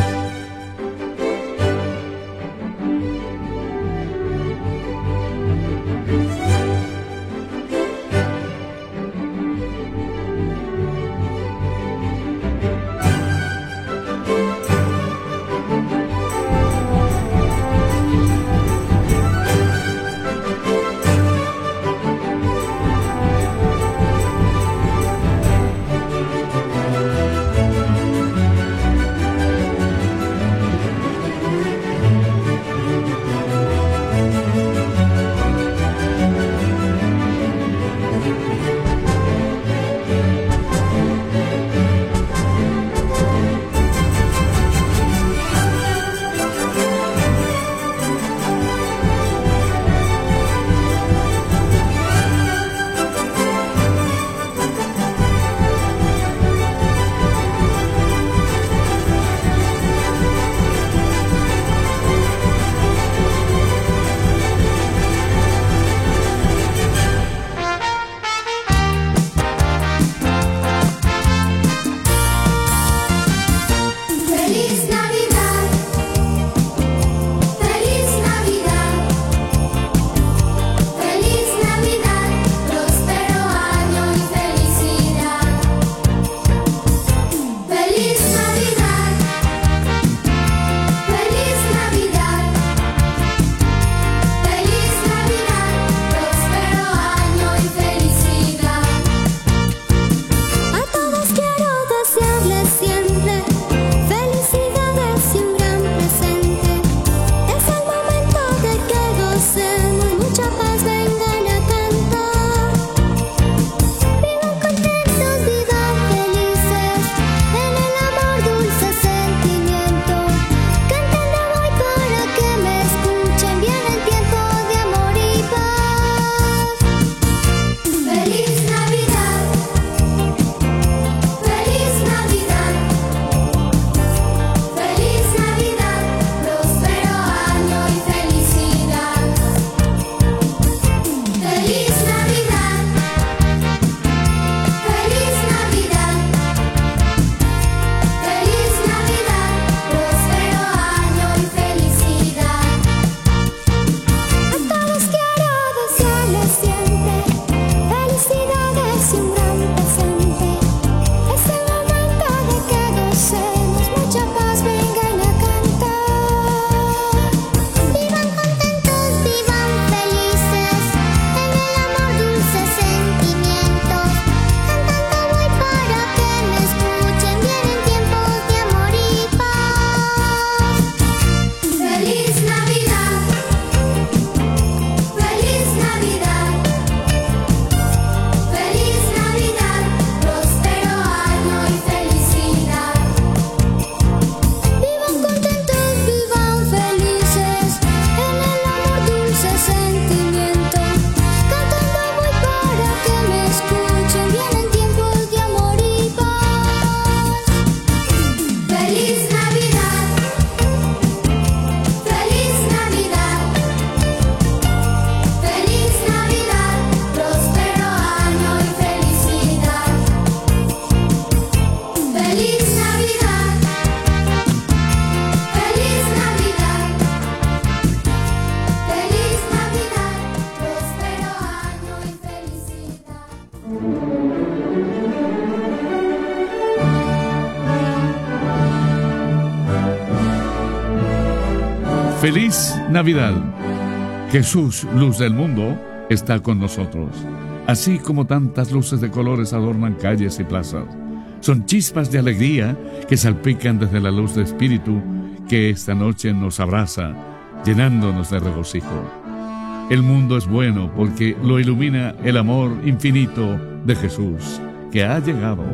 ¡Feliz Navidad! Jesús, luz del mundo, está con nosotros. Así como tantas luces de colores adornan calles y plazas, son chispas de alegría que salpican desde la luz de espíritu que esta noche nos abraza, llenándonos de regocijo. El mundo es bueno porque lo ilumina el amor infinito de Jesús, que ha llegado.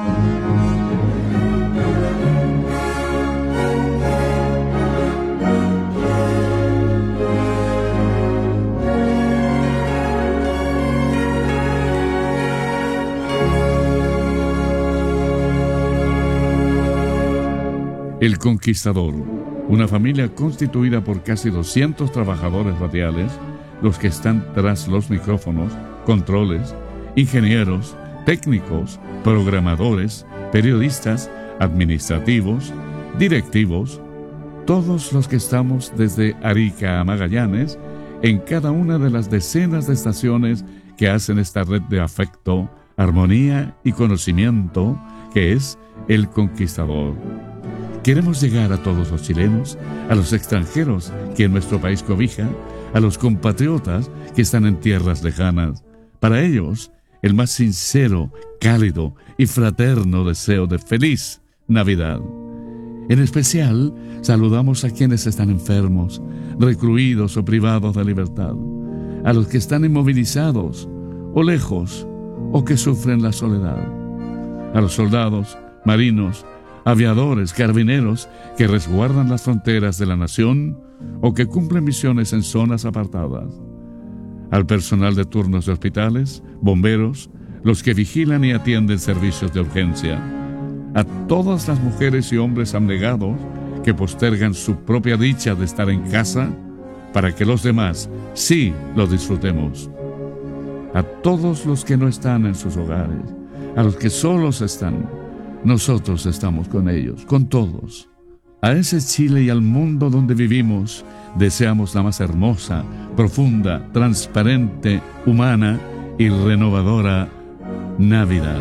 El Conquistador, una familia constituida por casi 200 trabajadores radiales, los que están tras los micrófonos, controles, ingenieros, técnicos, programadores, periodistas, administrativos, directivos, todos los que estamos desde Arica a Magallanes, en cada una de las decenas de estaciones que hacen esta red de afecto, armonía y conocimiento que es El Conquistador. Queremos llegar a todos los chilenos, a los extranjeros que en nuestro país cobija, a los compatriotas que están en tierras lejanas. Para ellos, el más sincero, cálido y fraterno deseo de feliz Navidad. En especial, saludamos a quienes están enfermos, recluidos o privados de libertad, a los que están inmovilizados o lejos o que sufren la soledad, a los soldados, marinos, aviadores, carabineros que resguardan las fronteras de la nación o que cumplen misiones en zonas apartadas, al personal de turnos de hospitales, bomberos, los que vigilan y atienden servicios de urgencia, a todas las mujeres y hombres abnegados que postergan su propia dicha de estar en casa para que los demás sí lo disfrutemos, a todos los que no están en sus hogares, a los que solos están. Nosotros estamos con ellos, con todos. A ese Chile y al mundo donde vivimos, deseamos la más hermosa, profunda, transparente, humana y renovadora Navidad.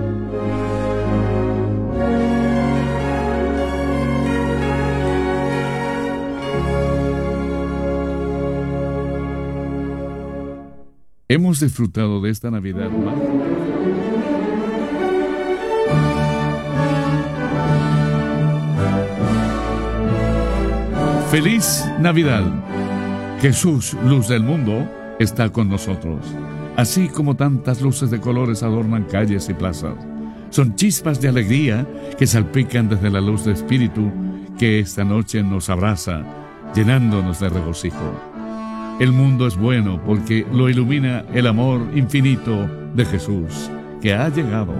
Hemos disfrutado de esta Navidad más. ¡Feliz Navidad! Jesús, luz del mundo, está con nosotros. Así como tantas luces de colores adornan calles y plazas. Son chispas de alegría que salpican desde la luz de espíritu que esta noche nos abraza, llenándonos de regocijo. El mundo es bueno porque lo ilumina el amor infinito de Jesús, que ha llegado.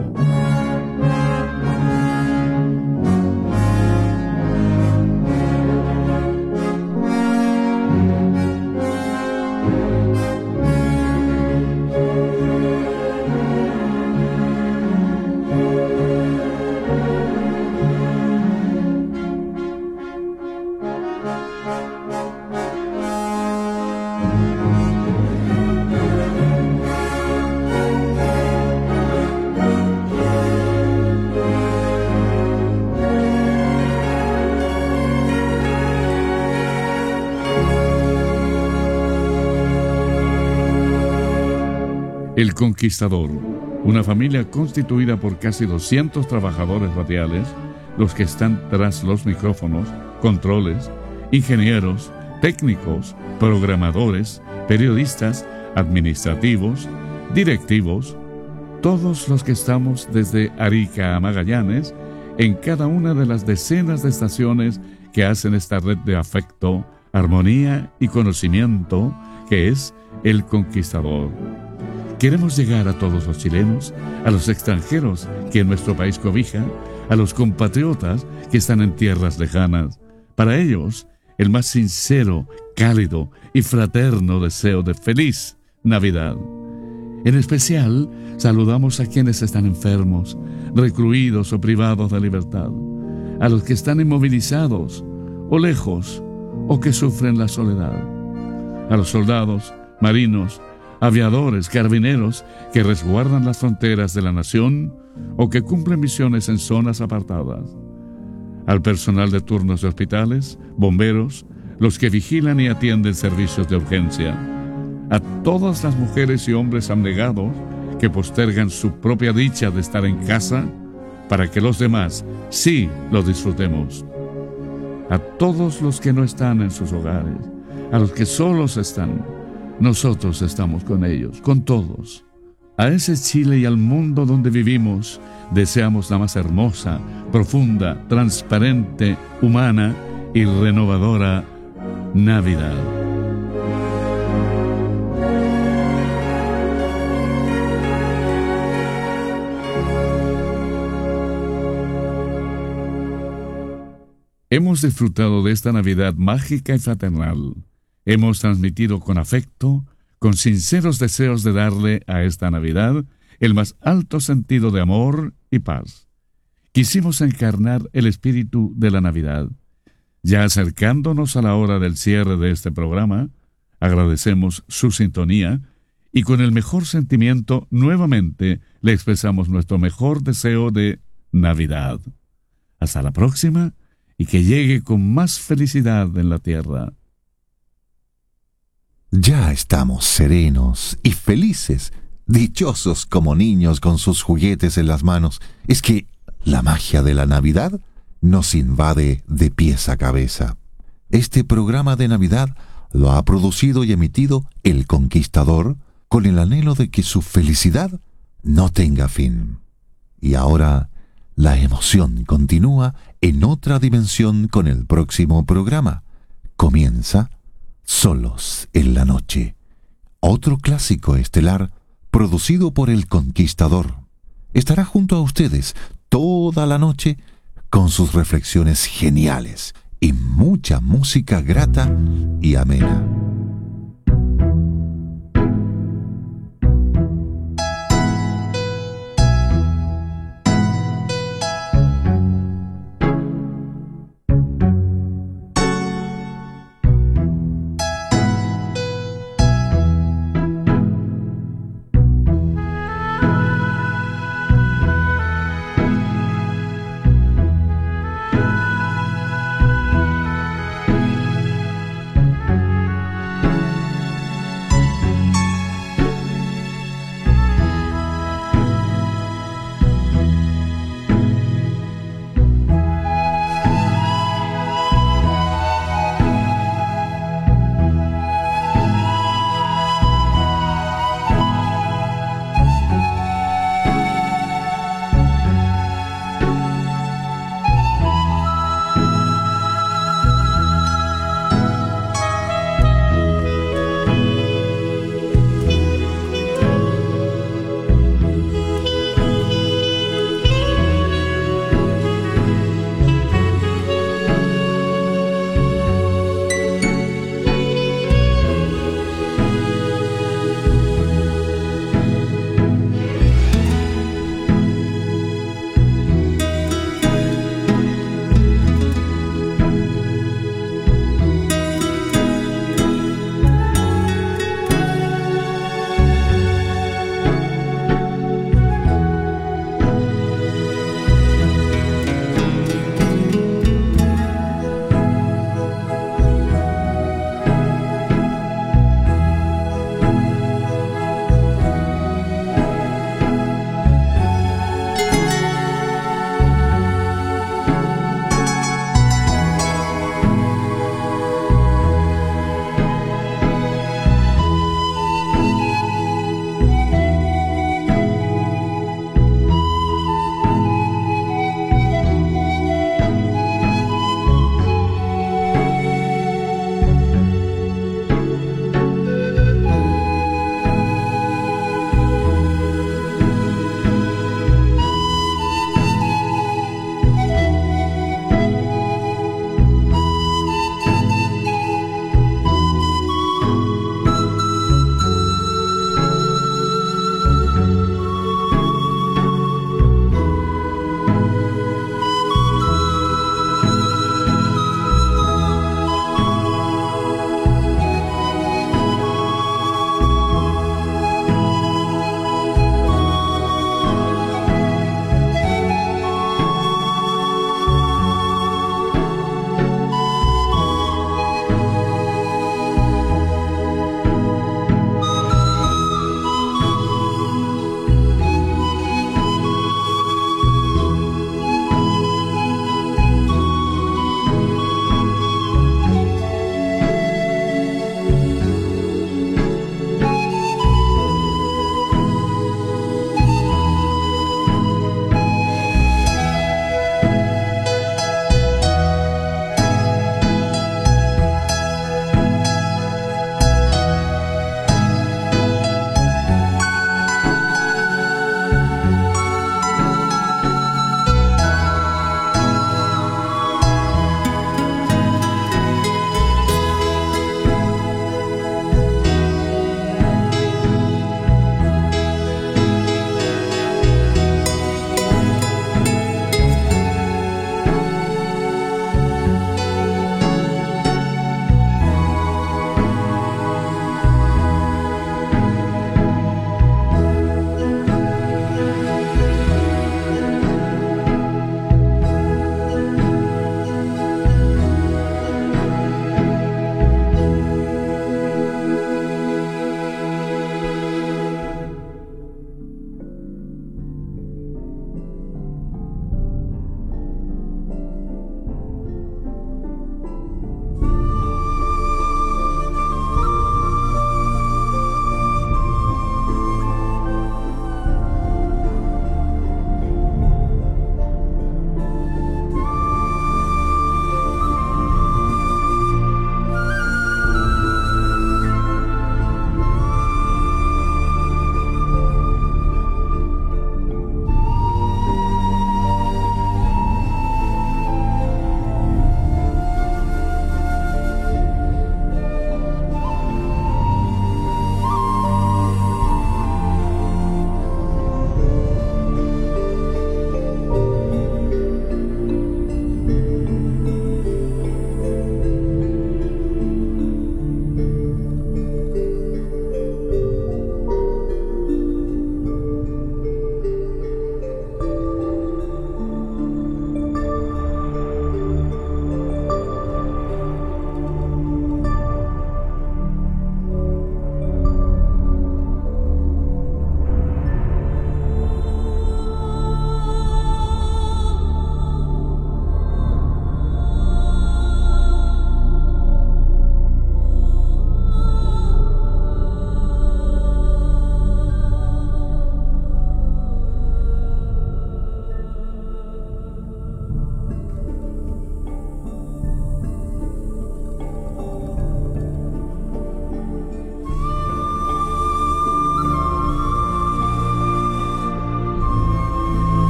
El Conquistador, una familia constituida por casi 200 trabajadores radiales, los que están tras los micrófonos, controles, ingenieros, técnicos, programadores, periodistas, administrativos, directivos, todos los que estamos desde Arica a Magallanes, en cada una de las decenas de estaciones que hacen esta red de afecto, armonía y conocimiento que es El Conquistador. Queremos llegar a todos los chilenos, a los extranjeros que en nuestro país cobija, a los compatriotas que están en tierras lejanas. Para ellos, el más sincero, cálido y fraterno deseo de feliz Navidad. En especial, saludamos a quienes están enfermos, recluidos o privados de libertad, a los que están inmovilizados o lejos o que sufren la soledad, a los soldados, marinos, aviadores, carabineros que resguardan las fronteras de la nación o que cumplen misiones en zonas apartadas, al personal de turnos de hospitales, bomberos, los que vigilan y atienden servicios de urgencia, a todas las mujeres y hombres abnegados que postergan su propia dicha de estar en casa para que los demás sí lo disfrutemos, a todos los que no están en sus hogares, a los que solos están. Nosotros estamos con ellos, con todos. A ese Chile y al mundo donde vivimos, deseamos la más hermosa, profunda, transparente, humana y renovadora Navidad. Hemos disfrutado de esta Navidad mágica y fraternal. Hemos transmitido con afecto, con sinceros deseos de darle a esta Navidad el más alto sentido de amor y paz. Quisimos encarnar el espíritu de la Navidad. Ya acercándonos a la hora del cierre de este programa, agradecemos su sintonía y con el mejor sentimiento nuevamente le expresamos nuestro mejor deseo de Navidad. Hasta la próxima y que llegue con más felicidad en la tierra. Ya estamos serenos y felices, dichosos como niños con sus juguetes en las manos. Es que la magia de la Navidad nos invade de pies a cabeza. Este programa de Navidad lo ha producido y emitido El Conquistador con el anhelo de que su felicidad no tenga fin. Y ahora la emoción continúa en otra dimensión con el próximo programa. Comienza Solos en la Noche, otro clásico estelar producido por El Conquistador. Estará junto a ustedes toda la noche con sus reflexiones geniales y mucha música grata y amena.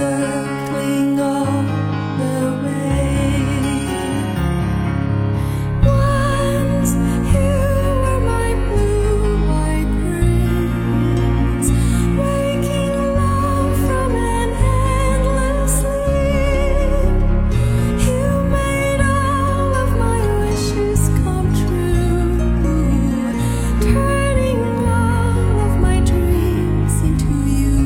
circling all the way. Once you were my blue-eyed prince, waking love from an endless sleep. You made all of my wishes come true, turning all of my dreams into you.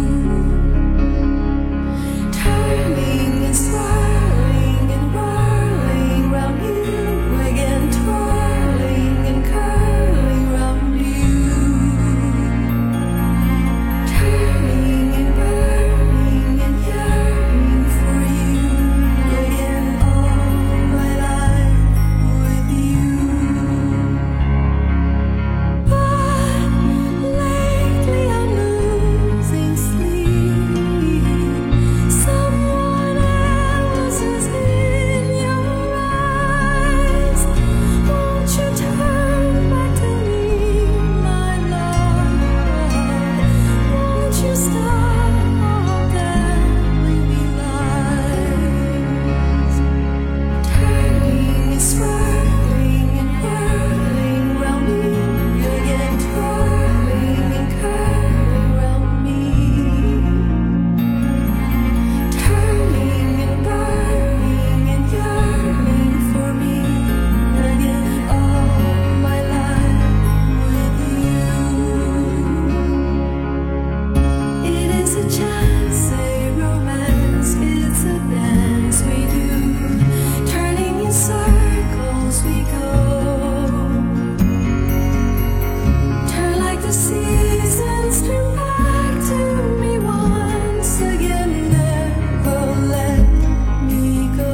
Turning and swirling and whirling round you again, twirling and curling round you. Turning and burning and yearning for you again, all my life with you. But lately I'm losing sleep. Someone else is in your eyes. Won't you turn back to me, my love? Won't you stop telling me lies? Turning and swirling and whirling round me again, twirling and curling round me. Turning and burning and yearning for me again, all my life with you. It is a chance, a romance, it's a dance we do. Turning in circles we go. Turn like the seasons, turn back to me once again, never let me go.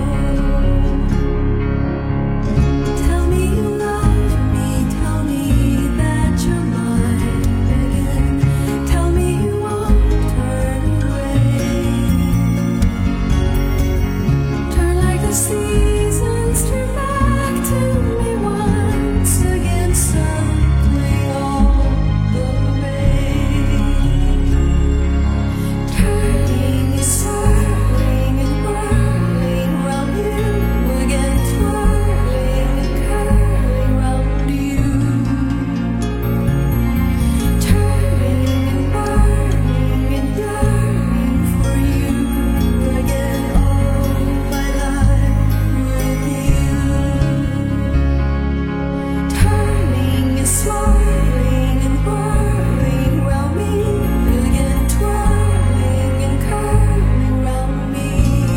Tell me you love me, tell me that you're mine again. Tell me you won't turn away. Turn like the seasons, turn back to me once again, circling all the way. Turning and swirling and whirling round you again, twirling and curling round you. Turning and burning and yearning for you again, all my life with you. Turning and swirling and whirling round me again, twirling and curling round me.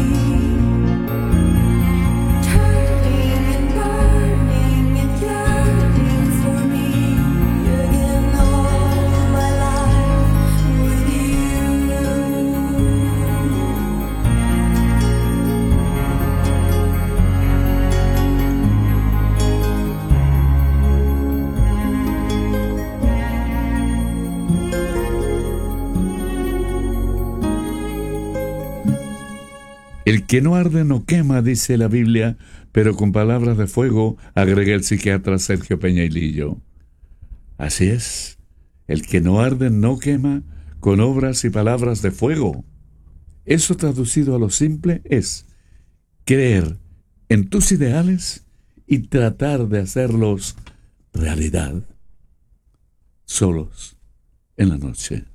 Turning and burning and yearning for me again, all my life with you. El que no arde no quema, dice la Biblia, pero con palabras de fuego, agrega el psiquiatra Sergio Peñailillo. Así es, el que no arde no quema, con obras y palabras de fuego. Eso traducido a lo simple es creer en tus ideales y tratar de hacerlos realidad. Solos en la noche.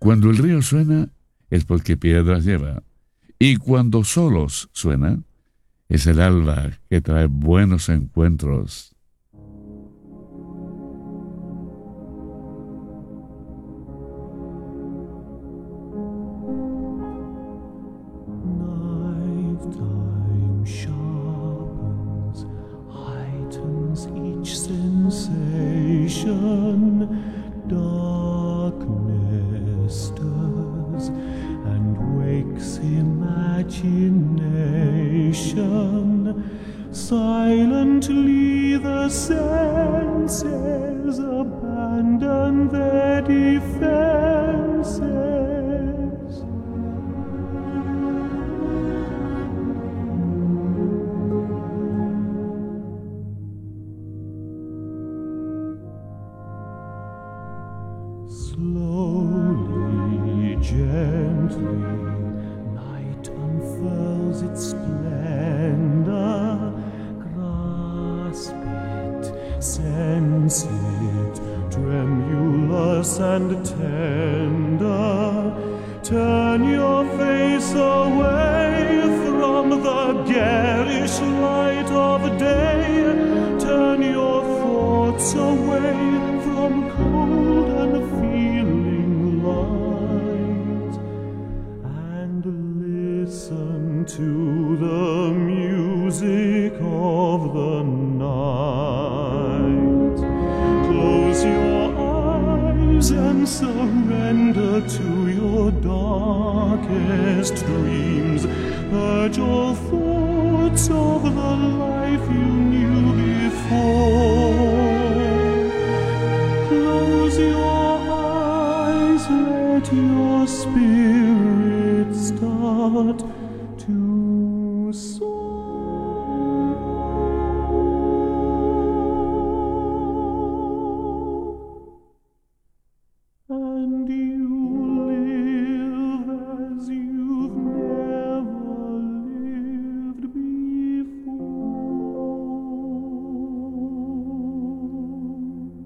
Cuando el río suena, es porque piedras lleva. Y cuando solos suena, es el alba que trae buenos encuentros. Nighttime sharpens, heightens each sensation. Darkness stirs and wakes imagination. Silently the senses abandon their defenses. Slowly, gently, night unfurls its splendor. Grasp it, sense it, tremulous and tender. Turn your face away from the garish light of day. Turn your thoughts away from cold unfeeling light, and listen to the music of the night. Close your eyes and surrender to your darkest dreams. Purge all thoughts of the life you knew before. Close your eyes, let your spirit start to soar. And you live as you've never lived before.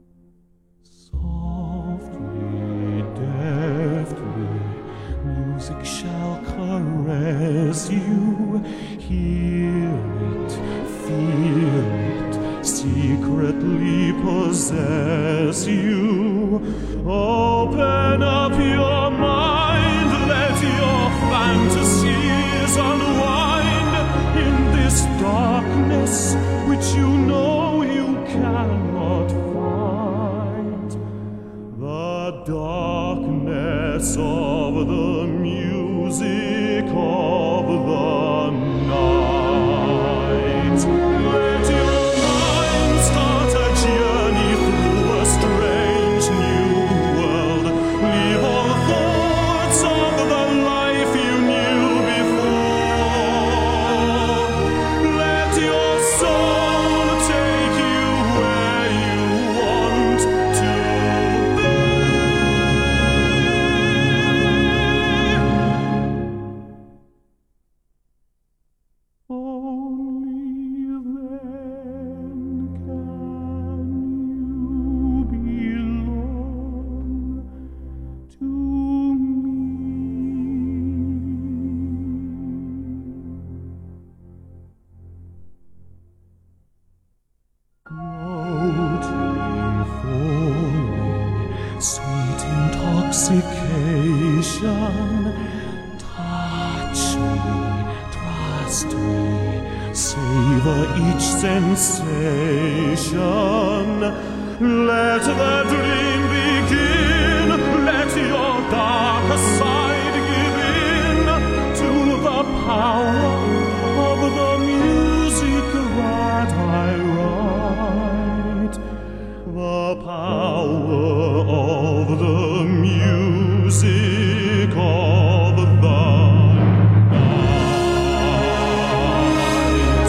Softly, deftly, music shall caress you. Hear it, feel it, secretly possess you. Open up your mind, let your fantasies unwind in this darkness which you know you cannot fight. The darkness of the music of the night. Let your mind start a journey through a strange new world. Leave all thoughts of the life you knew before. Let your soul take you where you want to be. Only then can you belong to me. Floating, falling, sweet intoxication. Touch me, trust me, savor each sensation. Let the dream begin. Let your darker side give in to the power of the music that I write. The power of the music of the night.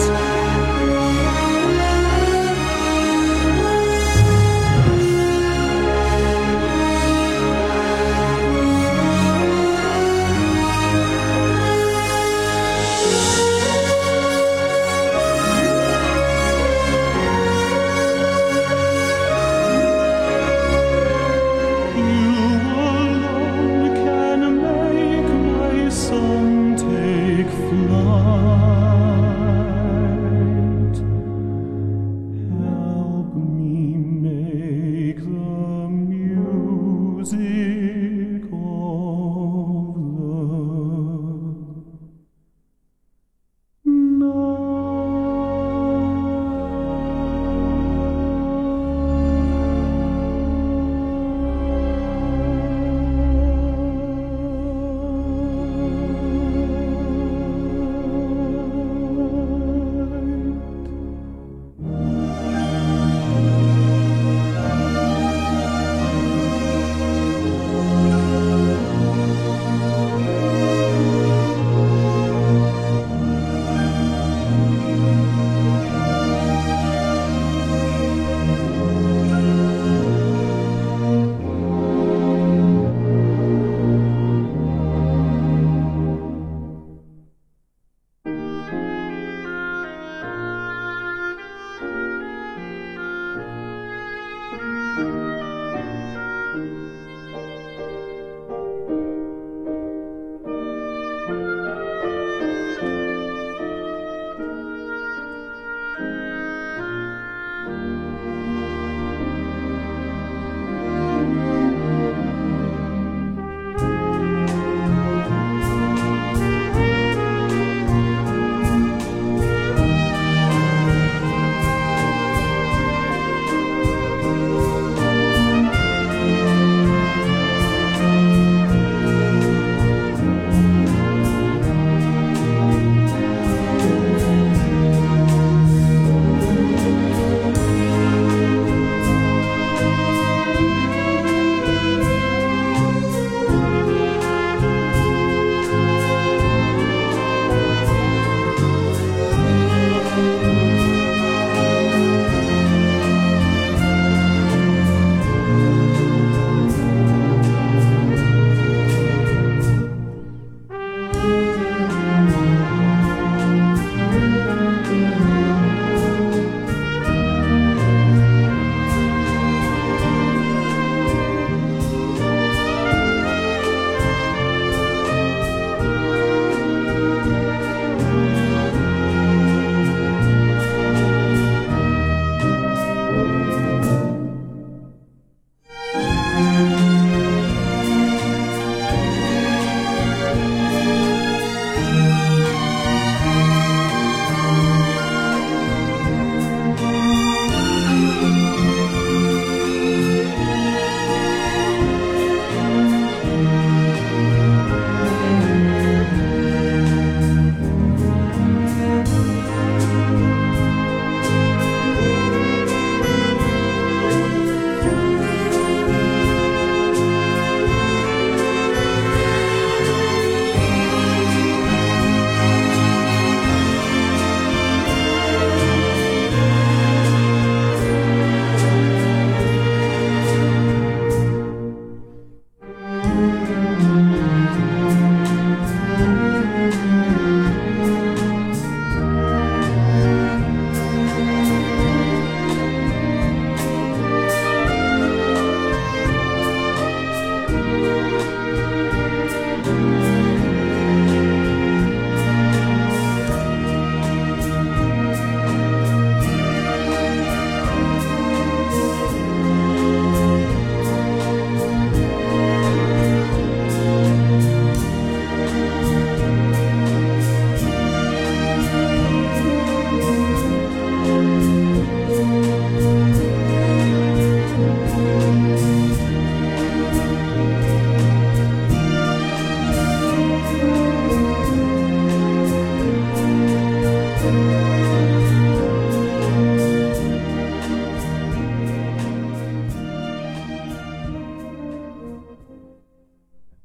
You alone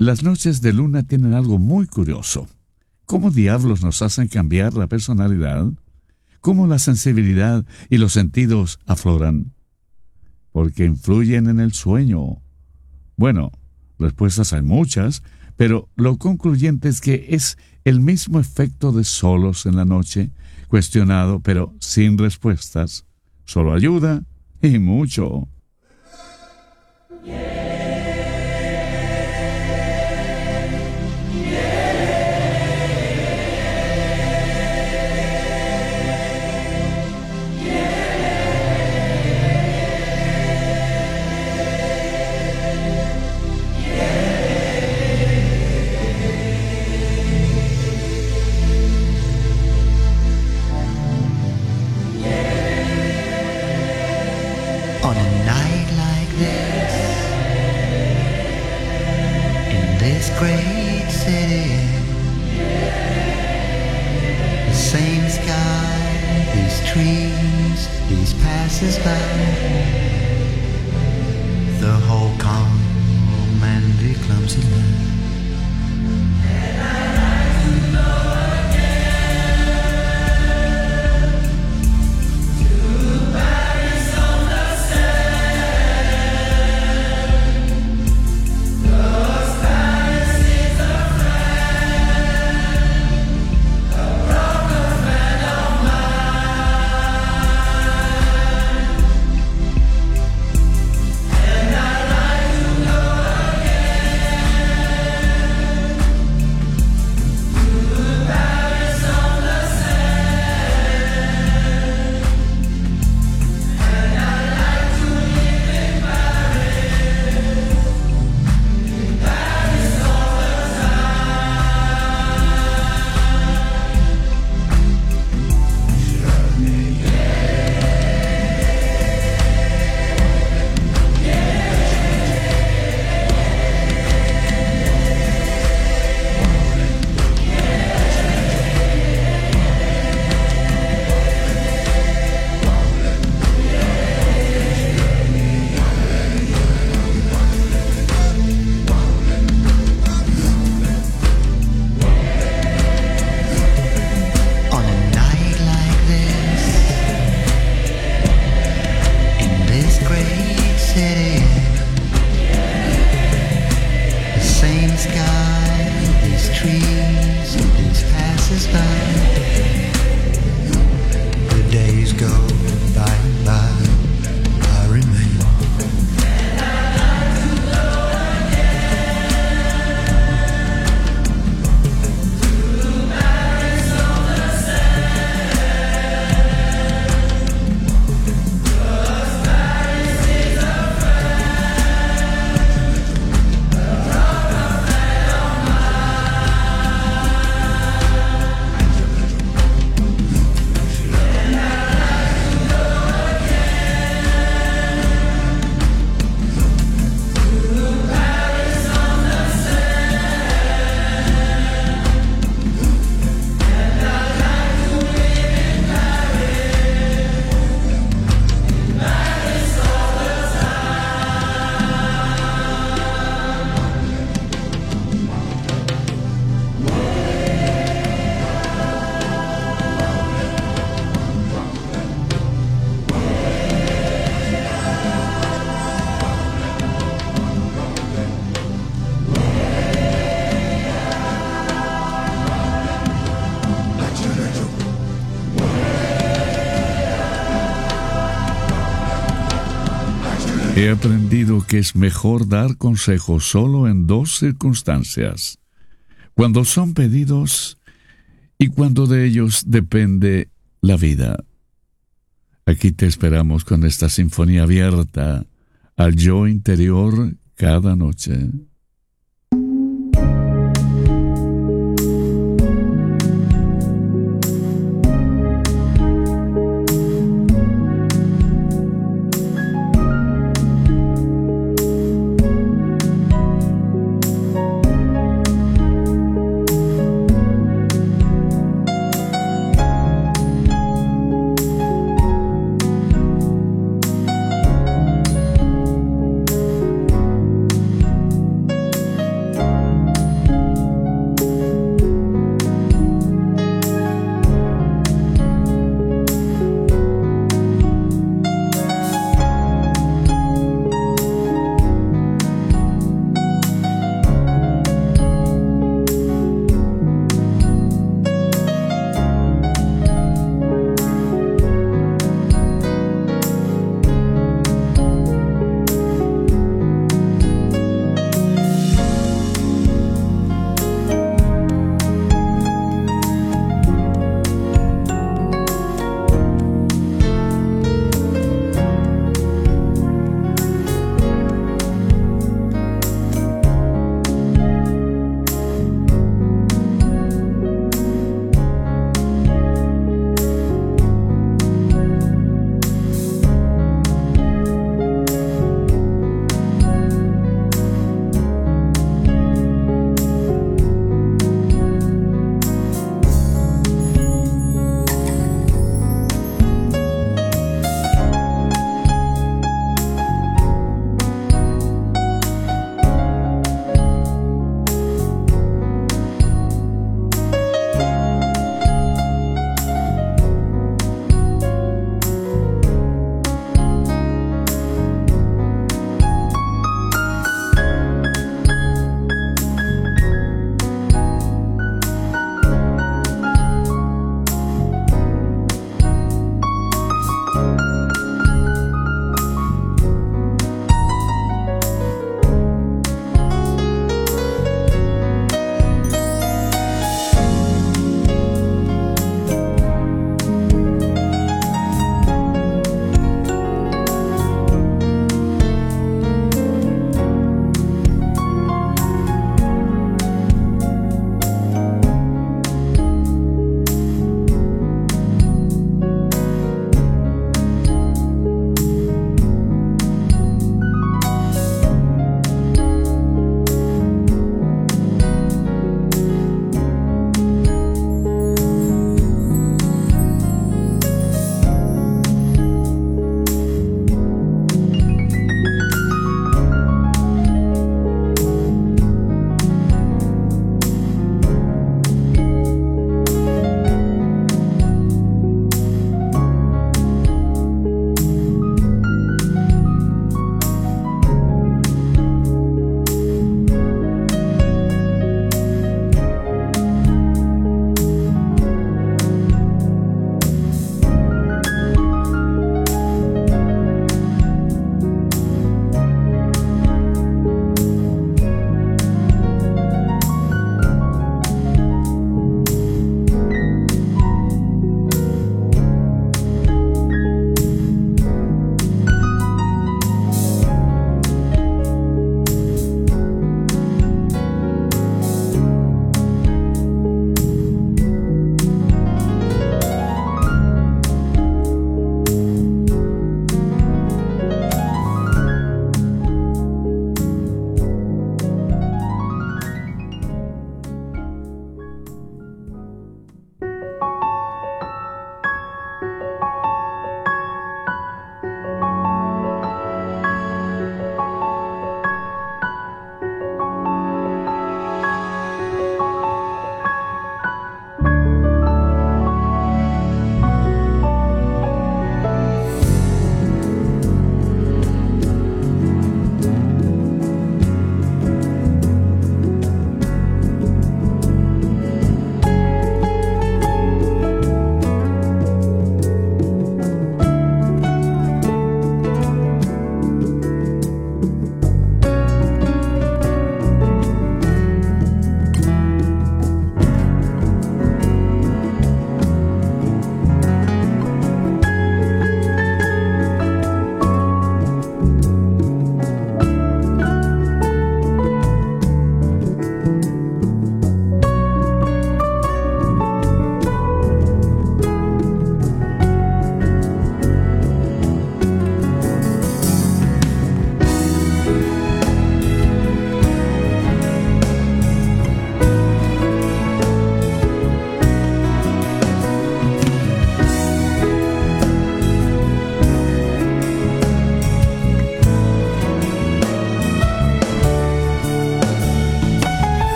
Las noches de luna tienen algo muy curioso. ¿Cómo diablos nos hacen cambiar la personalidad? ¿Cómo la sensibilidad y los sentidos afloran? Porque influyen en el sueño. Bueno, respuestas hay muchas, pero lo concluyente es que es el mismo efecto de solos en la noche, cuestionado pero sin respuestas. Solo ayuda y mucho. On a night like this, in this great city, the same sky, these trees, these passers-by, the whole calm and the clumsy life. He aprendido que es mejor dar consejos solo en dos circunstancias: cuando son pedidos y cuando de ellos depende la vida. Aquí te esperamos con esta sinfonía abierta al yo interior cada noche.